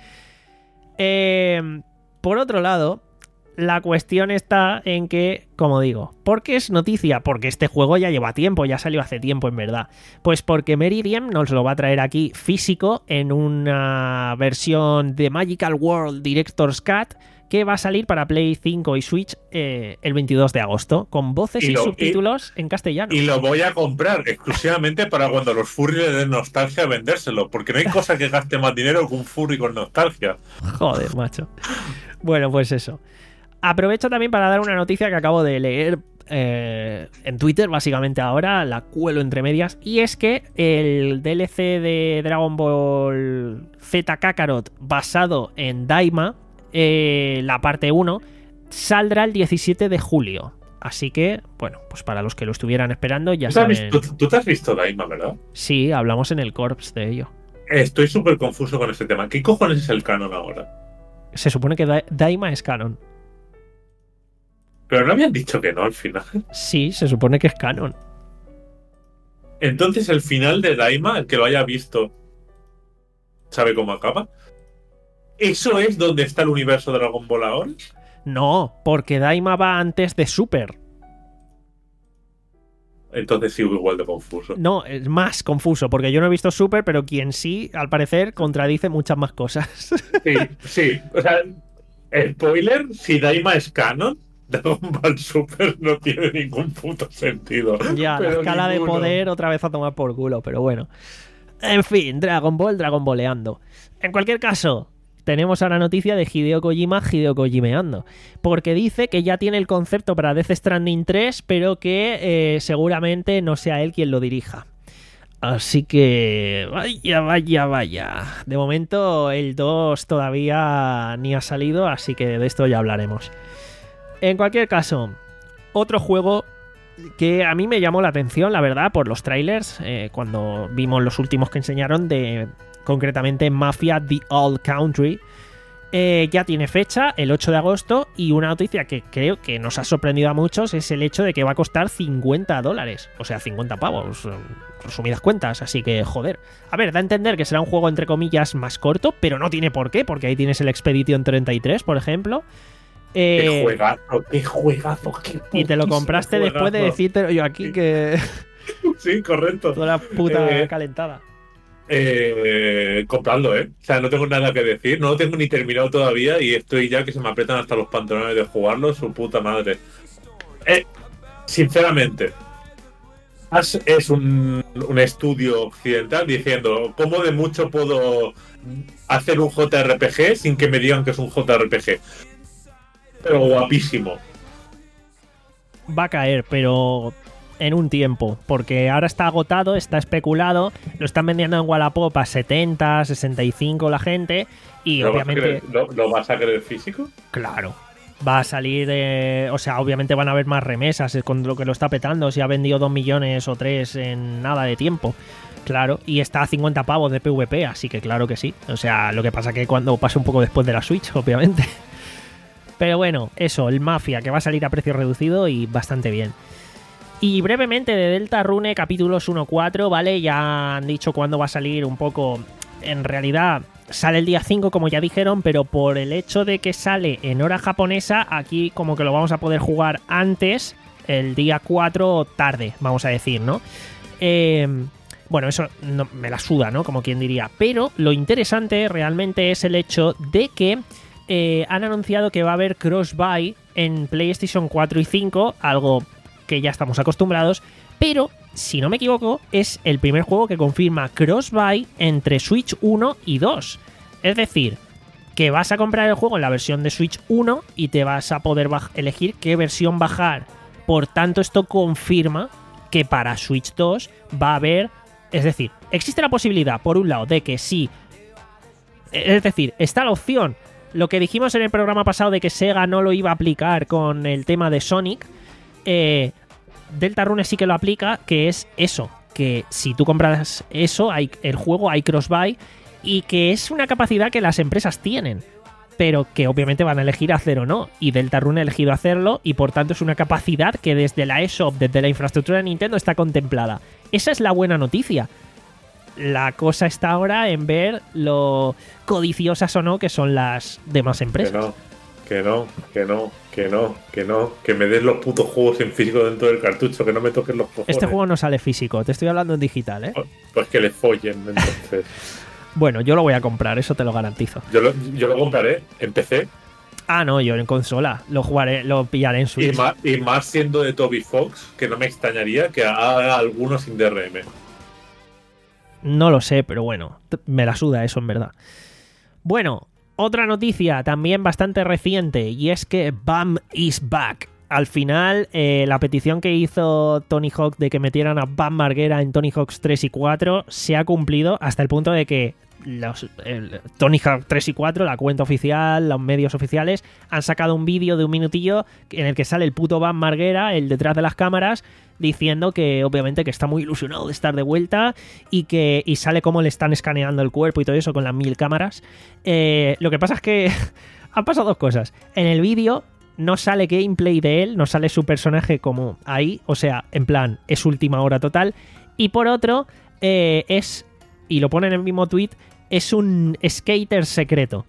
Eh, por otro lado, la cuestión está en que, como digo, ¿por qué es noticia? Porque este juego ya lleva tiempo, ya salió hace tiempo en verdad. Pues porque Meridian nos lo va a traer aquí físico en una versión de Magical World Director's Cut que va a salir para Play cinco y Switch eh, el veintidós de agosto, con voces y, Y lo- subtítulos en castellano. Y lo voy a comprar exclusivamente para cuando los furries le den nostalgia vendérselo, porque no hay cosa que gaste más dinero que un furry con nostalgia. Joder, macho. Bueno, pues eso. Aprovecho también para dar una noticia que acabo de leer eh, en Twitter, básicamente ahora, la cuelo entre medias, y es que el D L C de Dragon Ball Z Kakarot basado en Daima, eh, la parte uno, saldrá el diecisiete de julio. Así que, bueno, pues para los que lo estuvieran esperando, ya ¿Tú, te has saben... visto- tú te has visto Daima, ¿verdad? Sí, hablamos en el Corps de ello. Estoy súper confuso con este tema. ¿Qué cojones es el canon ahora? Se supone que Da- Daima es canon. Pero no habían dicho que no al final. Sí, se supone que es canon. Entonces el final de Daima, el que lo haya visto, ¿sabe cómo acaba? ¿Eso es donde está el universo de Dragon Ball ahora? No, porque Daima va antes de Super. Entonces sigo igual de confuso. No, es más confuso, porque yo no he visto Super, pero quien sí, al parecer, contradice muchas más cosas. Sí, sí. O sea, spoiler, si Daima es canon, Dragon Ball Super no tiene ningún puto sentido. Ya, la Pero escala ninguno. de poder otra vez a tomar por culo, pero bueno. En fin, Dragon Ball, Dragon Balleando. En cualquier caso, tenemos ahora noticia de Hideo Kojima, Hideo Kojimeando, porque dice que ya tiene el concepto para Death Stranding tres, pero que eh, seguramente no sea él quien lo dirija. Así que... Vaya, vaya, vaya. De momento el dos todavía ni ha salido, así que de esto ya hablaremos. En cualquier caso, otro juego que a mí me llamó la atención, la verdad, por los trailers, eh, cuando vimos los últimos que enseñaron de, concretamente, Mafia The Old Country. Eh, ya tiene fecha, el ocho de agosto, y una noticia que creo que nos ha sorprendido a muchos es el hecho de que va a costar cincuenta dólares, o sea, cincuenta pavos, resumidas cuentas, así que, joder. A ver, da a entender que será un juego, entre comillas, más corto, pero no tiene por qué, porque ahí tienes el Expedition treinta y tres, por ejemplo. ¡Qué Eh, juegazo! ¡Qué juegazo! Qué y te lo putísimo compraste juegazo. después de decirte yo aquí que Sí, correcto. toda la puta Eh, calentada. Eh, comprarlo, ¿eh? O sea, no tengo nada que decir, no lo tengo ni terminado todavía y estoy ya que se me aprietan hasta los pantalones de jugarlo, su puta madre. Eh, sinceramente, As es un, un estudio occidental diciendo cómo de mucho puedo hacer un J R P G sin que me digan que es un J R P G. Pero guapísimo. Va a caer, pero en un tiempo, porque ahora está agotado, está especulado, lo están vendiendo en Wallapop a setenta, sesenta y cinco la gente, y ¿Lo obviamente, vas a querer, lo, lo vas a querer físico? claro, va a salir, eh, o sea, obviamente van a haber más remesas con lo que lo está petando, si ha vendido dos millones o tres en nada de tiempo. Claro, y está a cincuenta pavos de P V P, así que claro que sí. O sea, lo que pasa que cuando pase un poco después de la Switch, obviamente. Pero bueno, eso, el Mafia, que va a salir a precio reducido y bastante bien. Y brevemente de Deltarune, capítulos uno cuatro, ¿vale? Ya han dicho cuándo va a salir un poco. En realidad sale el día cinco, como ya dijeron, pero por el hecho de que sale en hora japonesa, aquí como que lo vamos a poder jugar antes, el día cuatro tarde, vamos a decir, ¿no? Eh... Bueno, eso no, me la suda, ¿no? Como quien diría. Pero lo interesante realmente es el hecho de que eh, han anunciado que va a haber cross-buy en PlayStation cuatro y cinco, algo que ya estamos acostumbrados, pero, si no me equivoco, es el primer juego que confirma cross-buy entre Switch uno y dos. Es decir, que vas a comprar el juego en la versión de Switch uno y te vas a poder elegir qué versión bajar. Por tanto, esto confirma que para Switch dos va a haber... Es decir, existe la posibilidad, por un lado, de que sí... Es decir, está la opción. Lo que dijimos en el programa pasado de que Sega no lo iba a aplicar con el tema de Sonic, eh, Deltarune sí que lo aplica, que es eso, que si tú compras eso, hay, el juego hay cross-buy, y que es una capacidad que las empresas tienen, pero que obviamente van a elegir hacer o no, y Deltarune ha elegido hacerlo, y por tanto es una capacidad que desde la eShop, desde la infraestructura de Nintendo, está contemplada. Esa es la buena noticia. La cosa está ahora en ver lo codiciosas o no que son las demás empresas. Que no, que no, que no, que no, que no, que me des los putos juegos en físico dentro del cartucho, que no me toquen los cojones. Este juego no sale físico, te estoy hablando en digital, ¿eh? Pues que le follen, entonces. Bueno, yo lo voy a comprar, eso te lo garantizo. Yo lo, yo lo compraré en P C. Ah, no, yo en consola. Lo jugaré, lo pillaré en Switch. Y más, y más siendo de Toby Fox, que no me extrañaría que haga alguno sin D R M. No lo sé, pero bueno, me la suda eso en verdad. Bueno, otra noticia también bastante reciente, y es que Bam is back. Al final, eh, la petición que hizo Tony Hawk de que metieran a Bam Margera en Tony Hawk's tres y cuatro se ha cumplido hasta el punto de que los el, Tony Hawk tres y cuatro, la cuenta oficial, los medios oficiales, han sacado un vídeo de un minutillo en el que sale el puto Bam Margera, el detrás de las cámaras, diciendo que obviamente que está muy ilusionado de estar de vuelta y que y sale cómo le están escaneando el cuerpo y todo eso con las mil cámaras. Eh, lo que pasa es que han pasado dos cosas. En el vídeo no sale gameplay de él, no sale su personaje como ahí, o sea, en plan, es última hora total. Y por otro, eh, es, y lo ponen en el mismo tweet, es un skater secreto.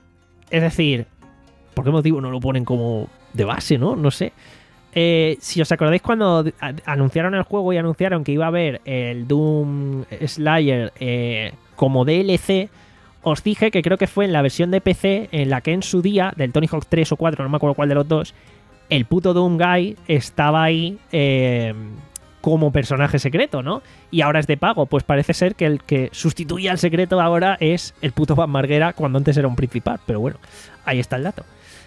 Es decir, ¿por qué motivo no lo ponen como de base, no? No sé. Eh, si os acordáis cuando anunciaron el juego y anunciaron que iba a haber el Doom Slayer eh, como D L C, os dije que creo que fue en la versión de P C en la que en su día, del Tony Hawk tres o cuatro, no me acuerdo cuál de los dos, el puto Doom Guy estaba ahí eh, como personaje secreto, ¿no? Y ahora es de pago. Pues parece ser que el que sustituye al secreto ahora es el puto Bam Margera, cuando antes era un principal. Pero bueno, ahí está el dato.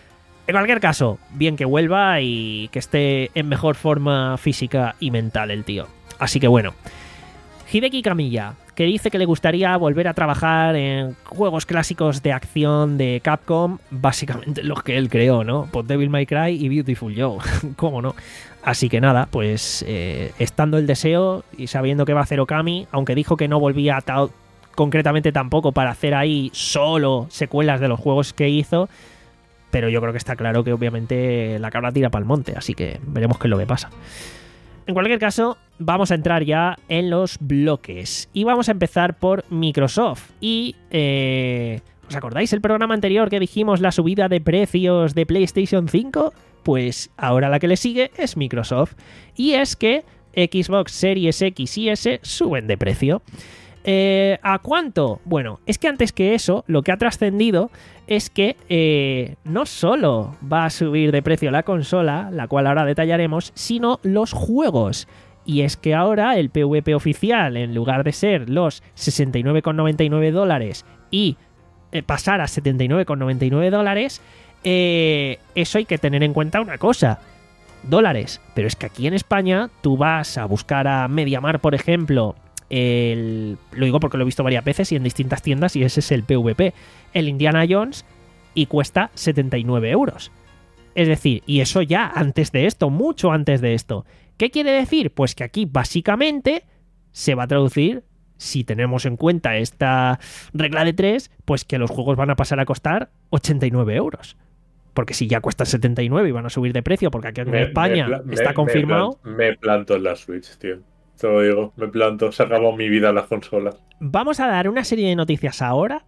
En cualquier caso, bien que vuelva y que esté en mejor forma física y mental el tío. Así que bueno. Hideki Kamiya, que dice que le gustaría volver a trabajar en juegos clásicos de acción de Capcom, básicamente los que él creó, ¿no? Pues Devil May Cry y Beautiful Joe, ¿cómo no? Así que nada, pues eh, estando el deseo y sabiendo que va a hacer Okami, aunque dijo que no volvía ta- concretamente tampoco para hacer ahí solo secuelas de los juegos que hizo, pero yo creo que está claro que obviamente la cabra tira para el monte, así que veremos qué es lo que pasa. En cualquier caso, vamos a entrar ya en los bloques. Y vamos a empezar por Microsoft. Y, eh, ¿os acordáis el programa anterior que dijimos la subida de precios de PlayStation cinco? Pues ahora la que le sigue es Microsoft. Y es que Xbox Series X y S suben de precio. Eh, ¿A cuánto? Bueno, es que antes que eso, lo que ha trascendido es que eh, no solo va a subir de precio la consola, la cual ahora detallaremos, sino los juegos. Y es que ahora el PvP oficial, en lugar de ser los sesenta y nueve con noventa y nueve dólares y eh, pasar a setenta y nueve con noventa y nueve dólares, eh, eso hay que tener en cuenta una cosa. Dólares. Pero es que aquí en España tú vas a buscar a MediaMarkt, por ejemplo, el, lo digo porque lo he visto varias veces y en distintas tiendas, y ese es el PvP, el Indiana Jones, y cuesta setenta y nueve euros. Es decir, y eso ya antes de esto, mucho antes de esto. ¿Qué quiere decir? Pues que aquí básicamente se va a traducir, si tenemos en cuenta esta regla de tres, pues que los juegos van a pasar a costar ochenta y nueve euros. Porque si ya cuestan setenta y nueve y van a subir de precio, porque aquí en me, España me, está me, confirmado... Me, plan, me planto en la Switch, tío. Te lo digo, me planto, se acabó mi vida en las consolas. Vamos a dar una serie de noticias ahora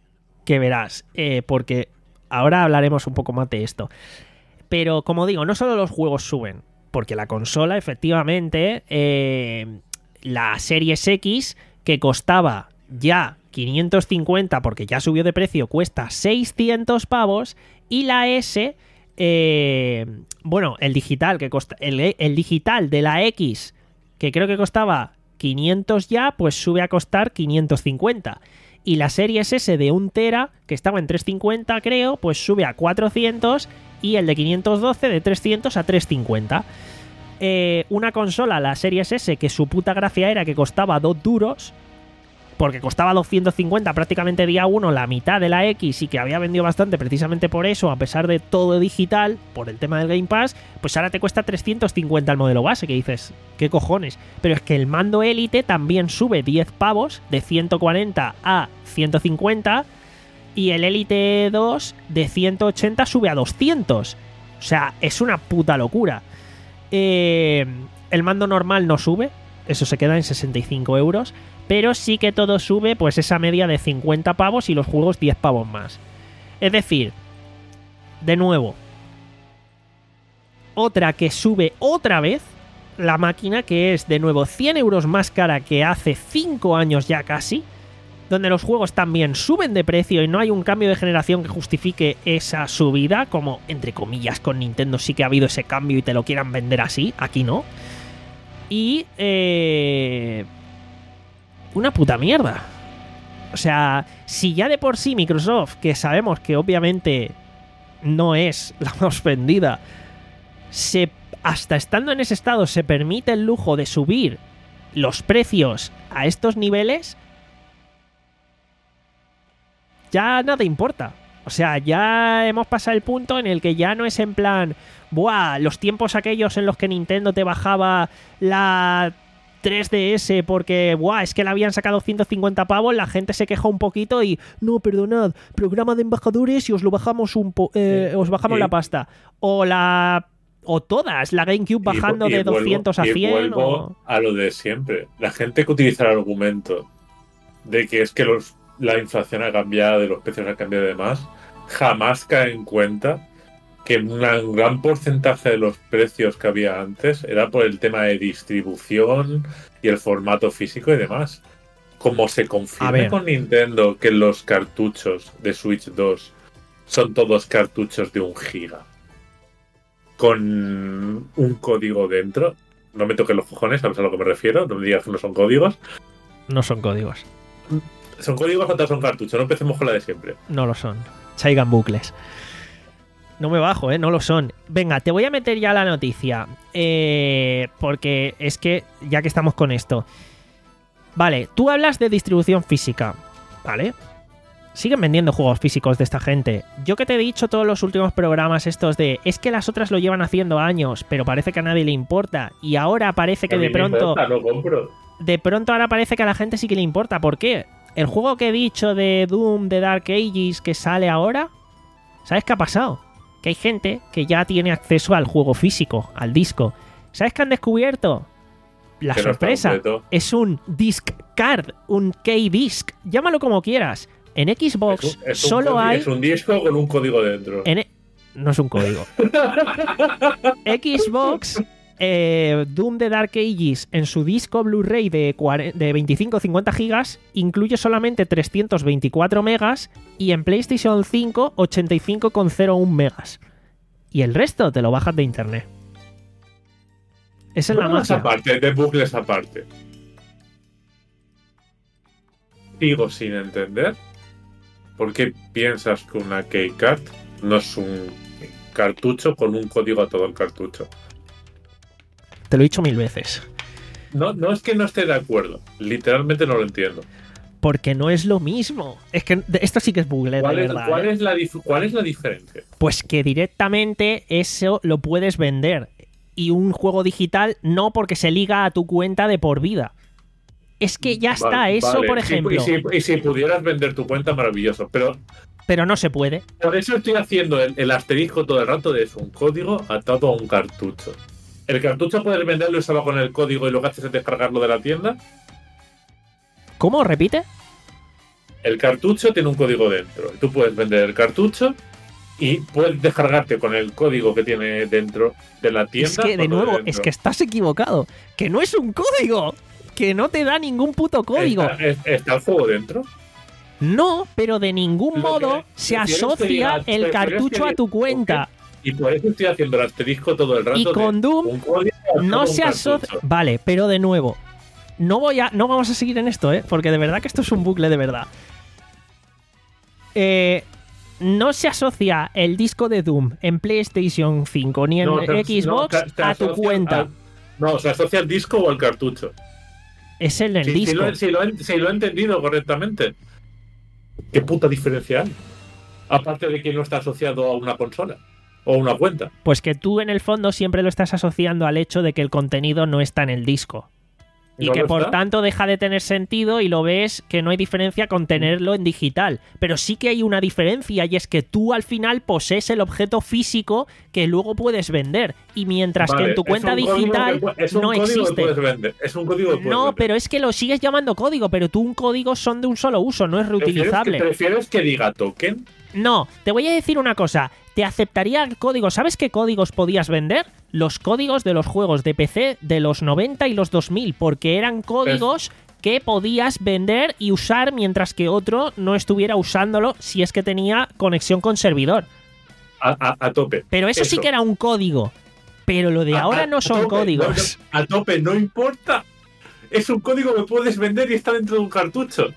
que verás, eh, porque ahora hablaremos un poco más de esto. Pero como digo, no solo los juegos suben, porque la consola, efectivamente, eh, la Series X, que costaba ya quinientos cincuenta porque ya subió de precio, cuesta seiscientos pavos, y la S, eh, bueno, el digital, que costa, el, el digital de la X, que creo que costaba quinientos ya, pues sube a costar quinientos cincuenta. Y la Series S de un tera, que estaba en trescientos cincuenta creo, pues sube a cuatrocientos, y el de quinientos doce de trescientos a trescientos cincuenta. Eh, una consola, la Series S, que su puta gracia era que costaba dos duros, porque costaba doscientos cincuenta prácticamente día uno, la mitad de la X, y que había vendido bastante precisamente por eso, a pesar de todo digital, por el tema del Game Pass, pues ahora te cuesta trescientos cincuenta el modelo base, que dices, ¿qué cojones? Pero es que el mando Elite también sube diez pavos, de ciento cuarenta a ciento cincuenta, y el Elite dos de ciento ochenta sube a doscientos. O sea, es una puta locura. Eh, el mando normal no sube, eso se queda en sesenta y cinco euros, pero sí que todo sube, pues esa media de cincuenta pavos y los juegos diez pavos más. Es decir, de nuevo, otra que sube otra vez la máquina, que es de nuevo cien euros más cara que hace cinco años ya casi, donde los juegos también suben de precio y no hay un cambio de generación que justifique esa subida, como entre comillas con Nintendo sí que ha habido ese cambio y te lo quieran vender así, aquí no. Y eh, una puta mierda. O sea, si ya de por sí Microsoft, que sabemos que obviamente no es la más vendida, se, hasta estando en ese estado se permite el lujo de subir los precios a estos niveles, ya nada importa. O sea, ya hemos pasado el punto en el que ya no es en plan, buah, los tiempos aquellos en los que Nintendo te bajaba la tres D S porque, buah, es que la habían sacado ciento cincuenta pavos, la gente se queja un poquito y, no, perdonad, programa de embajadores y os lo bajamos un po eh, os bajamos y, la pasta. O la... o todas, la GameCube bajando y, y de doscientos vuelvo, a cien. Y vuelvo o... a lo de siempre. La gente que utiliza el argumento de que es que los, la inflación ha cambiado, de los precios han cambiado y demás, jamás cae en cuenta que un gran porcentaje de los precios que había antes era por el tema de distribución y el formato físico y demás. Como se confirma con Nintendo que los cartuchos de Switch dos son todos cartuchos de un giga con un código dentro, no me toques los cojones, sabes a lo que me refiero, no me digas que no son códigos. No son códigos. ¿Son códigos o todos son cartuchos? No empecemos con la de siempre. No lo son. Chaigan bucles. No me bajo, ¿eh? No lo son. Venga, te voy a meter ya la noticia. Eh, porque es que, ya que estamos con esto. Vale, tú hablas de distribución física. ¿Vale? Siguen vendiendo juegos físicos de esta gente. Yo que te he dicho todos los últimos programas estos de... Es que las otras lo llevan haciendo años, pero parece que a nadie le importa. Y ahora parece que de pronto... Importa, no compro. De pronto ahora parece que a la gente sí que le importa. ¿Por qué? El juego que he dicho de Doom, de Dark Ages, que sale ahora... ¿Sabes qué ha pasado? Que hay gente que ya tiene acceso al juego físico, al disco. ¿Sabes qué han descubierto? La que sorpresa no es un disc card, un keydisc, llámalo como quieras. En Xbox es un, es solo un, hay... Es un disco con un código dentro. En... No es un código. Xbox, eh, Doom de Dark Ages, en su disco Blu-ray de, de veinticinco a cincuenta gigas, incluye solamente trescientos veinticuatro megas y en PlayStation cinco, ochenta y cinco coma cero uno megas. Y el resto te lo bajas de internet. Esa es la magia. Aparte, de bucles aparte. Sigo sin entender por qué piensas que una keycard no es un cartucho con un código a todo el cartucho. Te lo he dicho mil veces. No, no es que no esté de acuerdo. Literalmente no lo entiendo. Porque no es lo mismo. Es que esto sí que es bugle, de verdad. ¿Cuál, ¿eh? es la dif- ¿Cuál es la diferencia? Pues que directamente eso lo puedes vender. Y un juego digital no, porque se liga a tu cuenta de por vida. Es que ya está, vale, eso vale. por ejemplo. Y si, y, si, y si pudieras vender tu cuenta, maravilloso. Pero pero no se puede. Por eso estoy haciendo el, el asterisco todo el rato de eso. Un código atado a un cartucho. ¿El cartucho puedes venderlo y solo con el código y lo que haces es descargarlo de la tienda? ¿Cómo? ¿Repite? El cartucho tiene un código dentro. Tú puedes vender el cartucho y puedes descargarte con el código que tiene dentro de la tienda. Es que, de nuevo, es que estás equivocado. Que no es un código. Que no te da ningún puto código. ¿Está, está el juego dentro? No, pero de ningún Lo modo que- se prefieres asocia que diga- el prefieres cartucho que a tu diga- cuenta. Y por eso estoy haciendo el asterisco todo el rato. Y con de Doom un código atado a No un se asocia. cartucho. Vale, pero de nuevo. No voy a. No vamos a seguir en esto, ¿eh? Porque de verdad que esto es un bucle de verdad. Eh. No se asocia el disco de Doom en PlayStation cinco ni en No, te- Xbox no, te- te a tu asocia cuenta. al- no, se asocia al disco o al cartucho. Es en el Sí, sí disco. lo, he- sí lo he- sí lo he entendido correctamente. ¿Qué puta diferencia hay? Aparte de que no está asociado a una consola o a una cuenta. Pues que tú en el fondo siempre lo estás asociando al hecho de que el contenido no está en el disco. Y ¿No que lo por está? tanto deja de tener sentido y lo ves que no hay diferencia con tenerlo en digital. Pero sí que hay una diferencia y es que tú al final posees el objeto físico que luego puedes vender. Y mientras Vale, que en tu es cuenta un código digital que pu- es un no código que existe. puedes vender. Es un código que puedes No, vender. pero es que lo sigues llamando código, pero tú un código son de un solo uso, no es ¿Prefieres que, reutilizable. ¿Prefieres que diga token? No, te voy a decir una cosa. Te aceptaría el código. ¿Sabes qué códigos podías vender? Los códigos de los juegos de P C de los noventa y los dos mil, porque eran códigos que podías vender y usar mientras que otro no estuviera usándolo si es que tenía conexión con servidor. A, a- a tope. Pero eso, sí que era un código. Pero lo de A- ahora a- no a son tope, códigos. no, no, a tope, no importa. Es un código que puedes vender y está dentro de un cartucho.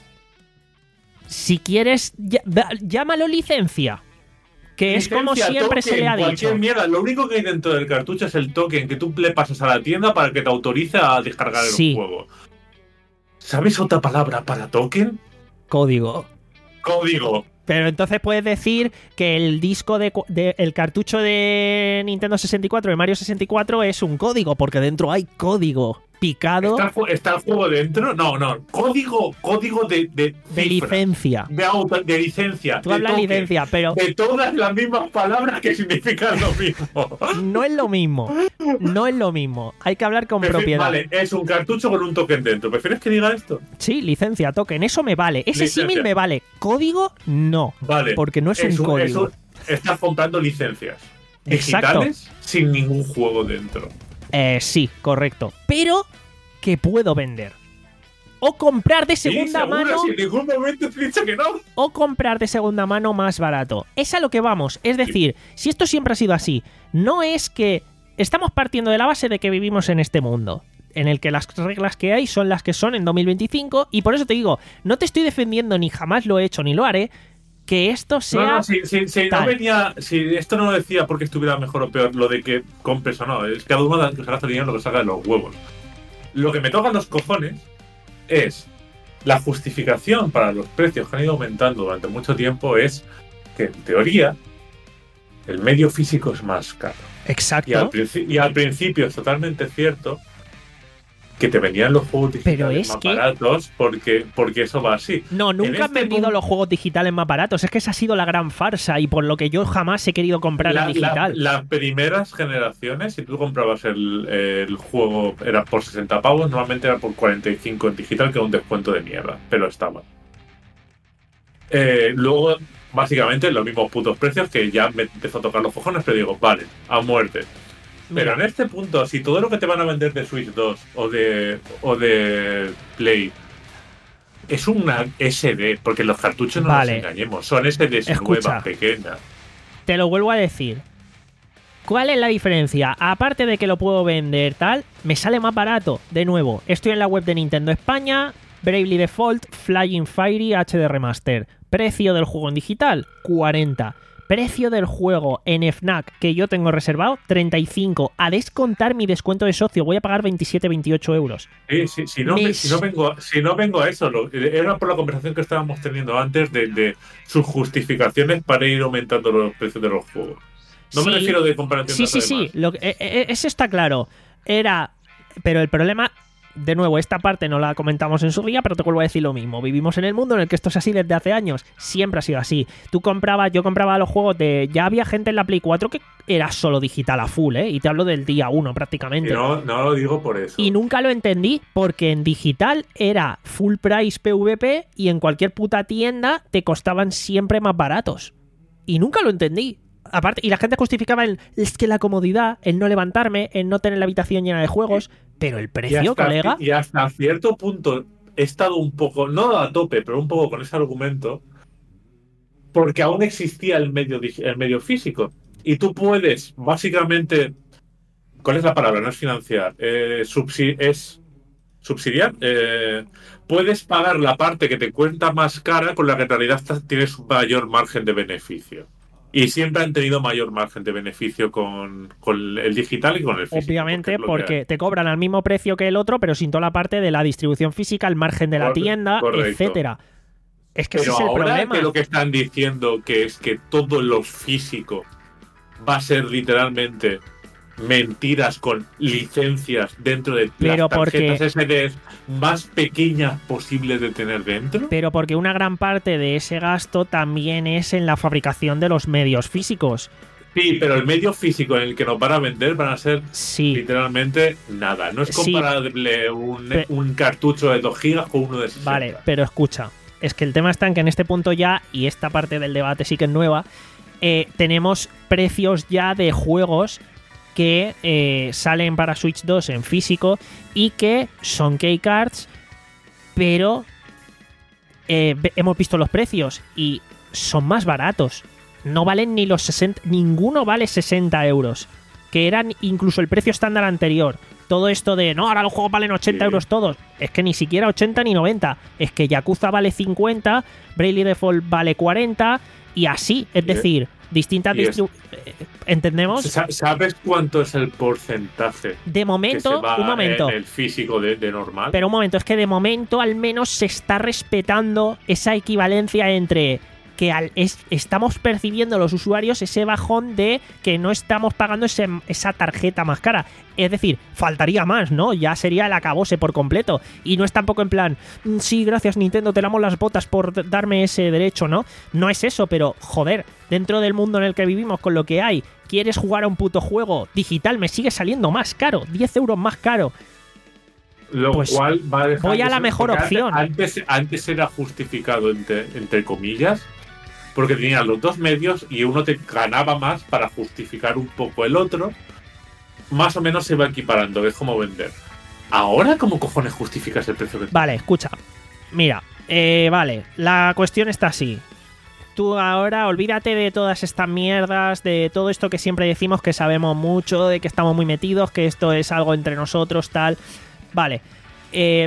Si quieres, ll- da- llámalo licencia. Que es como Licencia, siempre se le ha token, dicho. cualquier mierda. Lo único que hay dentro del cartucho es el token que tú le pasas a la tienda para que te autorice a descargar el Sí. juego. ¿Sabes otra palabra para token? Código. Código. Pero entonces puedes decir que el disco de, de el cartucho de Nintendo sesenta y cuatro, de Mario sesenta y cuatro, es un código, porque dentro hay código picado. ¿Está, está el juego dentro? No, no. Código, código de, de, de cifra, licencia. De, auto, de licencia. Tú de hablas token, licencia, pero. De todas las mismas palabras que significan lo mismo. No es lo mismo. No es lo mismo. Hay que hablar con Prefiero, propiedad. Vale, es un cartucho con un token dentro. ¿Prefieres que diga esto? Sí, licencia, token. Eso me vale. Ese Licencia. símil me vale. Código, no. Vale. Porque no es, es un, un código. es un, estás comprando licencias Exacto. digitales sin ningún juego dentro. Eh, sí, correcto. Pero que puedo vender. O comprar de segunda sí, seguro, mano. Si en ningún momento te he dicho que no. O comprar de segunda mano más barato. Es a lo que vamos. Es decir, si esto siempre ha sido así, no es que estamos partiendo de la base de que vivimos en este mundo, en el que las reglas que hay son las que son en dos mil veinticinco, y por eso te digo, no te estoy defendiendo, ni jamás lo he hecho, ni lo haré, que esto sea... No, no, si, si, si tal. no venía, si esto no lo decía porque estuviera mejor o peor, lo de que compres o no, es cada uno que se gasta dinero lo que saca de los huevos. Lo que me tocan los cojones es la justificación para los precios que han ido aumentando durante mucho tiempo es que, en teoría, el medio físico es más caro. Exacto. Y al, princi- y al principio es totalmente cierto que te vendían los juegos digitales Pero es más que- baratos porque, porque eso va así. No, nunca En han este vendido punto- los juegos digitales más baratos. Es que esa ha sido la gran farsa y por lo que yo jamás he querido comprar La- en digital. la- las primeras generaciones, si tú comprabas el, el juego, era por sesenta pavos, normalmente era por cuarenta y cinco en digital, que era un descuento de mierda, pero estaba. Eh, luego, básicamente, los mismos putos precios que ya me empezó a tocar los cojones, pero digo, vale, a muerte. Pero Mira, en este punto, si todo lo que te van a vender de Switch dos o de, o de Play es una S D, porque los cartuchos no Vale. nos engañemos, son S Ds Escucha. nuevas, pequeñas. te lo vuelvo a decir. ¿Cuál es la diferencia? Aparte de que lo puedo vender tal, me sale más barato. De nuevo, estoy en la web de Nintendo España, Bravely Default, Flying Fiery H D Remaster. Precio del juego en digital, cuarenta. Precio del juego en FNAC que yo tengo reservado, treinta y cinco. A descontar mi descuento de socio, voy a pagar veintisiete, veintiocho euros. Sí, sí, si, no, Mis- si, no vengo, si no vengo a eso, lo- era por la conversación que estábamos teniendo antes de, de sus justificaciones para ir aumentando los precios de los juegos. No Sí. me refiero de comparación. Sí, sí, sí, lo que- eh, eh, eso está claro. Era... Pero el problema... De nuevo, esta parte no la comentamos en su día, pero te vuelvo a decir lo mismo. Vivimos en el mundo en el que esto es así desde hace años. Siempre ha sido así. Tú comprabas, yo compraba los juegos de... Ya había gente en la Play cuatro que era solo digital a full, ¿eh? Y te hablo del día uno prácticamente. No, no lo digo por eso. Y nunca lo entendí porque en digital era full price P V P y en cualquier puta tienda te costaban siempre más baratos. Y nunca lo entendí. Aparte, y la gente justificaba el es que la comodidad, el no levantarme, el no tener la habitación llena de juegos, pero el y precio, hasta, colega, y hasta cierto punto he estado un poco, no a tope, pero un poco con ese argumento, porque aún existía el medio, dig- el medio físico. Y tú puedes, básicamente, ¿cuál es la palabra? No es financiar, eh, subsi- es subsidiar. Eh, puedes pagar la parte que te cuenta más cara con la que en realidad estás- tienes un mayor margen de beneficio. Y siempre han tenido mayor margen de beneficio con, con el digital y con el físico. obviamente es lo que porque hay. te cobran al mismo precio que el otro, pero sin toda la parte de la distribución física, el margen de la Corre- tienda, correcto. etcétera. Es que ese Pero es el ahora problema. que lo que están diciendo que es que todo lo físico va a ser literalmente mentiras con licencias dentro de Pero las tarjetas porque- S Ds más pequeñas posibles de tener dentro. Pero porque una gran parte de ese gasto también es en la fabricación de los medios físicos. Sí, pero el medio físico en el que nos van a vender van a ser Sí, literalmente nada. No es Sí. comparable un, Pe- un cartucho de dos gigas con uno de sesenta. vale, pero escucha. Es que el tema está en que en este punto ya, y esta parte del debate sí que es nueva, eh, tenemos precios ya de juegos que eh, salen para Switch dos en físico y que son keycards, pero eh, ve- hemos visto los precios y son más baratos. No valen ni los sesenta, ninguno vale sesenta euros, que eran incluso el precio estándar anterior. Todo esto de, no, ahora los juegos valen ochenta Sí. euros todos. Es que ni siquiera ochenta ni noventa. Es que Yakuza vale cincuenta, Bravely Default vale cuarenta y así. Es Sí. decir, distintas distribuciones. ¿Entendemos? ¿Sabes cuánto es el porcentaje? De momento, que se va un momento. En el físico de, de normal. Pero un momento, es que de momento al menos se está respetando esa equivalencia entre que al, es, estamos percibiendo los usuarios ese bajón de que no estamos pagando ese, esa tarjeta más cara. Es decir, faltaría más, ¿no? Ya sería el acabose por completo. Y no es tampoco en plan, sí, gracias Nintendo, te lamo las botas por darme ese derecho, ¿no? No es eso, pero joder, dentro del mundo en el que vivimos, con lo que hay, quieres jugar a un puto juego digital, me sigue saliendo más caro, diez euros más caro. Lo pues cual va a dejar voy a de la ser, mejor opción. Antes, antes era justificado, entre, entre comillas, porque tenías los dos medios y uno te ganaba más para justificar un poco el otro. Más o menos se va equiparando, es como vender. Ahora, ¿cómo cojones justificas el precio que Vale, escucha. Mira, eh, vale, la cuestión está así. Tú ahora olvídate de todas estas mierdas, de todo esto que siempre decimos que sabemos mucho, de que estamos muy metidos, que esto es algo entre nosotros, tal. Vale. Eh...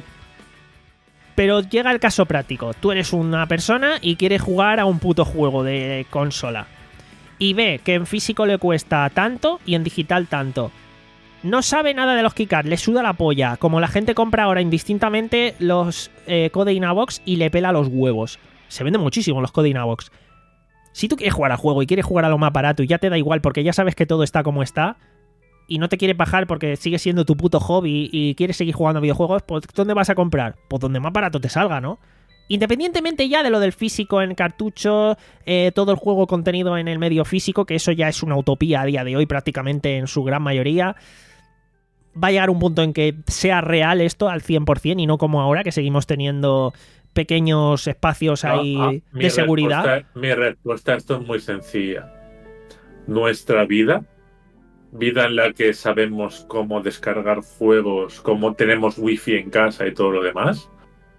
Pero llega el caso práctico. Tú eres una persona y quieres jugar a un puto juego de consola. Y ve que en físico le cuesta tanto y en digital tanto. No sabe nada de los keycards, le suda la polla. Como la gente compra ahora indistintamente los eh, Code Inabox y le pela los huevos. Se venden muchísimo los Code Inabox. Si tú quieres jugar al juego y quieres jugar a lo más barato y ya te da igual porque ya sabes que todo está como está, y no te quieres bajar porque sigue siendo tu puto hobby y quieres seguir jugando a videojuegos, pues ¿dónde vas a comprar? Pues donde más barato te salga, ¿no? Independientemente ya de lo del físico en cartucho, eh, todo el juego contenido en el medio físico, que eso ya es una utopía a día de hoy prácticamente en su gran mayoría, va a llegar un punto en que sea real esto al cien por ciento y no como ahora que seguimos teniendo pequeños espacios ahí no, ah, de seguridad. Respuesta, mi respuesta a esto es muy sencilla. Nuestra vida... vida en la que sabemos cómo descargar juegos, cómo tenemos wifi en casa y todo lo demás,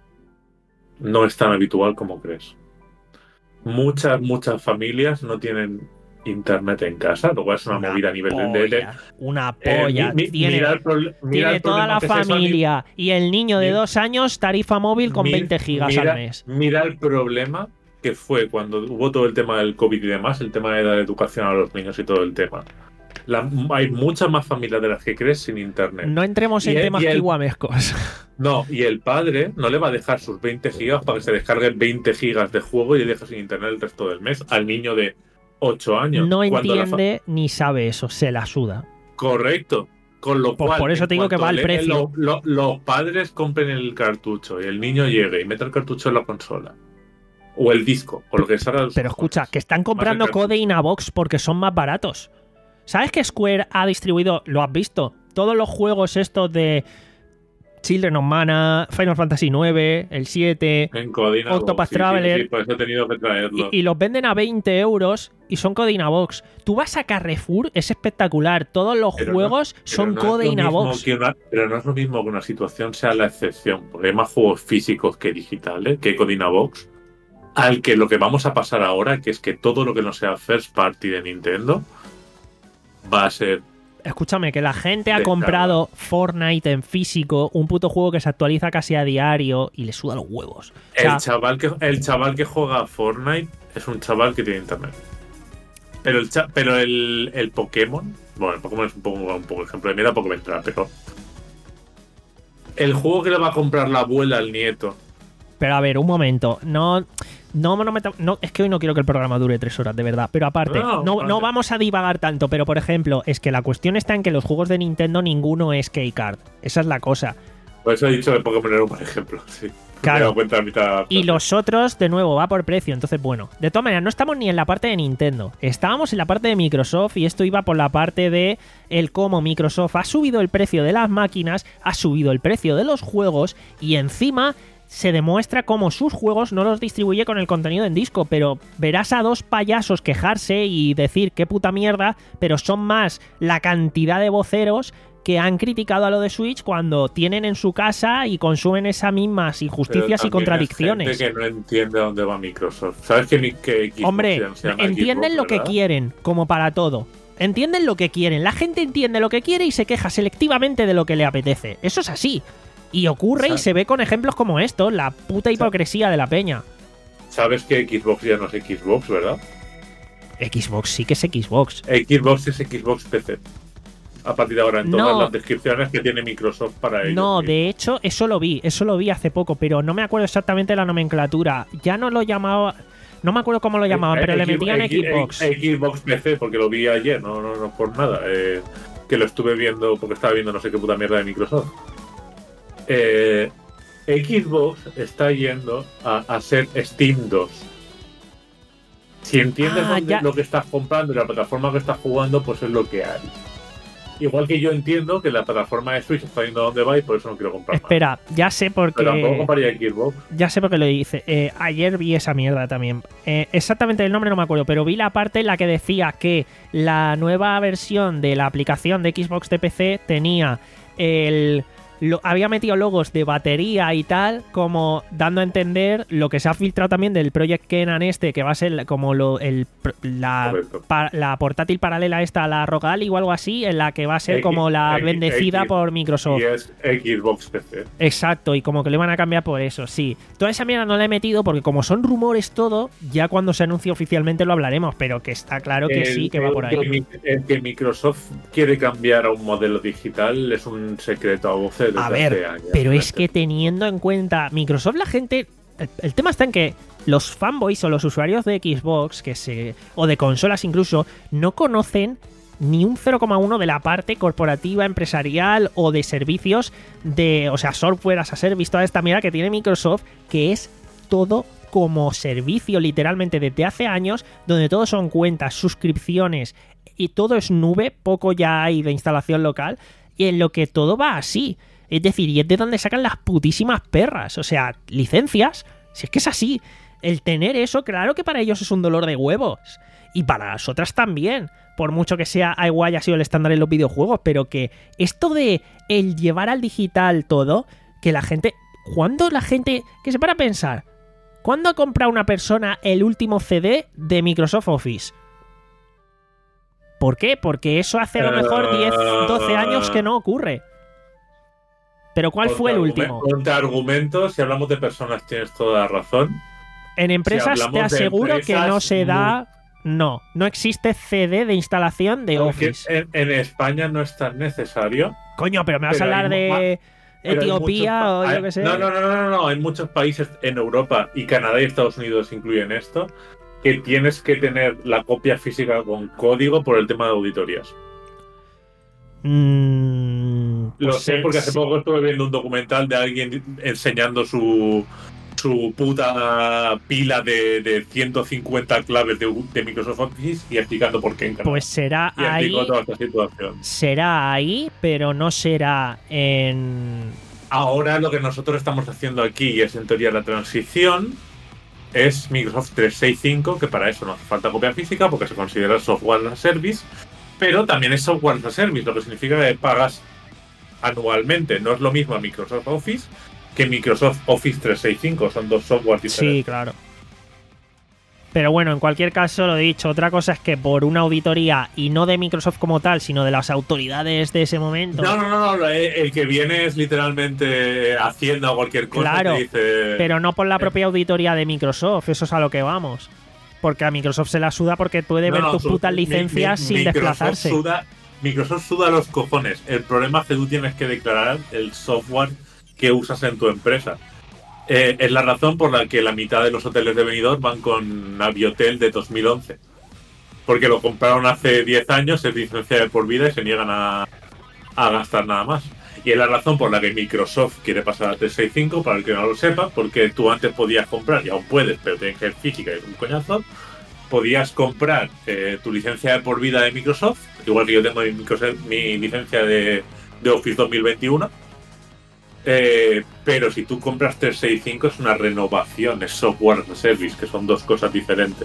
no es tan habitual como crees. Muchas, muchas familias no tienen internet en casa, lo cual es una, una movida a nivel polla, de, de... Una polla. Eh, mi, tiene mira el pro, mira tiene el toda la familia eso, y el niño de mira, dos años tarifa móvil con mira, veinte gigas mira, al mes. Mira el problema que fue cuando hubo todo el tema del COVID y demás, el tema de la educación a los niños y todo el tema. La, hay muchas más familias de las que crees sin internet. No entremos en y temas el, kiwamescos. No, y el padre no le va a dejar sus veinte gigas para que se descargue veinte gigas de juego y le deja sin internet el resto del mes al niño de ocho años. No entiende fa... ni sabe eso, se la suda. Correcto. Con lo pues cual, por eso te digo que va el precio. Lo, lo, los padres compren el cartucho y el niño llegue y meta el cartucho en la consola. O el disco, o lo que salga. Pero escucha, que están comprando Code Inabox porque son más baratos. ¿Sabes que Square ha distribuido, lo has visto, todos los juegos estos de Children of Mana, Final Fantasy nueve, el siete, Octopath sí, Traveler, sí, sí, por eso he tenido que traerlo. Y, y los venden a veinte euros y son Code Inabox. Tú vas a Carrefour, es espectacular, todos los pero juegos no, son no Code Inabox. Una, pero no es lo mismo que una situación sea la excepción, porque hay más juegos físicos que digitales, que Code Inabox, al que lo que vamos a pasar ahora, que es que todo lo que no sea first party de Nintendo va a ser... Escúchame, que la gente ha comprado Fortnite en físico, un puto juego que se actualiza casi a diario y le suda los huevos. O sea, el, chaval que, el chaval que juega a Fortnite es un chaval que tiene internet. Pero el, cha, pero el, el Pokémon... Bueno, el Pokémon es un poco un poco ejemplo de mierda porque me entra, pero... El juego que le va a comprar la abuela al nieto. Pero a ver, un momento, no... No, no, no, es que hoy no quiero que el programa dure tres horas, de verdad. Pero aparte, no, no, no vamos a divagar tanto. Pero, por ejemplo, es que la cuestión está en que los juegos de Nintendo ninguno es keycard. Esa es la cosa. Por eso he dicho que Pokémon era un buen ejemplo, sí. Claro. Cuenta mitad, y los otros, de nuevo, va por precio. Entonces, bueno, de todas maneras, no estamos ni en la parte de Nintendo. Estábamos en la parte de Microsoft y esto iba por la parte de el cómo Microsoft ha subido el precio de las máquinas, ha subido el precio de los juegos y encima... se demuestra cómo sus juegos no los distribuye con el contenido en disco, pero verás a dos payasos quejarse y decir qué puta mierda, pero son más la cantidad de voceros que han criticado a lo de Switch cuando tienen en su casa y consumen esas mismas injusticias y contradicciones. Hay gente que no entiende a dónde va Microsoft. ¿Sabes que, que Hombre, entienden Xbox, lo que quieren, como para todo. Entienden lo que quieren. La gente entiende lo que quiere y se queja selectivamente de lo que le apetece. Eso es así. Y ocurre y se ve con ejemplos como estos, la puta hipocresía de la peña. Sabes que Xbox ya no es Xbox, ¿verdad? Xbox sí que es Xbox. Xbox es Xbox P C. A partir de ahora, en todas No. las descripciones que tiene Microsoft para ello. No, de hecho, eso lo vi, eso lo vi hace poco, pero no me acuerdo exactamente la nomenclatura. Ya no lo llamaba, no me acuerdo cómo lo llamaban, pero le metían Xbox. Xbox P C, porque lo vi ayer, no, no, no por nada. Eh, que lo estuve viendo porque estaba viendo no sé qué puta mierda de Microsoft. Eh, Xbox está yendo a, a ser Steam dos. Si entiendes Ah, dónde- ya. lo que estás comprando y la plataforma que estás jugando, pues es lo que hay. Igual que yo entiendo que la plataforma de Switch está yendo a donde va y por eso no quiero comprar más. Espera, ya sé por Pero tampoco qué. compraría Xbox. Ya sé por qué lo hice. Eh, ayer vi esa mierda también. Eh, exactamente el nombre no me acuerdo, pero vi la parte en la que decía que la nueva versión de la aplicación de Xbox de P C tenía el. Lo, había metido logos de batería y tal, como dando a entender lo que se ha filtrado también del Project Kenan este, que va a ser como lo, el, la, Correcto. pa- la portátil paralela esta, la Rogali o algo así, en la que va a ser X- como la X- bendecida X- por Microsoft. Y es Xbox P C. Exacto, y como que le van a cambiar por eso, sí. Toda esa mierda no la he metido porque como son rumores todo, ya cuando se anuncie oficialmente lo hablaremos, pero que está claro que El- sí, que va por el ahí. mi- El que Microsoft quiere cambiar a un modelo digital es un secreto a voces desde A hace ver, años. pero es que teniendo en cuenta Microsoft, la gente... El, el tema está en que los fanboys o los usuarios de Xbox, que se o de consolas incluso, no conocen ni un cero coma uno de la parte corporativa, empresarial o de servicios de, o sea, software as a service, toda esta mierda que tiene Microsoft, que es todo como servicio literalmente desde hace años, donde todo son cuentas, suscripciones y todo es nube, poco ya hay de instalación local, y en lo que todo va así. Es decir, y es de donde sacan las putísimas perras, o sea, licencias, si es que es así. El tener eso, claro que para ellos es un dolor de huevos. Y para las otras también. Por mucho que sea igual haya sido el estándar en los videojuegos. Pero que esto de el llevar al digital todo, que la gente... ¿Cuándo la gente... que se para a pensar? ¿Cuándo ha comprado una persona el último C D de Microsoft Office? ¿Por qué? Porque eso hace a lo mejor diez, doce años que no ocurre. Pero ¿cuál fue el último? Contra argumentos, si hablamos de personas tienes toda la razón. En empresas Si te hablamos de aseguro que no empresas, se da... No, no existe C D de instalación de Porque Office. en, en España no es tan necesario. Coño, pero me vas pero a hablar hay mu- de pero hay Etiopía muchos o pa- yo qué sé. No, no, no, no, no, no. Hay muchos países en Europa y Canadá y Estados Unidos incluyen esto, que tienes que tener la copia física con código por el tema de auditorías. Mm, Lo pues sé sí, porque hace sí. poco estuve viendo un documental de alguien enseñando su, su puta pila de, de ciento cincuenta claves de, de Microsoft Office y explicando por qué en Canadá. Pues será y explicó ahí, toda esta situación. será ahí, pero no será en... Ahora lo que nosotros estamos haciendo aquí, y es en teoría la transición, es Microsoft trescientos sesenta y cinco, que para eso no hace falta copia física porque se considera software as a service, pero también es software as a service, lo que significa que pagas anualmente. No es lo mismo a Microsoft Office que Microsoft Office trescientos sesenta y cinco, son dos softwares diferentes. Sí, claro. Pero bueno, en cualquier caso, lo he dicho, otra cosa es que por una auditoría, y no de Microsoft como tal, sino de las autoridades de ese momento... No, no, no, no, el el que viene es literalmente Hacienda o cualquier cosa. Claro, que dice, Pero no por la propia auditoría de Microsoft, eso es a lo que vamos. Porque a Microsoft se la suda porque puede No, ver no, tus su- putas mi- licencias mi- sin Microsoft desplazarse. Suda, Microsoft suda los cojones. El problema es que tú tienes que declarar el software que usas en tu empresa. Eh, es la razón por la que la mitad de los hoteles de Benidorm van con Naviotel de dos mil once. Porque lo compraron hace diez años, es licencia de por vida y se niegan a, a gastar nada más. Y es la razón por la que Microsoft quiere pasar a trescientos sesenta y cinco, para el que no lo sepa, porque tú antes podías comprar, y aún puedes, pero tienes que ser física y es un coñazo, podías comprar eh, tu licencia de por vida de Microsoft, igual que yo tengo mi, Microsoft, mi licencia de, de Office dos mil veintiuno, eh, pero si tú compras trescientos sesenta y cinco es una renovación, es software as a service, que son dos cosas diferentes.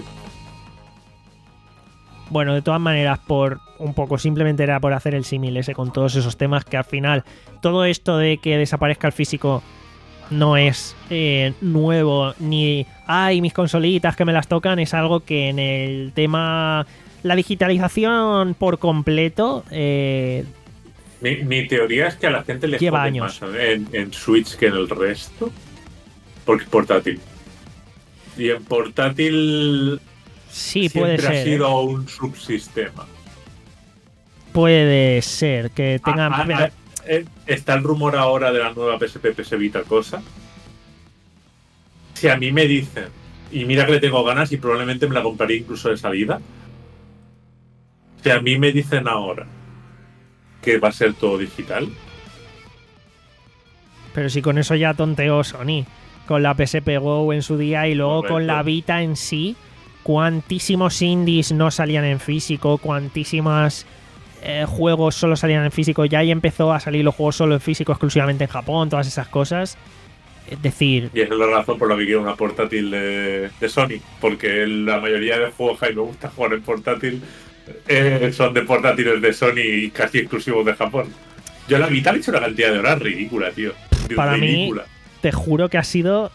Bueno, de todas maneras, por un poco, simplemente era por hacer el símil ese con todos esos temas, que al final todo esto de que desaparezca el físico no es eh, nuevo, ni ay, mis consolitas que me las tocan, es algo que en el tema, la digitalización por completo, eh, Mi, mi teoría es que a la gente le Lleva jode años. más en, en Switch que en el resto, porque es portátil. Y en portátil Sí, siempre puede ha ser. sido ¿eh? un subsistema. Puede ser que tengan... Ah, ah, pero- ah, eh, está el rumor ahora de la nueva P S P, P S Vita cosa. Si a mí me dicen, y mira que le tengo ganas y probablemente me la compraría incluso de salida, si a mí me dicen ahora que va a ser todo digital, Pero si con eso ya tonteó Sony, con la P S P Go en su día y luego Correcto. con la Vita en sí, cuantísimos indies no salían en físico, cuantísimas eh, juegos solo salían en físico, ya ahí empezó a salir los juegos solo en físico exclusivamente en Japón, todas esas cosas. Es decir, y esa es la razón por la que quiero una portátil de, de Sony, porque la mayoría de juegos que a mí me gusta jugar en portátil eh, son de portátiles de Sony y casi exclusivos de Japón. Yo la Vita le he hecho una cantidad de horas ridícula, tío. Para mí, ridícula. te juro que ha sido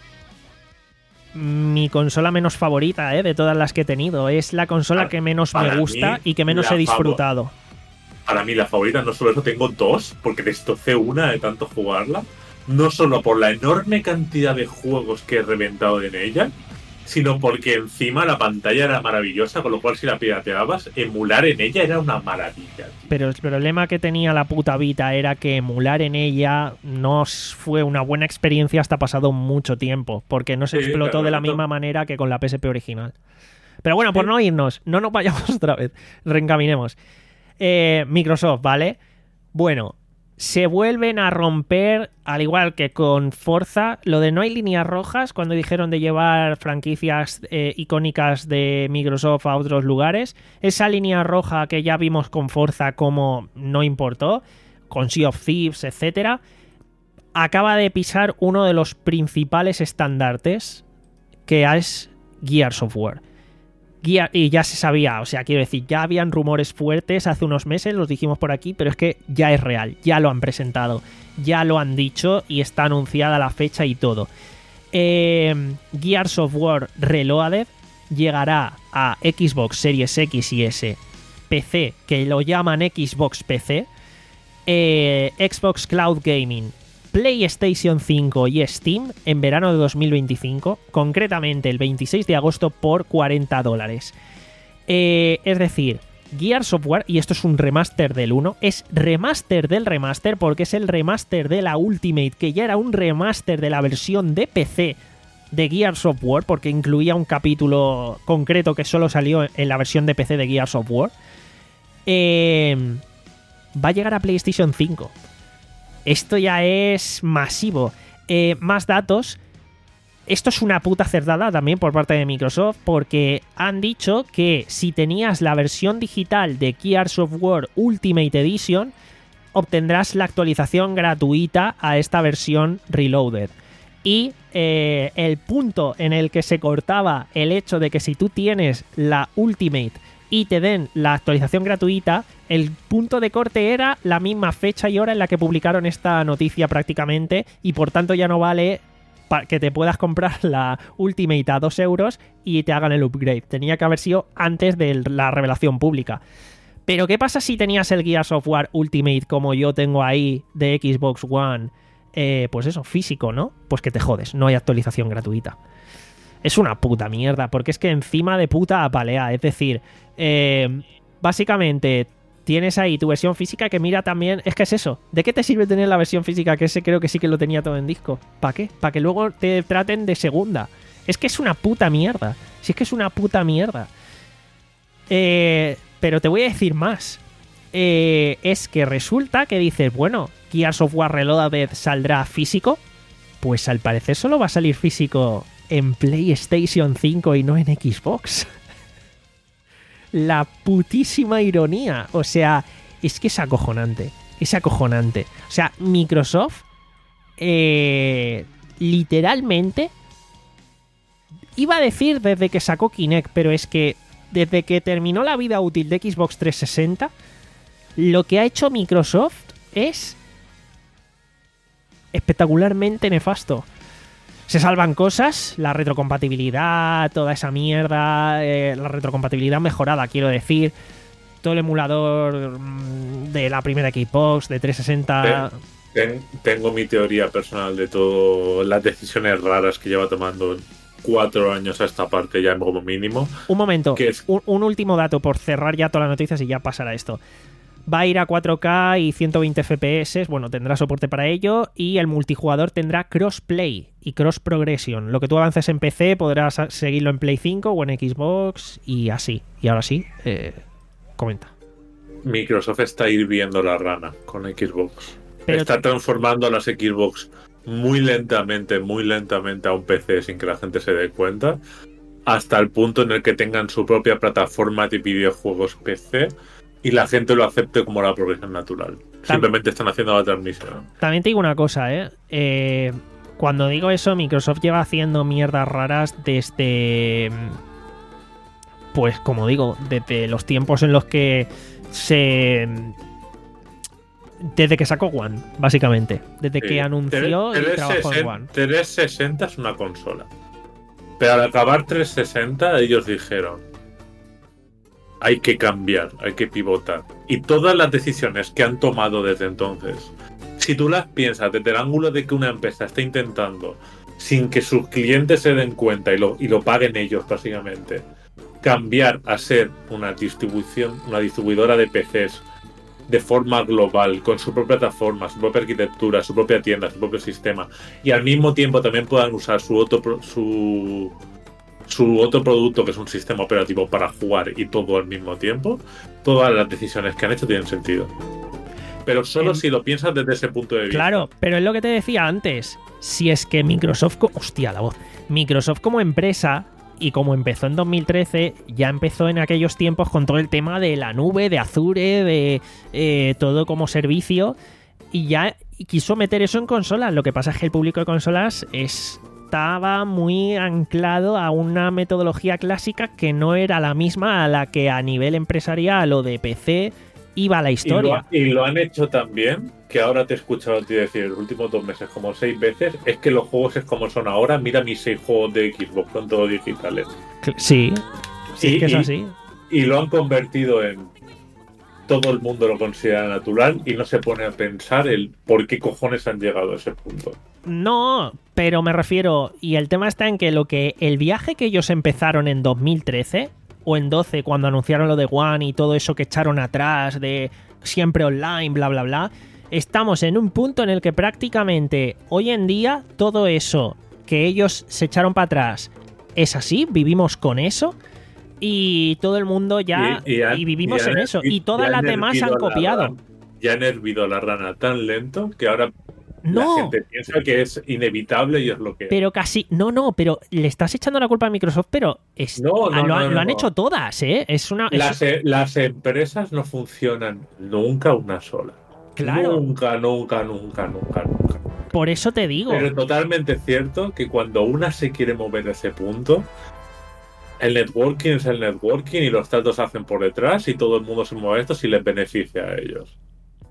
mi consola menos favorita, ¿eh? De todas las que he tenido. Es la consola Para- que menos me para gusta mí, y que menos la he disfrutado. Para mí la favorita, no solo eso, tengo dos, porque destrocé una de tanto jugarla. No solo por la enorme cantidad de juegos que he reventado en ella, sino porque encima la pantalla era maravillosa, con lo cual si la pirateabas, emular en ella era una maravilla, tío. Pero el problema que tenía la puta Vita era que emular en ella no s- fue una buena experiencia hasta pasado mucho tiempo, porque no se Sí, explotó de la correcto. misma manera que con la P S P original. Pero bueno, por Sí. no irnos, no nos vayamos otra vez, reencaminemos. Eh, Microsoft, ¿vale? Bueno, se vuelven a romper, al igual que con Forza, lo de no hay líneas rojas cuando dijeron de llevar franquicias eh, icónicas de Microsoft a otros lugares. Esa línea roja que ya vimos con Forza como no importó, con Sea of Thieves, etcétera, acaba de pisar uno de los principales estandartes, que es Gears of War. Gear- y ya se sabía, o sea, quiero decir, ya habían rumores fuertes hace unos meses, los dijimos por aquí, pero es que ya es real, ya lo han presentado, ya lo han dicho y está anunciada la fecha y todo. Eh, Gears of War Reloaded llegará a Xbox Series X y S, P C, que lo llaman Xbox P C, eh, Xbox Cloud Gaming, PlayStation cinco y Steam en verano de dos mil veinticinco, concretamente el veintiséis de agosto por cuarenta dólares. Eh, es decir, Gears of War, y esto es un remaster del uno, es remaster del remaster porque es el remaster de la Ultimate, que ya era un remaster de la versión de P C de Gears of War, porque incluía un capítulo concreto que solo salió en la versión de P C de Gears of War. Eh, va a llegar a PlayStation cinco. Esto ya es masivo. Eh, más datos. Esto es una puta cerdada también por parte de Microsoft, porque han dicho que si tenías la versión digital de Gears of War Ultimate Edition, obtendrás la actualización gratuita a esta versión Reloaded. Y eh, el punto en el que se cortaba el hecho de que si tú tienes la Ultimate y te den la actualización gratuita, el punto de corte era la misma fecha y hora en la que publicaron esta noticia prácticamente, y por tanto ya no vale para que te puedas comprar la Ultimate a dos euros y te hagan el upgrade. Tenía que haber sido antes de la revelación pública. Pero ¿qué pasa si tenías el Gears of War Ultimate como yo tengo ahí de Xbox One? Eh, pues eso, físico, ¿no? Pues que te jodes, no hay actualización gratuita. Es una puta mierda, porque es que encima de puta apalea, es decir, eh, básicamente tienes ahí tu versión física que mira también, es que es eso, ¿de qué te sirve tener la versión física? Que ese creo que sí que lo tenía todo en disco. ¿Para qué? Para que luego te traten de segunda. Es que es una puta mierda, si es que es una puta mierda. Eh, pero te voy a decir más. Eh, es que resulta que dices, bueno, Gears of War Reloaded saldrá físico. Pues al parecer solo va a salir físico en PlayStation cinco y no en Xbox. La putísima ironía. O sea, es que es acojonante. Es acojonante. O sea, Microsoft eh, literalmente iba a decir desde que sacó Kinect, pero es que desde que terminó la vida útil de Xbox trescientos sesenta, lo que ha hecho Microsoft es espectacularmente nefasto. Se salvan cosas, la retrocompatibilidad, toda esa mierda, eh, la retrocompatibilidad mejorada, quiero decir, todo el emulador mm, de la primera Xbox, de trescientos sesenta... Ten- tengo mi teoría personal de todas las decisiones raras que lleva tomando cuatro años a esta parte ya como mínimo. Un momento, que es... un, un último dato por cerrar ya todas las noticias y ya pasará esto. Va a ir a cuatro K y ciento veinte F P S, bueno, tendrá soporte para ello, y el multijugador tendrá crossplay y cross progression. Lo que tú avances en P C podrás seguirlo en Play cinco o en Xbox y así. Y ahora sí, eh, comenta. Microsoft está hirviendo la rana con Xbox. Pero está transformando las Xbox muy lentamente, muy lentamente a un P C sin que la gente se dé cuenta, hasta el punto en el que tengan su propia plataforma de videojuegos P C y la gente lo acepte como la progresión natural. Simplemente están haciendo la transmisión. También te digo una cosa, ¿eh? eh cuando digo eso, Microsoft lleva haciendo mierdas raras desde... Pues como digo, desde los tiempos en los que se... Desde que sacó One, básicamente. Desde Sí. que anunció y trabajó en One. trescientos sesenta es una consola. Pero al acabar trescientos sesenta ellos dijeron: hay que cambiar, hay que pivotar. Y todas las decisiones que han tomado desde entonces, si tú las piensas desde el ángulo de que una empresa está intentando, sin que sus clientes se den cuenta y lo, y lo paguen ellos básicamente, cambiar a ser una distribución, una distribuidora de P Cs de forma global, con su propia plataforma, su propia arquitectura, su propia tienda, su propio sistema, y al mismo tiempo también puedan usar su otro su su otro producto, que es un sistema operativo para jugar, y todo al mismo tiempo, todas las decisiones que han hecho tienen sentido. Pero solo en... si lo piensas desde ese punto de vista. Claro, pero es lo que te decía antes. Si es que Microsoft... Co- Hostia, la voz. Microsoft como empresa, y como empezó en dos mil trece, ya empezó en aquellos tiempos con todo el tema de la nube, de Azure, de eh, todo como servicio, y ya quiso meter eso en consolas. Lo que pasa es que el público de consolas es... estaba muy anclado a una metodología clásica que no era la misma a la que a nivel empresarial o de P C iba la historia. Y lo, y lo han hecho también, que ahora te he escuchado a ti decir los últimos dos meses como seis veces, es que los juegos es como son ahora. Mira mis seis juegos de Xbox, son todos digitales. Sí, sí, y, es que es y, así. Y lo han convertido en... todo el mundo lo considera natural y no se pone a pensar el por qué cojones han llegado a ese punto. No, pero me refiero, y el tema está en que lo que el viaje que ellos empezaron en dos mil trece o en doce, cuando anunciaron lo de One y todo eso que echaron atrás de siempre online, bla bla bla, estamos en un punto en el que prácticamente hoy en día todo eso que ellos se echaron para atrás es así, vivimos con eso. Y todo el mundo ya y, y, han, y vivimos y han, en eso y todas las demás han copiado. Rana, ya han hervido la rana tan lento que ahora no. la gente piensa que es inevitable y es lo que es. Pero casi, no, no, pero le estás echando la culpa a Microsoft, pero es, no, no, lo, no, lo no, han no. hecho todas, ¿eh? Es una. Las, es... las empresas no funcionan nunca una sola. Claro. Nunca, nunca, nunca, nunca, nunca. Por eso te digo. Pero es totalmente cierto que cuando una se quiere mover a ese punto, el networking es el networking y los tratos se hacen por detrás y todo el mundo se mueve a esto si les beneficia a ellos.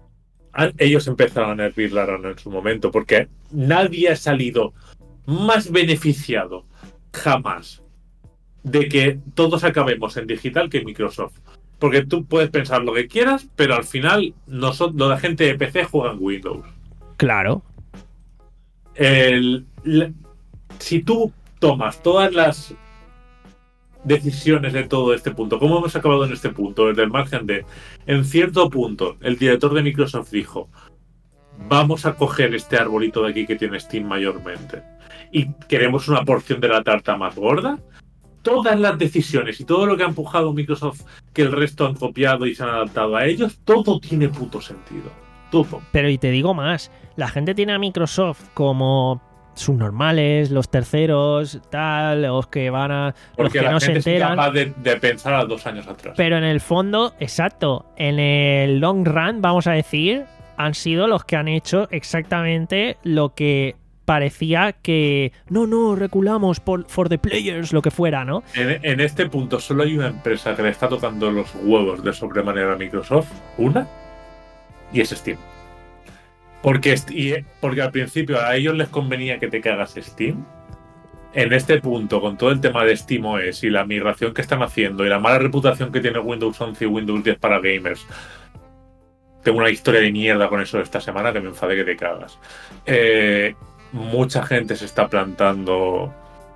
Ellos empezaron a hervir la rana en su momento porque nadie ha salido más beneficiado jamás de que todos acabemos en digital que Microsoft. Porque tú puedes pensar lo que quieras, pero al final nosotros, la gente de P C juega en Windows. Claro. El, la, si tú tomas todas las decisiones de todo este punto, ¿cómo hemos acabado en este punto? Desde el margen de, en cierto punto, el director de Microsoft dijo: vamos a coger este arbolito de aquí que tiene Steam mayormente y queremos una porción de la tarta más gorda. Todas las decisiones y todo lo que ha empujado Microsoft, que el resto han copiado y se han adaptado a ellos, todo tiene puto sentido. Todo. Pero y te digo más, la gente tiene a Microsoft como subnormales, los terceros, tal, los que van a... Porque los que la no gente se enteran. Es capaz de, de pensar a dos años atrás. Pero en el fondo, exacto, en el long run, vamos a decir, han sido los que han hecho exactamente lo que parecía que no, no, reculamos por for the players, lo que fuera, ¿no? En, en este punto solo hay una empresa que le está tocando los huevos de sobremanera a Microsoft, una, y es Steam. Porque, y, porque al principio a ellos les convenía que te cagas Steam. En este punto, con todo el tema de SteamOS y la migración que están haciendo y la mala reputación que tiene Windows once y Windows diez para gamers, tengo una historia de mierda con eso esta semana que me enfadé que te cagas. Eh, mucha gente se está plantando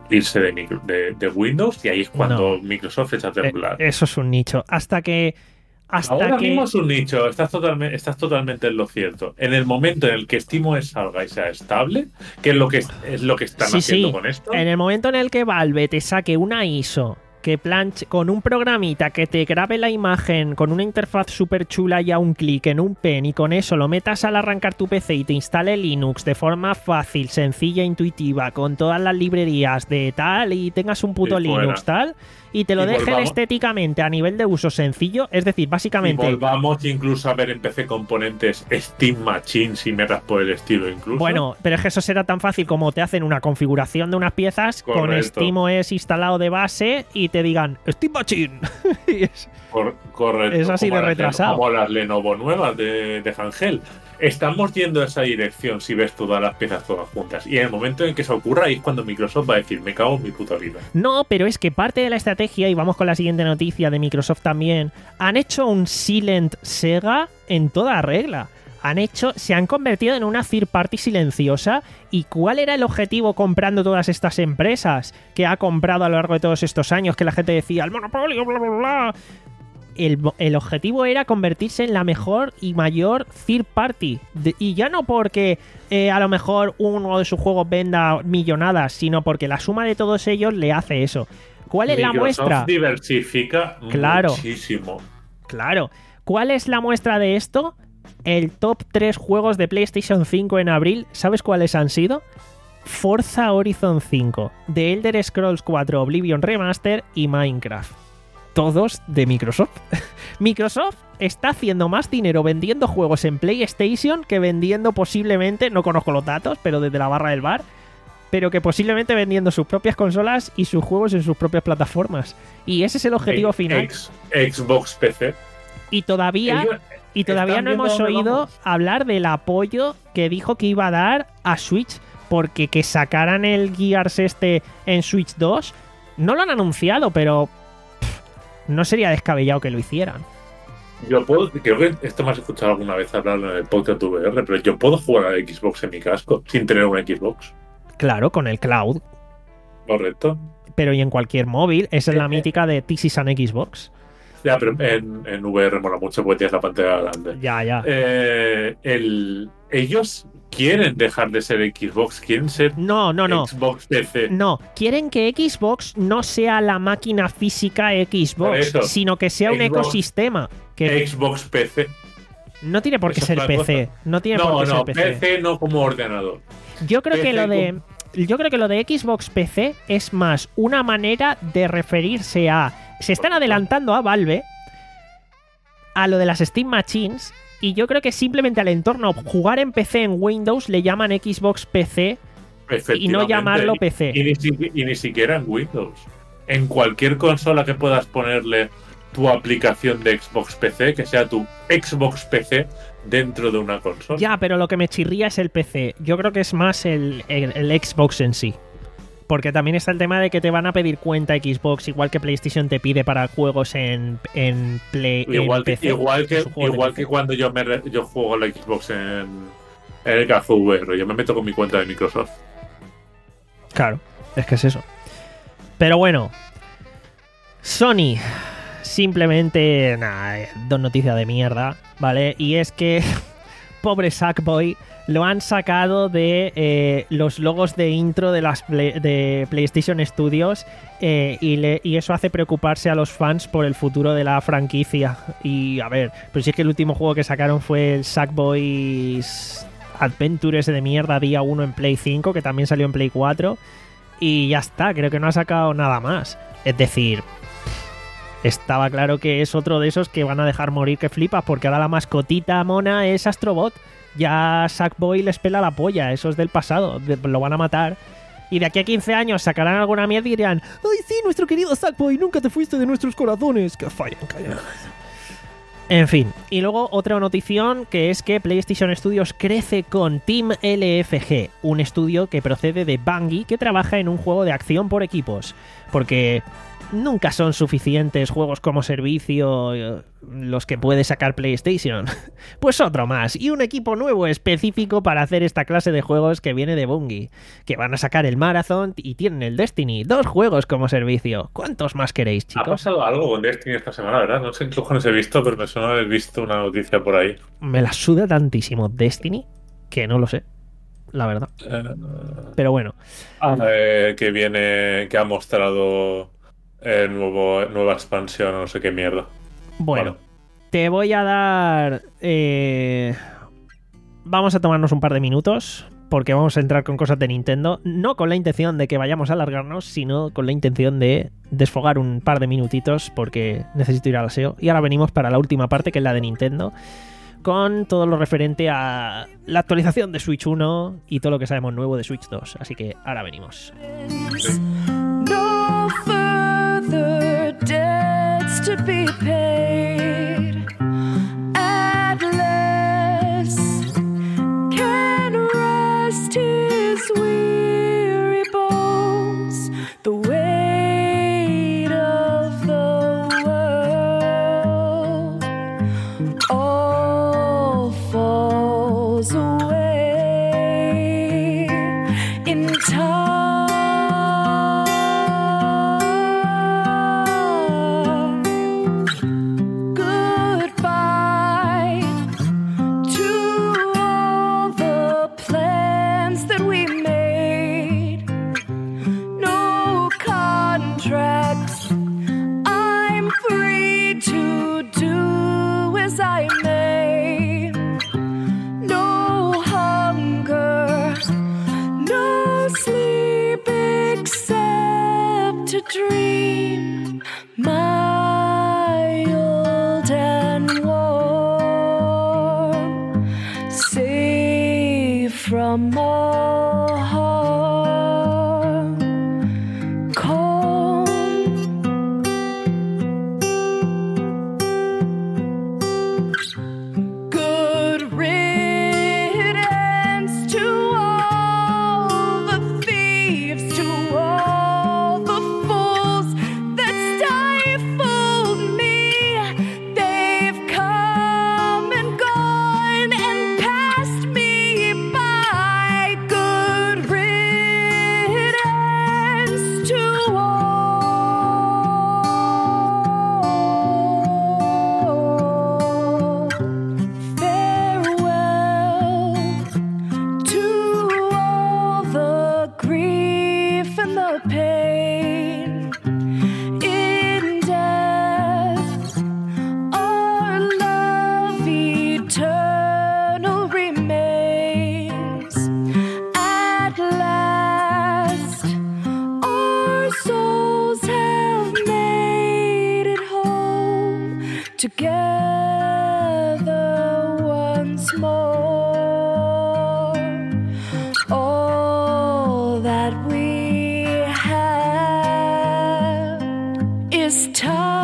irse de, micro, de, de Windows y ahí es cuando No. Microsoft echa a temblar. Eh, eso es un nicho. Hasta que... Hasta Ahora que... mismo es un nicho, estás totalmente, estás totalmente en lo cierto. En el momento en el que SteamOS salga y sea estable, que es lo que, es lo que están Sí, haciendo sí. con esto. En el momento en el que Valve te saque una I S O que planche con un programita que te grabe la imagen con una interfaz súper chula y a un clic en un pen, y con eso lo metas al arrancar tu P C y te instale Linux de forma fácil, sencilla, intuitiva, con todas las librerías de tal, y tengas un puto Y fuera. Linux tal, y te lo Y dejen volvamos- estéticamente a nivel de uso sencillo, es decir, Y básicamente... volvamos incluso a ver en P C componentes Steam Machines y metas por el estilo incluso. Bueno, pero es que eso será tan fácil como te hacen una configuración de unas piezas con Correcto. SteamOS instalado de base y te digan Steam Machine. Y es- Cor- correcto. es así como de las retrasado. Como las Lenovo nuevas de, de Hangel. Estamos yendo a esa dirección si ves todas las piezas todas juntas. Y en el momento en que eso ocurra, ahí es cuando Microsoft va a decir, me cago en mi puta vida. No, pero es que parte de la estrategia, y vamos con la siguiente noticia de Microsoft también, han hecho un Silent Sega en toda regla. Han hecho, se han convertido en una third party silenciosa. ¿Y cuál era el objetivo comprando todas estas empresas que ha comprado a lo largo de todos estos años? Que la gente decía, el monopolio, bla, bla, bla. El, el objetivo era convertirse en la mejor y mayor third party. De- y ya no porque eh, a lo mejor uno de sus juegos venda millonadas, sino porque la suma de todos ellos le hace eso. ¿Cuál es la Microsoft muestra? diversifica Claro. muchísimo. Claro. ¿Cuál es la muestra de esto? El top tres juegos de PlayStation cinco en abril. ¿Sabes cuáles han sido? Forza Horizon cinco, The Elder Scrolls cuatro Oblivion Remaster y Minecraft. Todos de Microsoft. Microsoft está haciendo más dinero vendiendo juegos en PlayStation que vendiendo posiblemente, no conozco los datos, pero desde la barra del bar, pero que posiblemente vendiendo sus propias consolas y sus juegos en sus propias plataformas. Y ese es el objetivo Ex- final. ex- Xbox P C. Y todavía... Ellos Y todavía están no viendo hemos dónde oído vamos. hablar del apoyo que dijo que iba a dar a Switch, porque que sacaran el Gears este en Switch dos, no lo han anunciado, pero pff, no sería descabellado que lo hicieran. Yo puedo, creo que esto me has escuchado alguna vez hablar en el podcast V R, pero yo puedo jugar a Xbox en mi casco sin tener una Xbox. Claro, con el cloud, Correcto. pero y en cualquier móvil. Esa es la Eh, eh. mítica de This is an Xbox. Ya, pero en, en V R mola mucho porque tienes la pantalla grande. Ya, ya. Eh, el, ellos quieren dejar de ser Xbox, quieren ser No, no, no. Xbox P C. No, quieren que Xbox no sea la máquina física Por Xbox, eso. sino que sea un Xbox. ecosistema. Que Xbox P C. no tiene por qué Eso es ser la P C. cosa. No tiene por No, qué no, ser P C. P C no como ordenador. Yo creo que P C lo de yo creo que lo de Xbox P C es más una manera de referirse a se están Correcto. adelantando a Valve a lo de las Steam Machines, y yo creo que simplemente al entorno jugar en P C en Windows le llaman Xbox P C y no Efectivamente. llamarlo Y- P C. Y, ni, si- y ni siquiera en Windows. En cualquier consola que puedas ponerle tu aplicación de Xbox P C, que sea tu Xbox P C dentro de una consola. Ya, pero lo que me chirría es el P C. Yo creo que es más el, el- el Xbox en sí. Porque también está el tema de que te van a pedir cuenta Xbox, igual que PlayStation te pide para juegos en, en Play Igual, en que, P C. igual, que, en su juego de igual P C. que cuando yo, me re- yo juego la Xbox en, en el Café V R, yo me meto con mi cuenta de Microsoft. Claro, es que es eso. Pero bueno, Sony, simplemente, nada, eh, dos noticias de mierda, ¿vale? Y es que, pobre Sackboy, lo han sacado de eh, los logos de intro de las Play- de PlayStation Studios, eh, y, le- y eso hace preocuparse a los fans por el futuro de la franquicia. Y a ver, pero si es que el último juego que sacaron fue el Sackboy's Adventure ese de mierda día uno en Play cinco, que también salió en Play cuatro, y ya está, creo que no ha sacado nada más. Es decir, estaba claro que es otro de esos que van a dejar morir que flipas, porque ahora la mascotita mona es Astrobot. Ya Sackboy les pela la polla, eso es del pasado, de- lo van a matar. Y de aquí a quince años sacarán alguna mierda y dirán: ¡ay sí, nuestro querido Sackboy, nunca te fuiste de nuestros corazones! ¡Que fallan, callan! En fin, y luego otra notición, que es que PlayStation Studios crece con Team L F G, un estudio que procede de Bungie que trabaja en un juego de acción por equipos. Porque nunca son suficientes juegos como servicio eh, los que puede sacar PlayStation. Pues otro más, y un equipo nuevo específico para hacer esta clase de juegos que viene de Bungie, que van a sacar el Marathon y tienen el Destiny, dos juegos como servicio. ¿Cuántos más queréis, chicos? Ha pasado algo con Destiny esta semana, ¿verdad? No sé qué cojones he visto, pero me suena haber visto una noticia por ahí. Me la suda tantísimo Destiny que no lo sé, la verdad. Eh, Pero bueno. Ah, eh, que viene, que ha mostrado el nuevo, nueva expansión, no sé qué mierda. Bueno, Vale. te voy a dar... eh, Vamos a tomarnos un par de minutos, porque vamos a entrar con cosas de Nintendo, no con la intención de que vayamos a alargarnos, sino con la intención de desfogar un par de minutitos, porque necesito ir al aseo. Y ahora venimos para la última parte, que es la de Nintendo, con todo lo referente a la actualización de Switch uno y todo lo que sabemos nuevo de Switch dos. Así que ahora venimos. No further debts to be paid. At last can rest his weary bones. The weight of the world all falls away in time. Dream, my old and warm, safe from all harm, calm. Good riddance to all the thieves, to all the together once more. All that we have is time.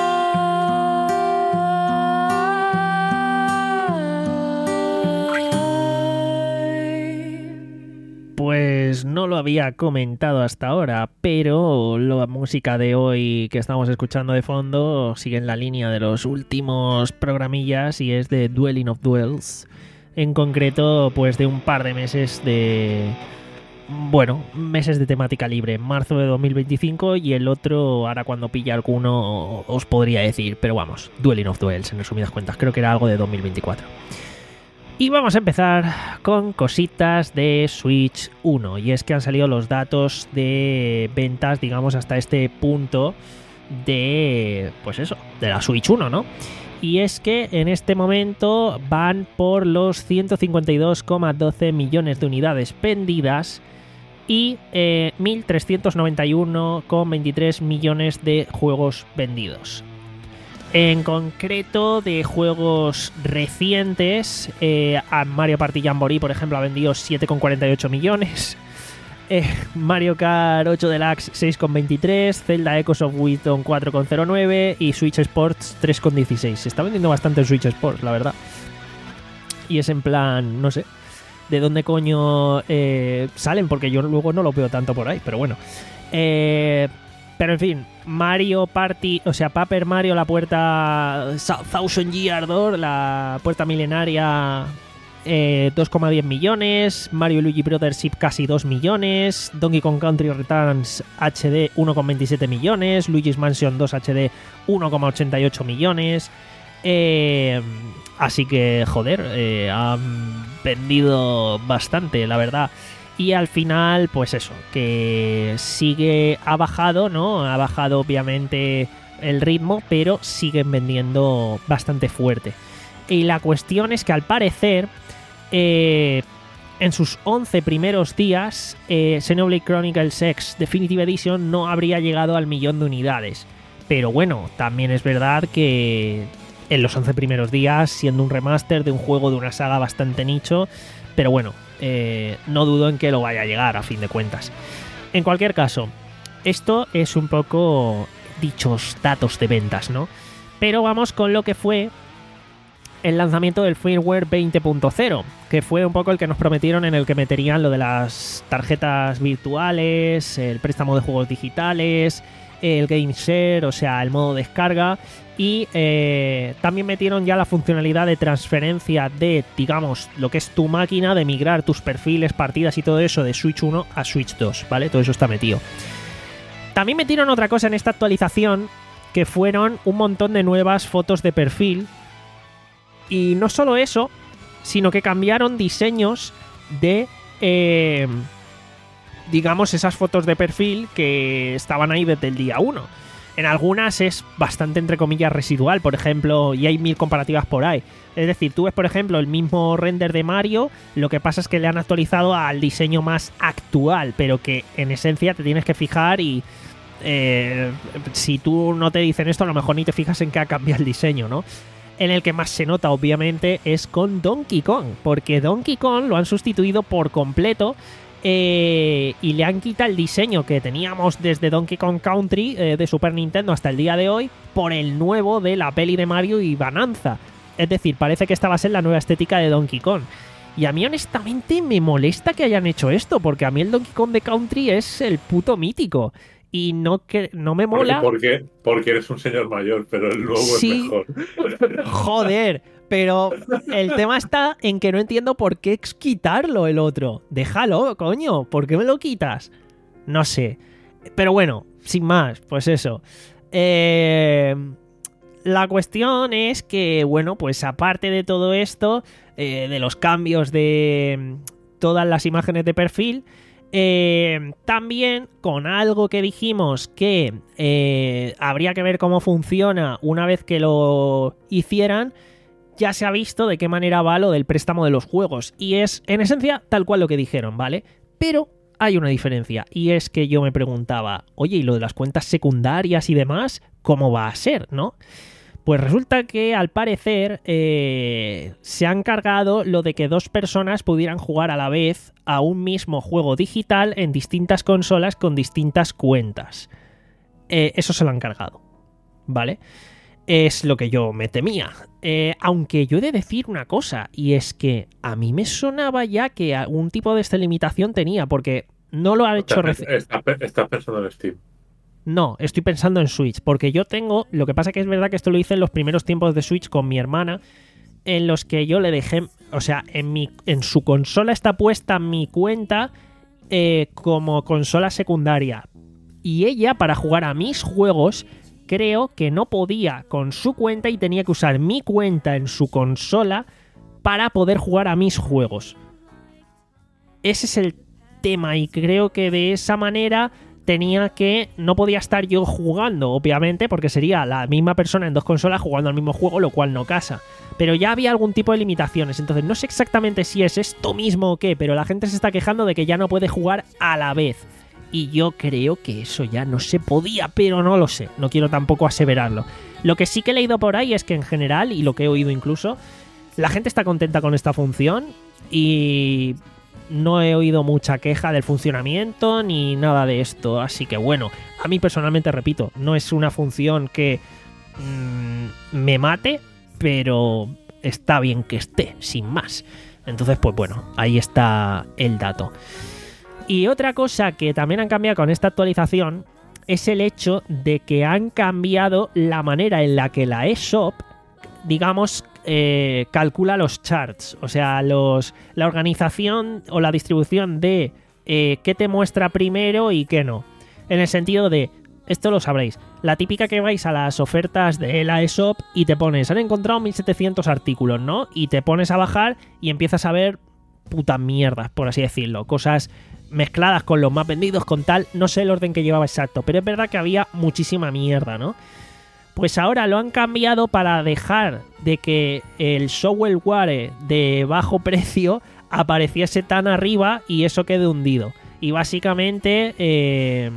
Pues no lo había comentado hasta ahora, pero la música de hoy que estamos escuchando de fondo sigue en la línea de los últimos programillas y es de Dwelling of Duels. En concreto, pues de un par de meses de... Bueno, meses de temática libre. Marzo de dos mil veinticinco y el otro, ahora cuando pilla alguno os podría decir, pero vamos, Dwelling of Duels, en resumidas cuentas. Creo que era algo de dos mil veinticuatro. Y vamos a empezar con cositas de Switch uno. Y es que han salido los datos de ventas, digamos, hasta este punto de, pues eso, de la Switch uno, ¿no? Y es que en este momento van por los ciento cincuenta y dos coma doce millones de unidades vendidas y eh, mil trescientos noventa y uno coma veintitrés millones de juegos vendidos. En concreto, de juegos recientes, eh, a Mario Party Jamboree, por ejemplo, ha vendido siete coma cuarenta y ocho millones. Eh, Mario Kart ocho Deluxe seis coma veintitrés, Zelda Echoes of Wisdom cuatro coma cero nueve y Switch Sports tres coma dieciséis. Se está vendiendo bastante el Switch Sports, la verdad. Y es en plan, no sé, de dónde coño eh, salen, porque yo luego no lo veo tanto por ahí, pero bueno. Eh... pero en fin, Mario Party, o sea, Paper Mario, la puerta Thousand Year Door, la puerta milenaria, eh, dos coma diez millones, Mario Luigi Brothership casi dos millones, Donkey Kong Country Returns H D uno coma veintisiete millones, Luigi's Mansion dos H D uno coma ochenta y ocho millones. Eh, así que, joder, eh, han vendido bastante, la verdad. Y al final, pues eso, que sigue, ha bajado, ¿no? Ha bajado obviamente el ritmo, pero siguen vendiendo bastante fuerte. Y la cuestión es que al parecer, eh, en sus once primeros días, eh, Xenoblade Chronicles X Definitive Edition no habría llegado al millón de unidades. Pero bueno, también es verdad que en los once primeros días, siendo un remaster de un juego de una saga bastante nicho, pero bueno, eh, no dudo en que lo vaya a llegar a fin de cuentas. En cualquier caso, esto es un poco dichos datos de ventas, ¿no? Pero vamos con lo que fue el lanzamiento del firmware veinte punto cero, que fue un poco el que nos prometieron, en el que meterían lo de las tarjetas virtuales, el préstamo de juegos digitales, el Game Share, o sea, el modo descarga, y eh, también metieron ya la funcionalidad de transferencia de, digamos, lo que es tu máquina, de migrar tus perfiles, partidas y todo eso de Switch uno a Switch dos, ¿vale? Todo eso está metido. También metieron otra cosa en esta actualización, que fueron un montón de nuevas fotos de perfil. Y no solo eso, sino que cambiaron diseños de, eh, digamos, esas fotos de perfil que estaban ahí desde el día uno. En algunas es bastante, entre comillas, residual, por ejemplo, y hay mil comparativas por ahí. Es decir, tú ves, por ejemplo, el mismo render de Mario, lo que pasa es que le han actualizado al diseño más actual, pero que en esencia te tienes que fijar y eh, si tú no te dicen esto, a lo mejor ni te fijas en que ha cambiado el diseño, ¿no? En el que más se nota, obviamente, es con Donkey Kong, porque Donkey Kong lo han sustituido por completo. Eh, y le han quitado el diseño que teníamos desde Donkey Kong Country eh, de Super Nintendo hasta el día de hoy por el nuevo de la peli de Mario y Bonanza. Es decir, parece que esta va a ser la nueva estética de Donkey Kong. Y a mí honestamente me molesta que hayan hecho esto, porque a mí el Donkey Kong de Country es el puto mítico. Y no, que, no me mola... Porque, porque eres un señor mayor, pero el nuevo sí, es mejor. Joder, pero el tema está en que no entiendo por qué quitarlo el otro. Déjalo, coño, ¿por qué me lo quitas? No sé. Pero bueno, sin más, pues eso. Eh, la cuestión es que, bueno, pues aparte de todo esto, eh, de los cambios de todas las imágenes de perfil, Eh, también con algo que dijimos que eh, habría que ver cómo funciona una vez que lo hicieran, ya se ha visto de qué manera va lo del préstamo de los juegos, y es en esencia tal cual lo que dijeron, ¿vale? Pero hay una diferencia, y es que yo me preguntaba, oye, ¿y lo de las cuentas secundarias y demás? ¿Cómo va a ser, no? Pues resulta que al parecer eh, se han cargado lo de que dos personas pudieran jugar a la vez a un mismo juego digital en distintas consolas con distintas cuentas. Eh, eso se lo han cargado, ¿vale? Es lo que yo me temía. Eh, aunque yo he de decir una cosa, y es que a mí me sonaba ya que algún tipo de esta limitación tenía, porque no lo ha hecho... Estás está, está pensando en Steam. No, estoy pensando en Switch, porque yo tengo... Lo que pasa que es verdad que esto lo hice en los primeros tiempos de Switch con mi hermana, en los que yo le dejé... O sea, en, mi, en su consola está puesta mi cuenta eh, como consola secundaria. Y ella, para jugar a mis juegos, creo que no podía con su cuenta y tenía que usar mi cuenta en su consola para poder jugar a mis juegos. Ese es el tema, y creo que de esa manera... tenía que... No podía estar yo jugando, obviamente, porque sería la misma persona en dos consolas jugando al mismo juego, lo cual no casa. Pero ya había algún tipo de limitaciones, entonces no sé exactamente si es esto mismo o qué, pero la gente se está quejando de que ya no puede jugar a la vez. Y yo creo que eso ya no se podía, pero no lo sé, no quiero tampoco aseverarlo. Lo que sí que he leído por ahí es que en general, y lo que he oído incluso, la gente está contenta con esta función y... no he oído mucha queja del funcionamiento ni nada de esto, así que bueno, a mí personalmente, repito, no es una función que mmm, me mate, pero está bien que esté, sin más. Entonces, pues bueno, ahí está el dato. Y otra cosa que también han cambiado con esta actualización es el hecho de que han cambiado la manera en la que la eShop, digamos, eh, calcula los charts. O sea, los, la organización o la distribución de eh, qué te muestra primero y qué no. En el sentido de, esto lo sabréis, la típica que vais a las ofertas de la eShop y te pones, han encontrado mil setecientos artículos, ¿no? Y te pones a bajar y empiezas a ver putas mierdas, por así decirlo. Cosas mezcladas con los más vendidos, con tal, no sé el orden que llevaba exacto, pero es verdad que había muchísima mierda, ¿no? Pues ahora lo han cambiado para dejar de que el shovelware de bajo precio apareciese tan arriba y eso quede hundido. Y básicamente eh,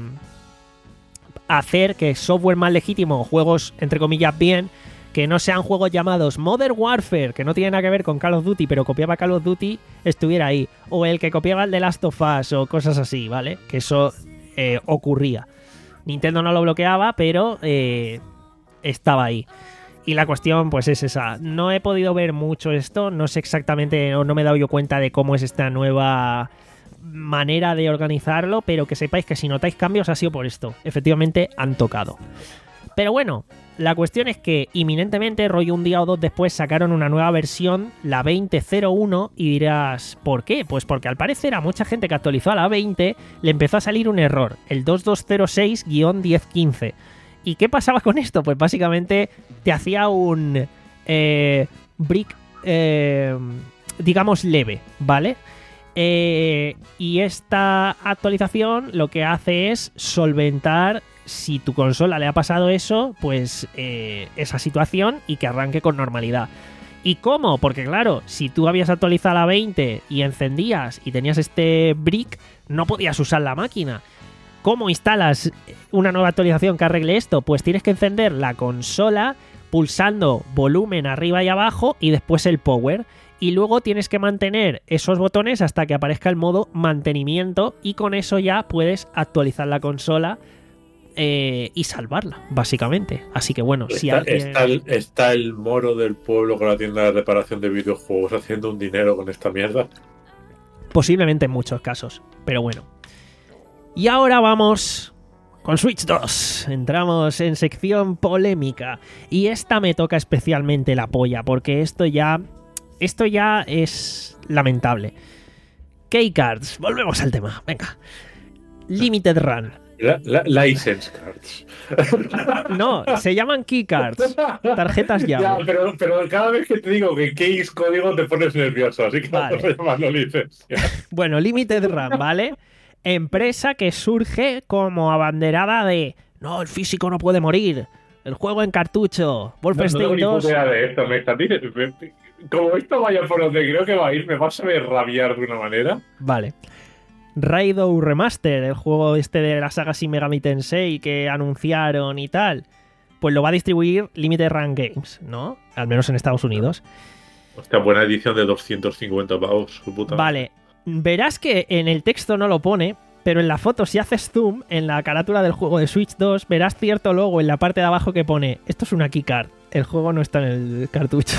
hacer que software más legítimo, juegos entre comillas bien, que no sean juegos llamados Modern Warfare, que no tienen nada que ver con Call of Duty, pero copiaba Call of Duty, estuviera ahí. O el que copiaba el de Last of Us o cosas así, ¿vale? Que eso eh, ocurría. Nintendo no lo bloqueaba, pero eh, estaba ahí. Y la cuestión pues es esa. No he podido ver mucho esto, no sé exactamente, o no me he dado yo cuenta de cómo es esta nueva manera de organizarlo, pero que sepáis que si notáis cambios ha sido por esto. Efectivamente han tocado. Pero bueno, la cuestión es que inminentemente, rollo un día o dos después, sacaron una nueva versión, la veinte cero uno, y dirás, ¿por qué? Pues porque al parecer a mucha gente que actualizó a la veinte le empezó a salir un error, el dos dos cero seis guión diez quince. ¿Y qué pasaba con esto? Pues básicamente te hacía un eh, brick, eh, digamos, leve, ¿vale? Eh, y esta actualización lo que hace es solventar, si tu consola le ha pasado eso, pues eh, esa situación, y que arranque con normalidad. ¿Y cómo? Porque claro, si tú habías actualizado a la veinte y encendías y tenías este brick, no podías usar la máquina. ¿Cómo instalas una nueva actualización que arregle esto? Pues tienes que encender la consola pulsando volumen arriba y abajo y después el power. Y luego tienes que mantener esos botones hasta que aparezca el modo mantenimiento, y con eso ya puedes actualizar la consola eh, y salvarla, básicamente. Así que bueno, está, si alguien... está, el, está el moro del pueblo con la tienda de reparación de videojuegos haciendo un dinero con esta mierda. Posiblemente en muchos casos, pero bueno. Y ahora vamos con Switch dos. Entramos en sección polémica. Y esta me toca especialmente la polla, porque esto ya... Esto ya es lamentable. Keycards, volvemos al tema, venga. Limited Run. La, la, license cards. No, se llaman keycards. Tarjetas llave. Ya, pero, pero cada vez que te digo que key es código te pones nervioso, así que vale. Vamos a llamarlo licencia. Bueno, Limited Run, ¿vale? Empresa que surge como abanderada de no, el físico no puede morir. El juego en cartucho. Wolfenstein no, no dos. De esto, me está, como esto vaya por donde creo que va a ir, me vas a ver rabiar de una manera. Vale. Raidou Remaster, el juego este de la saga Shin Megami Tensei que anunciaron y tal, pues lo va a distribuir Limited Run Games, ¿no? Al menos en Estados Unidos. Hostia, buena edición de doscientos cincuenta pavos, su puta. Vale. Verás que en el texto no lo pone, pero en la foto, si haces zoom, en la carátula del juego de Switch dos, verás cierto logo en la parte de abajo que pone, esto es una keycard, el juego no está en el cartucho.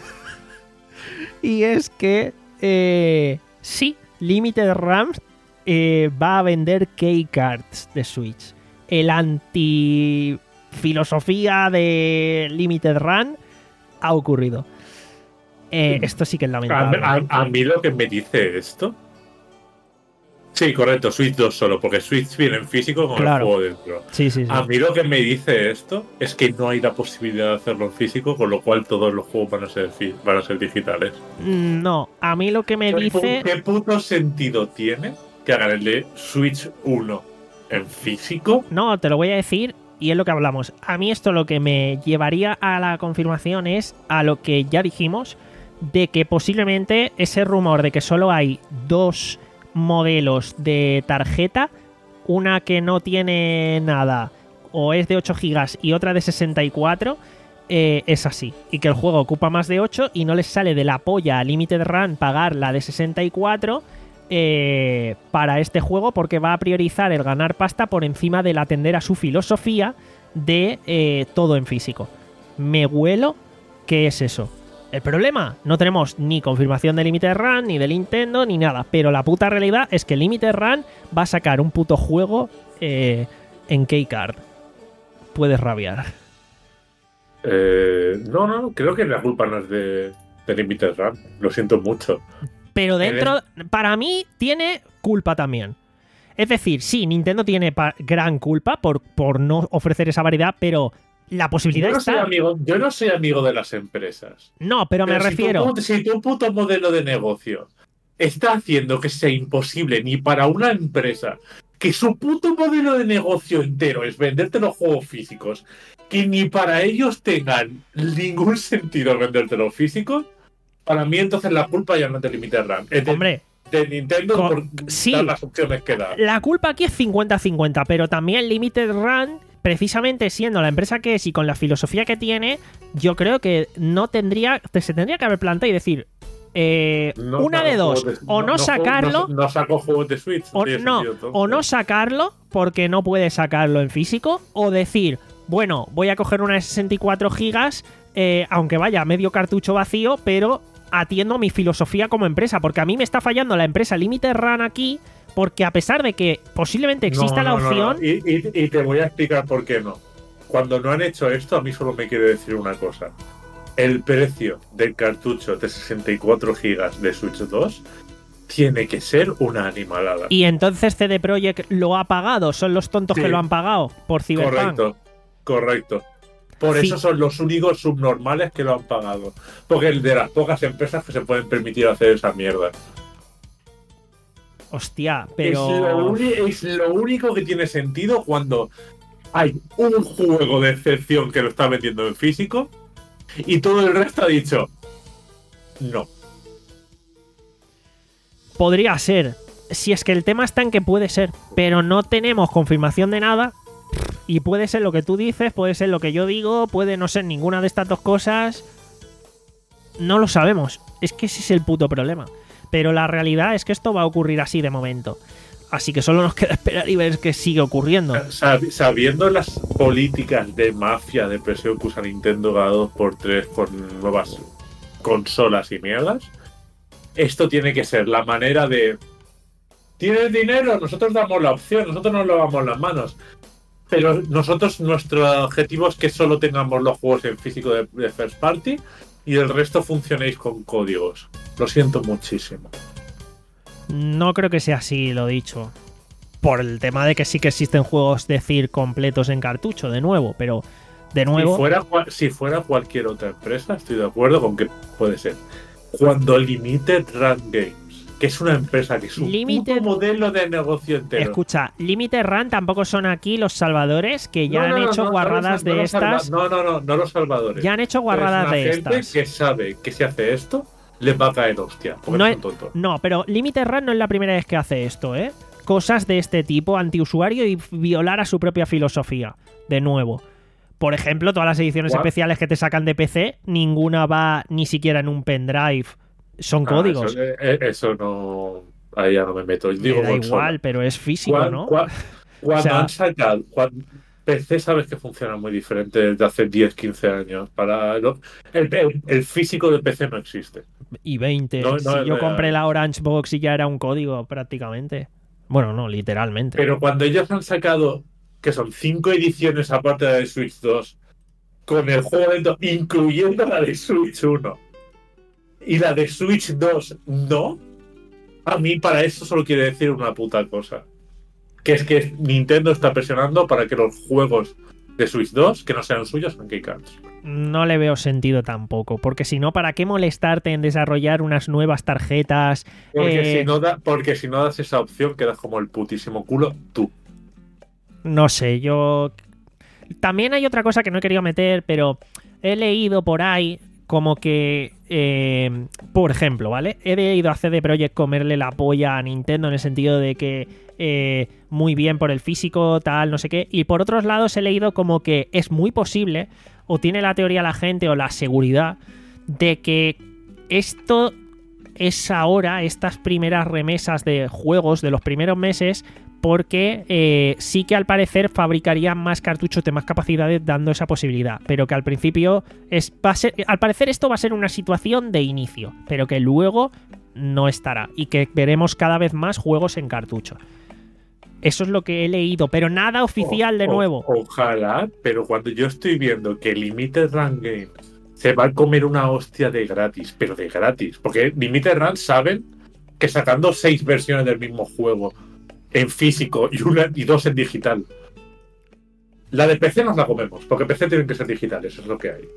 Y es que, eh, sí, Limited Run eh, va a vender keycards de Switch. El anti-filosofía de Limited Run ha ocurrido. Eh, esto sí que es lamentable. A, a, a mí lo que me dice esto... Sí, correcto, Switch dos solo, porque Switch viene en físico con claro. el juego dentro. Sí, sí, sí. A mí lo que me dice esto es que no hay la posibilidad de hacerlo en físico, con lo cual todos los juegos van a ser, van a ser digitales. No, a mí lo que me dice... ¿Qué puto sentido tiene que hagan el de Switch uno en físico? No, te lo voy a decir y es lo que hablamos. A mí esto lo que me llevaría a la confirmación es a lo que ya dijimos, de que posiblemente ese rumor de que solo hay dos modelos de tarjeta, una que no tiene nada o es de ocho gigas y otra de sesenta y cuatro, eh, es así, y que el juego ocupa más de ocho y no les sale de la polla a Limited Run pagar la de sesenta y cuatro eh, para este juego, porque va a priorizar el ganar pasta por encima del atender a su filosofía de eh, todo en físico. Me huelo que es eso. El problema, no tenemos ni confirmación de Limited Run, ni de Nintendo, ni nada. Pero la puta realidad es que Limited Run va a sacar un puto juego eh, en Keycard. Puedes rabiar. Eh, no, no, creo que la culpa no es de, de Limited Run. Lo siento mucho. Pero dentro, para mí, tiene culpa también. Es decir, sí, Nintendo tiene pa- gran culpa por, por no ofrecer esa variedad, pero la posibilidad Yo no, soy está. amigo, yo no soy amigo de las empresas. No, pero, me Pero si refiero. Tu, puto- si tu puto modelo de negocio está haciendo que sea imposible ni para una empresa, que su puto modelo de negocio entero es venderte los juegos físicos, que ni para ellos tengan ningún sentido venderte los físicos, para mí entonces la culpa ya no es de Limited Run. Es de, Hombre, de Nintendo co- por sí. dar las opciones que da. la culpa aquí es cincuenta cincuenta, pero también Limited Run, precisamente siendo la empresa que es y con la filosofía que tiene, yo creo que no tendría, se tendría que haber planteado y decir, eh, No una saco de dos, juegos de- o no, sacarlo, No, no saco juegos de Switch. o tiene no, sentido, entonces. o no sacarlo porque no puede sacarlo en físico, o decir, bueno, voy a coger una de sesenta y cuatro gigas, eh, aunque vaya medio cartucho vacío, pero atiendo mi filosofía como empresa, porque a mí me está fallando la empresa Limited Run aquí, porque a pesar de que posiblemente exista No, la no, no, opción, no. Y, y- y te voy a explicar por qué no. Cuando no han hecho esto, a mí solo me quiere decir una cosa. El precio del cartucho de sesenta y cuatro gigas de Switch dos tiene que ser una animalada. y entonces C D Projekt lo ha pagado, son los tontos Sí. que lo han pagado por Cyberpunk. Correcto, correcto. Por Sí. eso son los únicos subnormales que lo han pagado. Porque es de las pocas empresas que se pueden permitir hacer esa mierda. Hostia, Es, lo pero uni- es lo único que tiene sentido cuando hay un juego de excepción que lo está vendiendo en físico y todo el resto ha dicho no. podría ser. Si es que el tema está en que puede ser, pero no tenemos confirmación de nada. Y puede ser lo que tú dices, puede ser lo que yo digo, puede no ser ninguna de estas dos cosas. No lo sabemos. Es que ese es el puto problema. Pero la realidad es que esto va a ocurrir así de momento. Así que solo nos queda esperar y ver qué sigue ocurriendo. Sab- sabiendo las políticas de mafia de presión que usa Nintendo cada dos por tres con nuevas consolas y mierdas, esto tiene que ser la manera de... ¿Tienes dinero? Nosotros damos la opción, nosotros nos lavamos las manos. Pero nosotros, nuestro objetivo es que solo tengamos los juegos en físico de, de First Party y el resto funcionéis con códigos. Lo siento muchísimo. No creo que sea así, lo dicho. Por el tema de que sí que existen juegos de C I R completos en cartucho, de nuevo, pero de nuevo... Si fuera, cua- si fuera cualquier otra empresa, estoy de acuerdo con que puede ser. Cuando Limited Run Games, que es una empresa que es un Limited- puto modelo de negocio entero. Escucha, Limited Run tampoco son aquí los salvadores que ya No, no, han no, hecho no, no guarradas los- no de los salva- estas. No, no, no, no los salvadores. Ya han hecho guarradas es una de gente estas. que sabe que si hace esto, les va a caer hostia. Porque No no es- son tontos. No, pero Limited Run no es la primera vez que hace esto, ¿eh? Cosas de este tipo, antiusuario y violar a su propia filosofía. De nuevo. Por ejemplo, todas las ediciones ¿Cuál? especiales que te sacan de P C, ninguna va ni siquiera en un pendrive. Son Ah, códigos. Eso, eh, eso no. Ahí ya no me meto. Me Digo da consola. igual, pero es físico, Cuan- ¿no? cua- Cuando O sea- han sacado. cuan- P C sabes que funciona muy diferente desde hace diez, quince años. Para lo- el, el- el físico de P C no existe. Y veinte. No, no si es yo real. compré la Orange Box y ya era un código prácticamente. Bueno, no, literalmente. Pero cuando ellos han sacado, que son cinco ediciones aparte de la de Switch dos, con el juego dentro, incluyendo la de Switch uno y la de Switch dos no, a mí para eso solo quiere decir una puta cosa. Que es que Nintendo está presionando para que los juegos de Switch dos, que no sean suyos, sean Keycards. No le veo sentido tampoco, porque si no, ¿para qué molestarte en desarrollar unas nuevas tarjetas? Porque, Eh, si no da, porque si no das esa opción, quedas como el putísimo culo tú. No sé, yo... También hay otra cosa que no he querido meter, pero he leído por ahí como que... eh, por ejemplo, ¿vale? He leído a C D Projekt comerle la polla a Nintendo en el sentido de que eh, muy bien por el físico, tal, no sé qué. Y por otros lados he leído como que es muy posible, o tiene la teoría la gente, o la seguridad, de que esto es ahora, estas primeras remesas de juegos de los primeros meses, porque eh, sí que al parecer fabricarían más cartuchos de más capacidades dando esa posibilidad, pero que al principio es, va a ser, al parecer esto va a ser una situación de inicio, pero que luego no estará y que veremos cada vez más juegos en cartucho. Eso es lo que he leído, pero nada oficial de O- o- nuevo. Ojalá, pero cuando yo estoy viendo que Limited Run Games se va a comer una hostia de gratis, pero de gratis, porque Limited Run saben que sacando seis versiones del mismo juego en físico y una y dos en digital, la de P C nos la comemos, porque P C tienen que ser digitales, eso es lo que hay.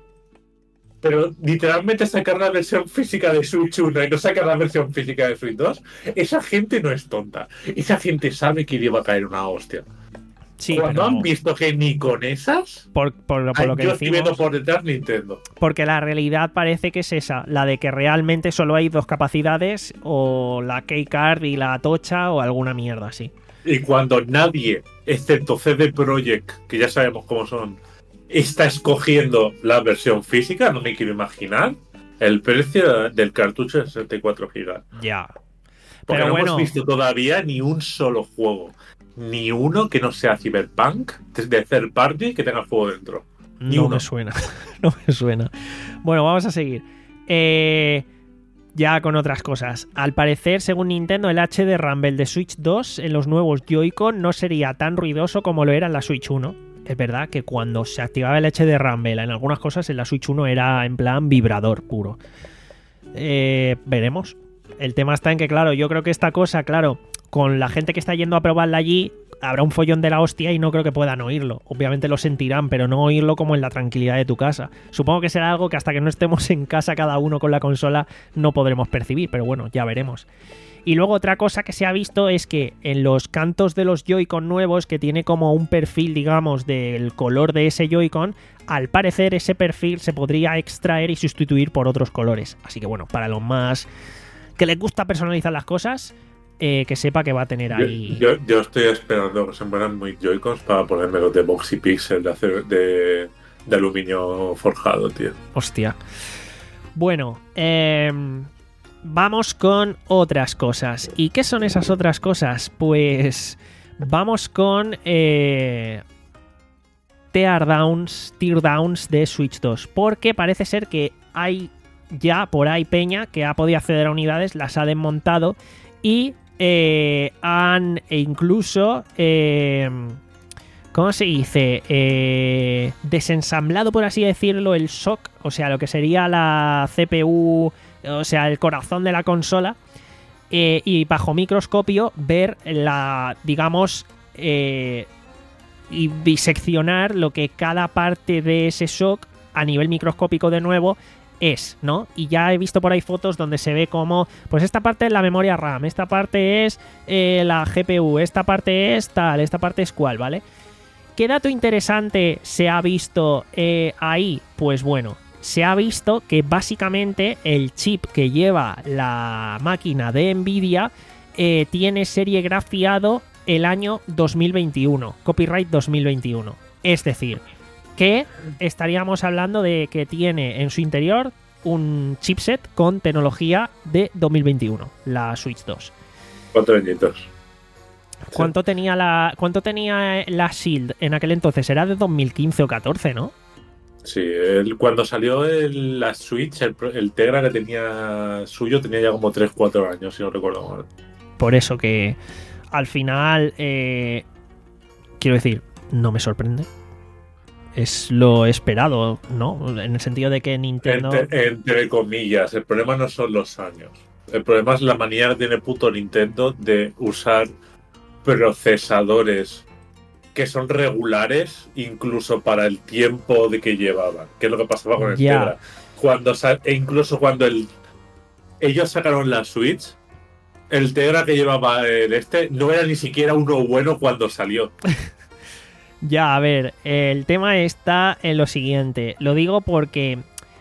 Pero literalmente sacar la versión física de Switch uno y no sacar la versión física de Switch dos, esa gente no es tonta. Esa gente sabe que le iba a caer una hostia. Sí, Cuando pero han visto que ni con esas, por, por lo, por lo que yo estoy viendo decimos, por detrás Nintendo. porque la realidad parece que es esa, la de que realmente solo hay dos capacidades, o la Keycard y la tocha, o alguna mierda así. Y cuando nadie, excepto C D Projekt, que ya sabemos cómo son, está escogiendo la versión física, no me quiero imaginar el precio del cartucho de sesenta y cuatro gigas. Ya. Porque Pero no bueno, hemos visto todavía ni un solo juego, ni uno que no sea Cyberpunk, de third party, que tenga juego dentro. Ni no uno. me suena. No me suena. Bueno, vamos a seguir. Eh, ya con otras cosas. Al parecer, según Nintendo, el H D Rumble de Switch dos en los nuevos Joy-Con no sería tan ruidoso como lo era en la Switch uno. Es verdad que cuando se activaba el H D Rumble en algunas cosas, en la Switch uno era en plan vibrador puro. Eh, veremos. El tema está en que, claro, yo creo que esta cosa, claro, con la gente que está yendo a probarla allí, habrá un follón de la hostia y no creo que puedan oírlo. Obviamente lo sentirán, pero no oírlo como en la tranquilidad de tu casa. Supongo que será algo que hasta que no estemos en casa cada uno con la consola no podremos percibir, pero bueno, ya veremos. Y luego otra cosa que se ha visto es que en los cantos de los Joy-Con nuevos, que tiene como un perfil, digamos, del color de ese Joy-Con, al parecer ese perfil se podría extraer y sustituir por otros colores. Así que bueno, para los más que les gusta personalizar las cosas, eh, que sepa que va a tener Yo, ahí... yo, yo estoy esperando que se mueran muy Joy-Cons para ponerme los de Boxy Pixel de, acero- de, de aluminio forjado, tío. Hostia. Bueno, eh, vamos con otras cosas. ¿Y qué son esas otras cosas? Pues vamos con eh, Teardowns, Teardowns de Switch dos. Porque parece ser que hay ya por ahí peña que ha podido acceder a unidades, las ha desmontado y eh, han e incluso... Eh, ¿Cómo se dice? Eh, desensamblado, por así decirlo, el S O C, o sea, lo que sería la C P U, o sea, el corazón de la consola, eh, y bajo microscopio ver la, digamos, eh, y diseccionar lo que cada parte de ese S O C a nivel microscópico de nuevo es, ¿no? Y ya he visto por ahí fotos donde se ve como, pues esta parte es la memoria RAM, esta parte es eh, la G P U, esta parte es tal, esta parte es cual, ¿vale? ¿Qué dato interesante se ha visto eh, ahí? Pues bueno, se ha visto que básicamente el chip que lleva la máquina de Nvidia eh, tiene serigrafiado el año dos mil veintiuno, copyright dos mil veintiuno. Es decir, que estaríamos hablando de que tiene en su interior un chipset con tecnología de dos mil veintiuno, la Switch dos. Cuatro añitos. ¿Cuánto tenía la cuánto tenía la Shield en aquel entonces? Era de dos mil quince o catorce, ¿no? Sí, el, cuando salió el, la Switch, el, el Tegra que tenía suyo tenía ya como tres cuatro años, si no recuerdo mal. Por eso que al final, eh, quiero decir, no me sorprende. Es lo esperado, ¿no? En el sentido de que Nintendo... Entre, entre comillas, el problema no son los años. El problema es la manía que tiene puto Nintendo de usar procesadores que son regulares incluso para el tiempo de que llevaban, que es lo que pasaba con el Ya. Tegra. Cuando sa- e incluso cuando el, ellos sacaron la Switch, el Tegra que llevaba el este no era ni siquiera uno bueno cuando salió. Ya, a ver, el tema está en lo siguiente. Lo digo porque,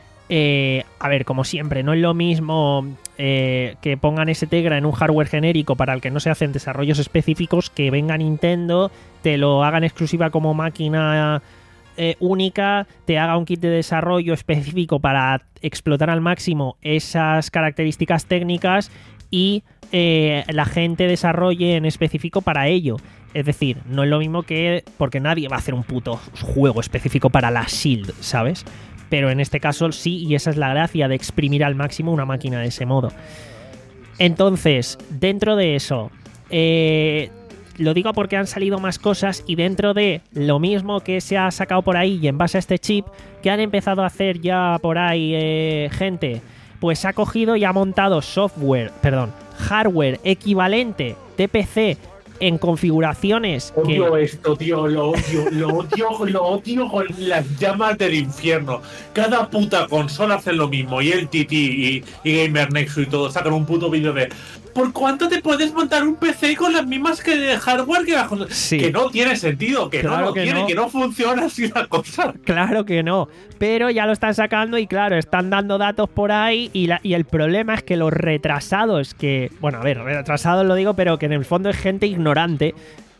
eh, a ver, como siempre, no es lo mismo eh, que pongan ese Tegra en un hardware genérico para el que no se hacen desarrollos específicos, que venga Nintendo, te lo hagan exclusiva como máquina eh, única, te haga un kit de desarrollo específico para explotar al máximo esas características técnicas y eh, la gente desarrolle en específico para ello. Es decir, no es lo mismo que... Porque nadie va a hacer un puto juego específico para la Shield, ¿sabes? Pero en este caso sí, y esa es la gracia de exprimir al máximo una máquina de ese modo. Entonces, dentro de eso, eh, lo digo porque han salido más cosas y dentro de lo mismo que se ha sacado por ahí y en base a este chip, que han empezado a hacer ya por ahí eh, gente, pues ha cogido y ha montado software, perdón, hardware equivalente de P C en configuraciones que... Odio esto, tío, lo odio, lo odio, lo odio con las llamas del infierno. Cada puta consola hace lo mismo, y el T T y, y Gamer Nexus y todo sacan un puto vídeo de ¿por cuánto te puedes montar un P C con las mismas que de hardware que las consolas? Sí. Que no tiene sentido, que Claro no lo que tiene, no. que no funciona así la cosa. Claro que no, pero ya lo están sacando y claro, están dando datos por ahí y, la, y el problema es que los retrasados, que, bueno, a ver, retrasados lo digo, pero que en el fondo es gente ignorante,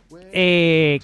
eh,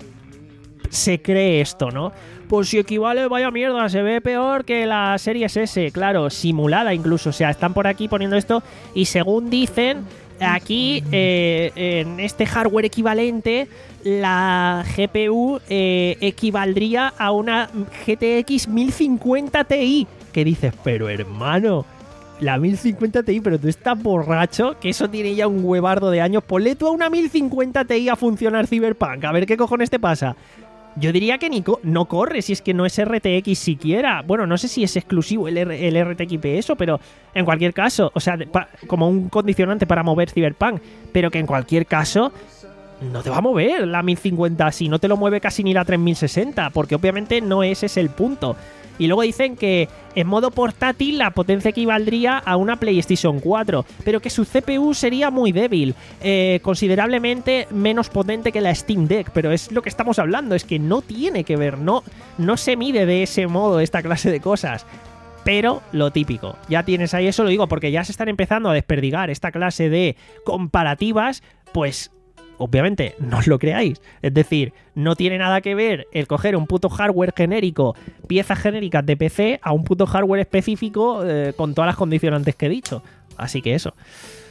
se cree esto, ¿no? Pues si equivale, vaya mierda, se ve peor que la Series S, claro, simulada incluso, o sea, están por aquí poniendo esto y según dicen, aquí eh, en este hardware equivalente, la G P U eh, equivaldría a una G T X mil cincuenta Ti. ¿Qué dices? Pero hermano, la mil cincuenta Ti, pero tú estás borracho, que eso tiene ya un huevardo de años. Ponle tú a una mil cincuenta Ti a funcionar Cyberpunk, a ver qué cojones te pasa. Yo diría que ni co no corre, si es que no es R T X siquiera. Bueno, no sé si es exclusivo el, R el R T X eso, pero en cualquier caso, o sea, como un condicionante para mover Cyberpunk, pero que en cualquier caso no te va a mover la mil cincuenta así, no te lo mueve casi ni la tres mil sesenta, porque obviamente no ese es el punto. Y luego dicen que en modo portátil la potencia equivaldría a una PlayStation cuatro, pero que su C P U sería muy débil, eh, considerablemente menos potente que la Steam Deck, pero es lo que estamos hablando, es que no tiene que ver, no, no se mide de ese modo esta clase de cosas. Pero lo típico, ya tienes ahí, eso lo digo porque ya se están empezando a desperdigar esta clase de comparativas, pues... Obviamente, no os lo creáis. Es decir, no tiene nada que ver el coger un puto hardware genérico, piezas genéricas de P C, a un puto hardware específico eh, con todas las condicionantes que he dicho. Así que eso.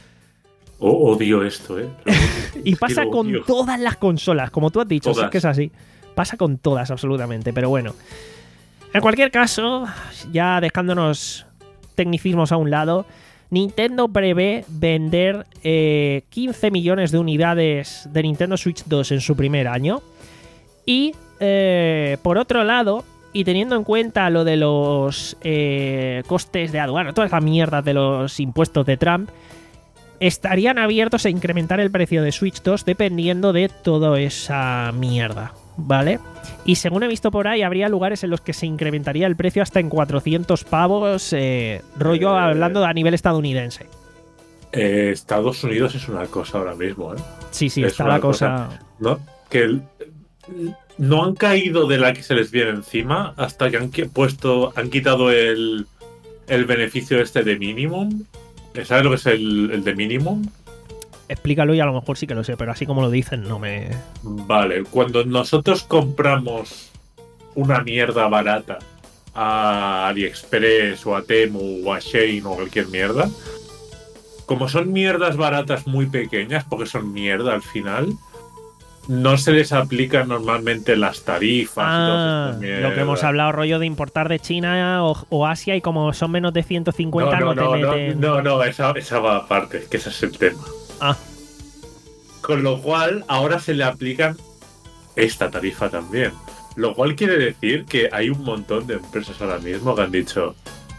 Oh, odio esto, ¿eh? Y pasa Lo con odio. todas las consolas, como tú has dicho, Todas. sí que es así. Pasa con todas, absolutamente. Pero bueno. En cualquier caso, ya dejándonos tecnicismos a un lado, Nintendo prevé vender eh, quince millones de unidades de Nintendo Switch dos en su primer año. Y eh, por otro lado, y teniendo en cuenta lo de los eh, costes de aduana, toda esa mierda de los impuestos de Trump, estarían abiertos a incrementar el precio de Switch dos dependiendo de toda esa mierda, ¿vale? Y según he visto por ahí, habría lugares en los que se incrementaría el precio hasta en cuatrocientos pavos, eh, rollo Eh. hablando a nivel estadounidense. Eh, Estados Unidos es una cosa ahora mismo, ¿eh? Sí, sí, Es está una la cosa... ¿No? Que el- no han caído de la que se les viene encima hasta que han qui- puesto, han quitado el, el beneficio este de minimum. ¿Sabes lo que es el, el de minimum? Explícalo y a lo mejor sí que lo sé, pero así como lo dicen no me... Vale, cuando nosotros compramos una mierda barata a AliExpress o a Temu o a Shein o cualquier mierda, como son mierdas baratas muy pequeñas, porque son mierda al final, no se les aplican normalmente las tarifas y todas Ah, estas lo que mierdas. hemos hablado, rollo de importar de China o, o Asia, y como son menos de ciento cincuenta No, no, no, te no, meten... no, no, esa, esa va aparte, que ese es el tema. Ah, Con lo cual, ahora se le aplican esta tarifa también. Lo cual quiere decir que hay un montón de empresas ahora mismo que han dicho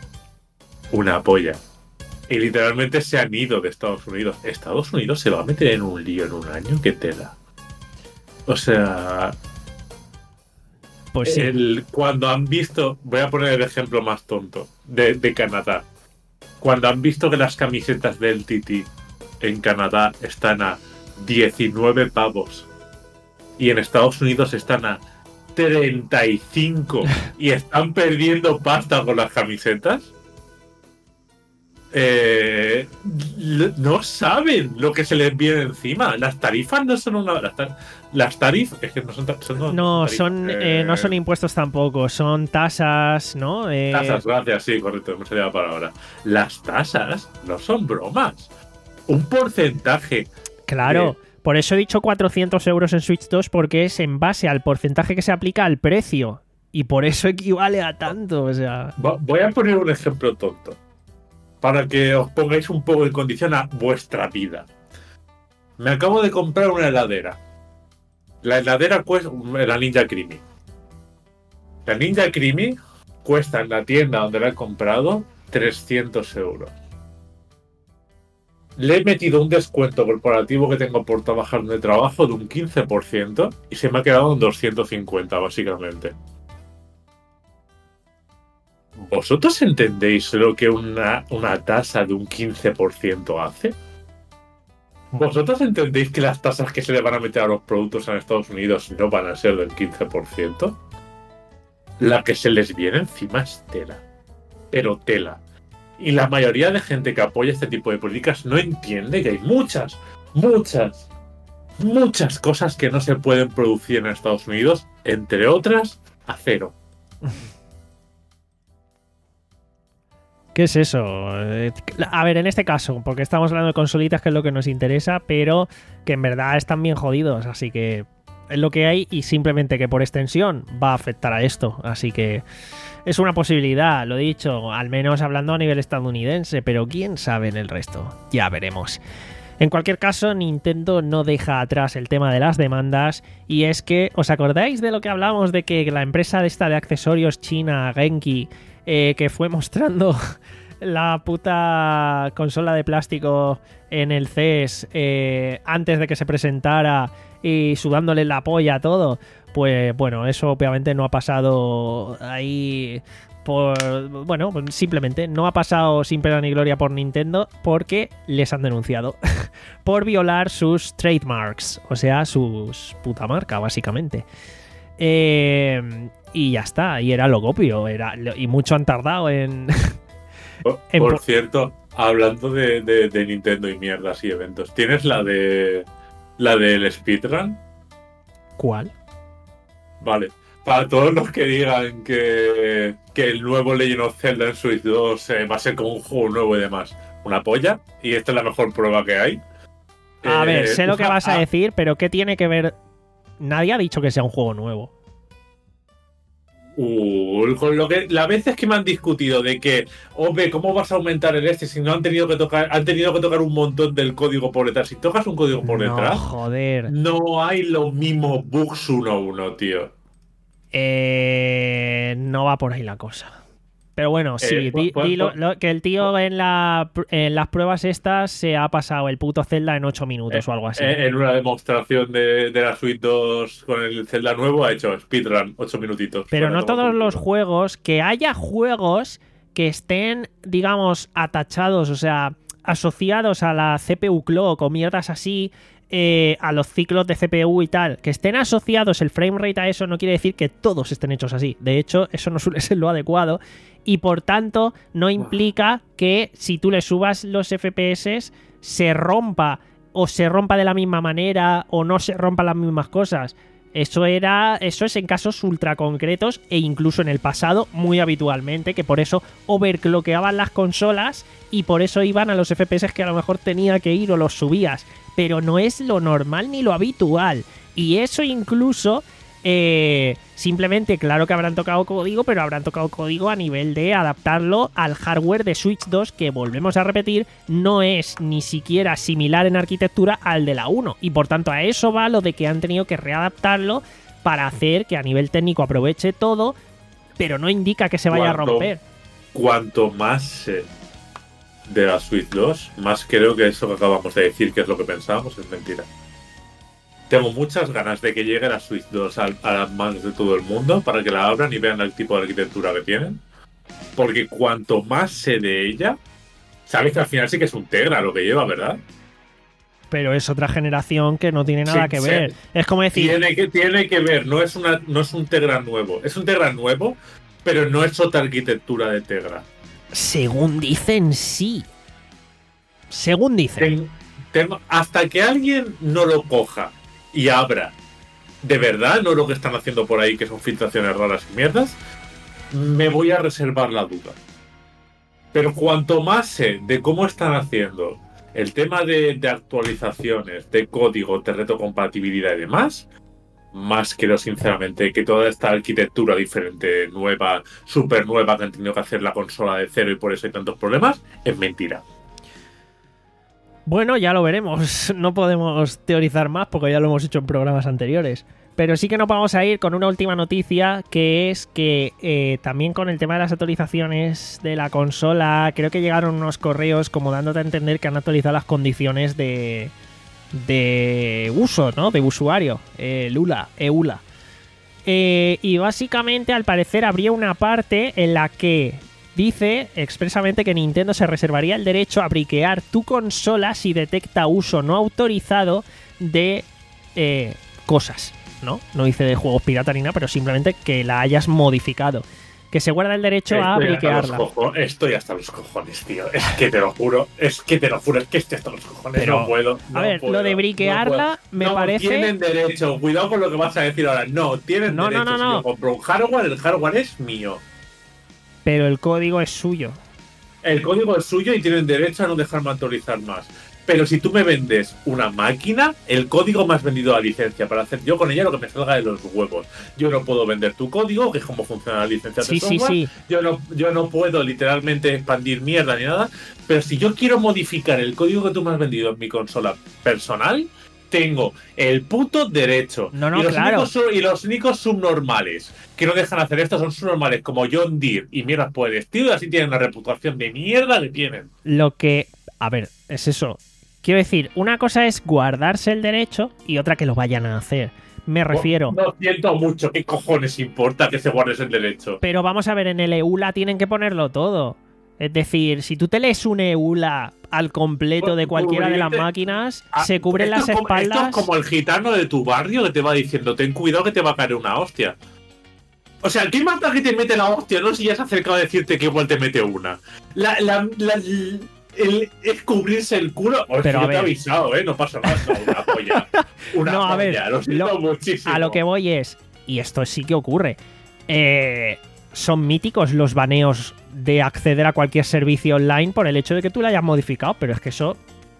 una polla. Y literalmente se han ido de Estados Unidos. ¿Estados Unidos se va a meter en un lío en un año? ¿Qué tela? O sea, pues sí. el, cuando han visto, voy a poner el ejemplo más tonto, de, de Canadá. Cuando han visto que las camisetas del T T en Canadá están a diecinueve pavos y en Estados Unidos están a treinta y cinco y están perdiendo pasta con las camisetas, eh, l- no saben lo que se les viene encima. Las tarifas no son una... Las, tar- las tarifas... Es que no son... ta- son no, No, tarifas, son, eh, no son impuestos tampoco, son tasas, ¿no? Eh, Tasas, gracias, sí, correcto, me salía la palabra. Las tasas no son bromas. Un porcentaje. Claro, por eso he dicho cuatrocientos euros en Switch dos, porque es en base al porcentaje que se aplica al precio. Y por eso equivale a tanto, o sea... Va- Voy a poner un ejemplo tonto. Para que os pongáis un poco en condición a vuestra vida. Me acabo de comprar una heladera. La heladera cuesta. La Ninja Creamy. La Ninja Creamy cuesta en la tienda donde la he comprado trescientos euros. Le he metido un descuento corporativo que tengo por trabajar de trabajo de un quince por ciento y se me ha quedado en doscientos cincuenta, básicamente. ¿Vosotros entendéis lo que una, una tasa de un quince por ciento hace? ¿Vosotros entendéis que las tasas que se le van a meter a los productos en Estados Unidos no van a ser del quince por ciento? La que se les viene encima es tela. Pero tela. Y la mayoría de gente que apoya este tipo de políticas no entiende que hay muchas, muchas, muchas cosas que no se pueden producir en Estados Unidos, entre otras, acero. ¿Qué es eso? Eh, A ver, en este caso, porque estamos hablando de consolitas, que es lo que nos interesa, pero que en verdad están bien jodidos, así que es lo que hay y simplemente que por extensión va a afectar a esto, así que es una posibilidad, lo he dicho, al menos hablando a nivel estadounidense, pero quién sabe en el resto, ya veremos. En cualquier caso, Nintendo no deja atrás el tema de las demandas, y es que, ¿os acordáis de lo que hablamos de que la empresa de esta de accesorios china, Genki, eh, que fue mostrando la puta consola de plástico en el C E S eh, antes de que se presentara y sudándole la polla a todo? Pues bueno, eso obviamente no ha pasado ahí por... Bueno, simplemente no ha pasado sin pena ni gloria por Nintendo porque les han denunciado por violar sus trademarks, o sea, sus puta marca, básicamente. Eh, y ya está, y era lo obvio, era, y mucho han tardado en... Por, en por po- cierto, hablando de, de, de Nintendo y mierdas y eventos, ¿tienes la de... la del speedrun? ¿Cuál? Vale. Para todos los que digan que, que el nuevo Legend of Zelda en Switch dos eh, va a ser como un juego nuevo y demás, una polla, y esta es la mejor prueba que hay. A Eh, ver, sé lo que vas a ah, decir, pero ¿qué tiene que ver? Nadie ha dicho que sea un juego nuevo. Uh, con lo que las veces que me han discutido de que, hombre, ¿cómo vas a aumentar el este si no han tenido que tocar, han tenido que tocar un montón del código por detrás? Si tocas un código por No, detrás, joder. no hay los mismos bugs uno a uno, tío. Eh, no va por ahí la cosa. Pero bueno, sí, Eh, di- pues- dilo- pues- lo- que el tío en, la, en las pruebas estas se ha pasado el puto Zelda en ocho minutos o algo así. Eh, en una demostración de, de la Switch dos con el Zelda nuevo ha hecho speedrun, ocho minutitos. Pero Bueno, no toma todos por los culo. juegos, que haya juegos que estén, digamos, atachados, o sea, asociados a la C P U clock o mierdas así, eh, a los ciclos de C P U y tal, que estén asociados el frame rate a eso, no quiere decir que todos estén hechos así. De hecho, eso no suele ser lo adecuado y por tanto no implica que si tú le subas los F P S se rompa o se rompa de la misma manera o no se rompan las mismas cosas. Eso era, eso es en casos ultra concretos e incluso en el pasado muy habitualmente, que por eso overclockeaban las consolas y por eso iban a los F P S que a lo mejor tenía que ir o los subías, pero no es lo normal ni lo habitual. Y eso incluso eh, simplemente, claro que habrán tocado código, pero habrán tocado código a nivel de adaptarlo al hardware de Switch dos, que volvemos a repetir, no es ni siquiera similar en arquitectura al de la uno. Y por tanto a eso va lo de que han tenido que readaptarlo para hacer que a nivel técnico aproveche todo, pero no indica que se vaya a ¿Cuánto? romper. Cuanto más sé de la Switch dos, más creo que eso que acabamos de decir, que es lo que pensábamos, es mentira. Tengo muchas ganas de que llegue la Switch dos a, a las manos de todo el mundo para que la abran y vean el tipo de arquitectura que tienen. Porque cuanto más sé de ella, sabes que al final sí que es un Tegra lo que lleva, ¿verdad? Pero es otra generación que no tiene nada Sí, que sí. ver. Es como decir, Tiene que, tiene que ver, no es, una, no es un Tegra nuevo. Es un Tegra nuevo, pero no es otra arquitectura de Tegra. según dicen, sí. Según dicen. Ten- tengo- hasta que alguien no lo coja y abra de verdad, no lo que están haciendo por ahí, que son filtraciones raras y mierdas, me voy a reservar la duda. Pero cuanto más sé de cómo están haciendo el tema de, de actualizaciones, de código, de retrocompatibilidad y demás, más creo sinceramente que toda esta arquitectura diferente, nueva, súper nueva, que han tenido que hacer la consola de cero y por eso hay tantos problemas, es mentira. Bueno, ya lo veremos. No podemos teorizar más porque ya lo hemos hecho en programas anteriores. Pero sí que nos vamos a ir con una última noticia, que es que eh, también con el tema de las actualizaciones de la consola, creo que llegaron unos correos como dándote a entender que han actualizado las condiciones de, de uso, ¿no? De usuario. Eh, Lula, EULA. Eh, y básicamente, al parecer, habría una parte en la que dice expresamente que Nintendo se reservaría el derecho a briquear tu consola si detecta uso no autorizado de eh, cosas. ¿no? No dice de juegos pirata ni nada, pero simplemente que la hayas modificado. Que se guarda el derecho estoy a briquearla. Estoy hasta los cojones, tío. Es que te lo juro, es que te lo juro, es que estoy hasta los cojones. Pero, no puedo. No a ver, puedo, lo de briquearla no me no parece. Tienen derecho, cuidado con lo que vas a decir ahora. No, tienen no, derecho. No, no, si no. yo compro un hardware, el hardware es mío. Pero el código es suyo. El código es suyo y tienen derecho a no dejarme actualizar más. Pero si tú me vendes una máquina, el código me has vendido a licencia para hacer yo con ella lo que me salga de los huevos. Yo no puedo vender tu código, que es como funciona la licencia sí, de software. Sí, sí. Yo no, yo no puedo literalmente expandir mierda ni nada. Pero si yo quiero modificar el código que tú me has vendido en mi consola personal, tengo el puto derecho. No, no, y los claro. Únicos, y los únicos subnormales que no dejan hacer esto son subnormales como John Deere y mierdas por el estilo, y así tienen la reputación de mierda que tienen. Lo que... A ver, es eso. Quiero decir, una cosa es guardarse el derecho y otra que lo vayan a hacer. Me refiero... No, no siento mucho. ¿Qué cojones importa que se guardes el derecho? Pero vamos a ver, en el EULA tienen que ponerlo todo. Es decir, si tú te lees un EULA al completo de cualquiera de las máquinas, ah, se cubren las como, espaldas... Esto es como el gitano de tu barrio que te va diciendo, ten cuidado que te va a caer una hostia. O sea, ¿qué mata que te mete la hostia? No, si ya se ha acercado a decirte que igual te mete una. La... la, la, la El, es cubrirse el culo. O pero yo a te ver. he avisado, ¿eh? No pasa nada. No, una polla. Una no, a polla. ver, Lo siento lo, muchísimo. a lo que voy es, y esto sí que ocurre, eh, son míticos los baneos de acceder a cualquier servicio online por el hecho de que tú lo hayas modificado, pero es que eso...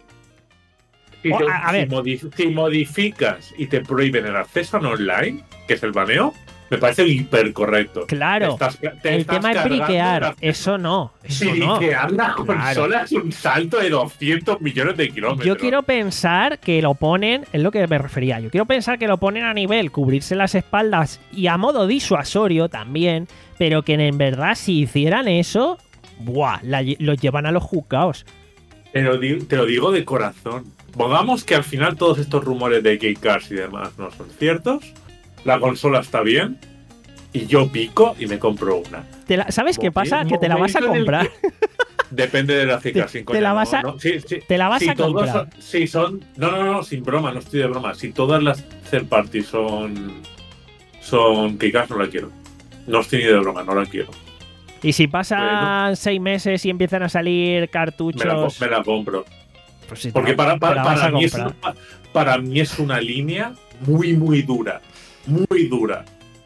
Si, Oh, te, a, a si, ver. modif si modificas y te prohíben el acceso en online, que es el baneo, me parece hiper correcto. Claro, te estás, te el estás tema es briquear, el... eso no, eso no. Briquear la Claro. consola es un salto de doscientos millones de kilómetros. Yo quiero pensar que lo ponen, es lo que me refería, yo quiero pensar que lo ponen a nivel cubrirse las espaldas y a modo disuasorio también, pero que en verdad si hicieran eso, ¡buah! La, los llevan a los juzgados. Pero te lo digo de corazón. Pongamos que al final todos estos rumores de Key Cars y demás no son ciertos. La consola está bien. Y yo pico y me compro una. Te la, ¿Sabes qué pasa? Que te la vas a comprar. Que... Depende de la cifra, sin coña. Te la vas a, no, no. Sí, sí. Te la vas si a comprar. Son, si son. No, no, no, sin broma, no estoy de broma. Si todas las third parties son. Son Key Cars, no la quiero. No estoy ni de broma, no la quiero. Y si pasan bueno, seis meses y empiezan a salir cartuchos. Me la, me la compro. Pues sí, porque para, para, para, mí es una, para mí es una línea muy, muy dura. Muy dura.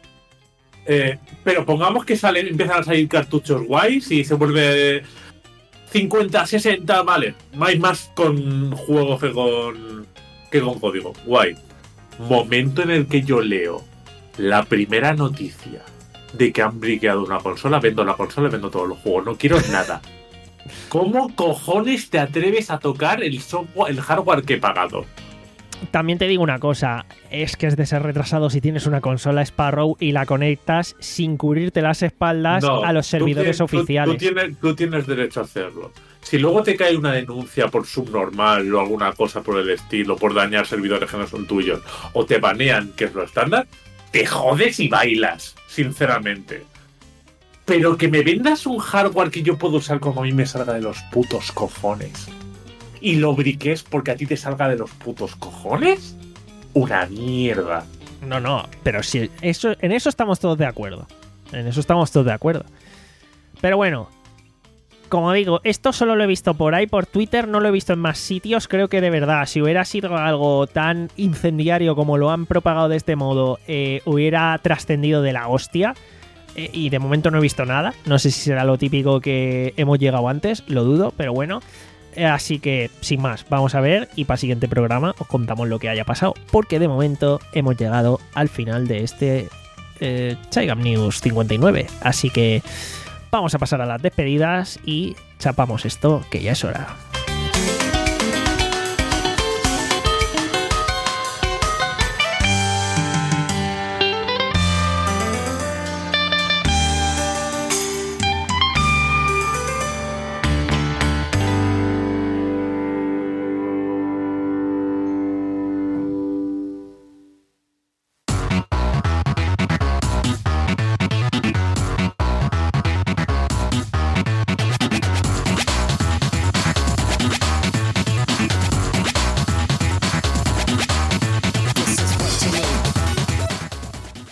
Eh, pero pongamos que salen, empiezan a salir cartuchos guays y se vuelve cincuenta, sesenta, vale. Hay más con juegos que con, que con código. Guay. Momento en el que yo leo la primera noticia de que han briqueado una consola, vendo la consola y vendo todos los juegos. No quiero nada. ¿Cómo cojones te atreves a tocar el software, el hardware que he pagado? También te digo una cosa, es que es de ser retrasado si tienes una consola Sparrow y la conectas sin cubrirte las espaldas no, a los servidores tú tienes, oficiales. Tú, tú, tienes, tú tienes derecho a hacerlo. Si luego te cae una denuncia por subnormal o alguna cosa por el estilo, por dañar servidores que no son tuyos, o te banean, que es lo estándar, te jodes y bailas, sinceramente. Pero que me vendas un hardware que yo puedo usar como a mí me salga de los putos cojones y lo briques porque a ti te salga de los putos cojones, una mierda. No, no, pero si eso, en eso estamos todos de acuerdo. En eso estamos todos de acuerdo. Pero bueno, como digo, esto solo lo he visto por ahí, por Twitter, no lo he visto en más sitios. Creo que de verdad, si hubiera sido algo tan incendiario como lo han propagado de este modo, eh, hubiera trascendido de la hostia. Eh, y de momento no he visto nada. No sé si será lo típico que hemos llegado antes, lo dudo, pero bueno. Eh, así que, sin más, vamos a ver y para el siguiente programa os contamos lo que haya pasado. Porque de momento hemos llegado al final de este eh, Chaigam News cincuenta y nueve. Así que vamos a pasar a las despedidas y chapamos esto, que ya es hora.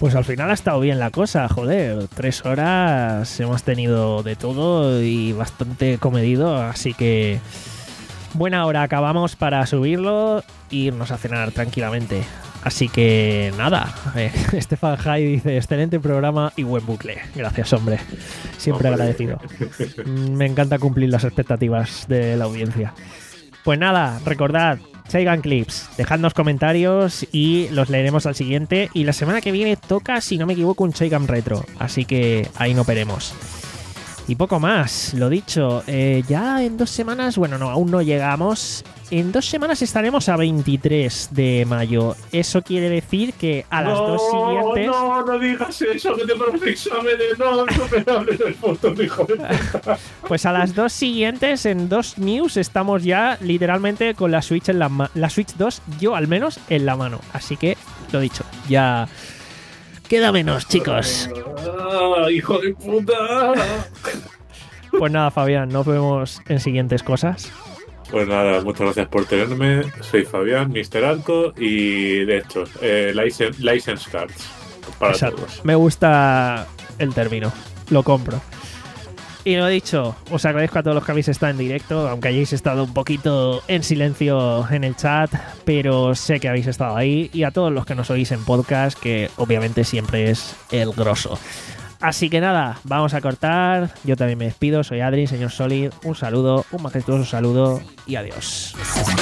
Pues al final ha estado bien la cosa, joder. Tres horas hemos tenido de todo y bastante comedido, así que buena hora acabamos para subirlo e irnos a cenar tranquilamente. Así que nada, eh, Stefan Jai dice, excelente programa y buen bucle. Gracias, hombre. Siempre Hombre. agradecido. Me encanta cumplir las expectativas de la audiencia. Pues nada, recordad, Saigan Clips, dejadnos comentarios y los leeremos al siguiente. Y la semana que viene toca, si no me equivoco, un Saigan Retro. Así que ahí no veremos. Y poco más, lo dicho, eh, ya en dos semanas, bueno, no, aún no llegamos. En dos semanas estaremos a veintitrés de mayo. Eso quiere decir que a las no, dos siguientes... No, no digas eso, que tengo los exámenes. No, no me hables del futuro, hijo de puta. Pues a las dos siguientes, en dos news, estamos ya literalmente con la Switch en la ma- la Switch dos, yo al menos, en la mano. Así que, lo dicho, ya... Queda menos, chicos. Ah, hijo de puta. Pues nada, Fabián, nos vemos en siguientes cosas. Pues nada, muchas gracias por tenerme. Soy Fabián, mister Alco, y de hecho, eh, license, license cards para Exacto. todos. Me gusta el término. Lo compro. Y lo dicho, os agradezco a todos los que habéis estado en directo, aunque hayáis estado un poquito en silencio en el chat, pero sé que habéis estado ahí, y a todos los que nos oís en podcast, que obviamente siempre es el grosso. Así que nada, vamos a cortar. Yo también me despido, soy Adri, señor Solid. Un saludo, un majestuoso saludo y adiós.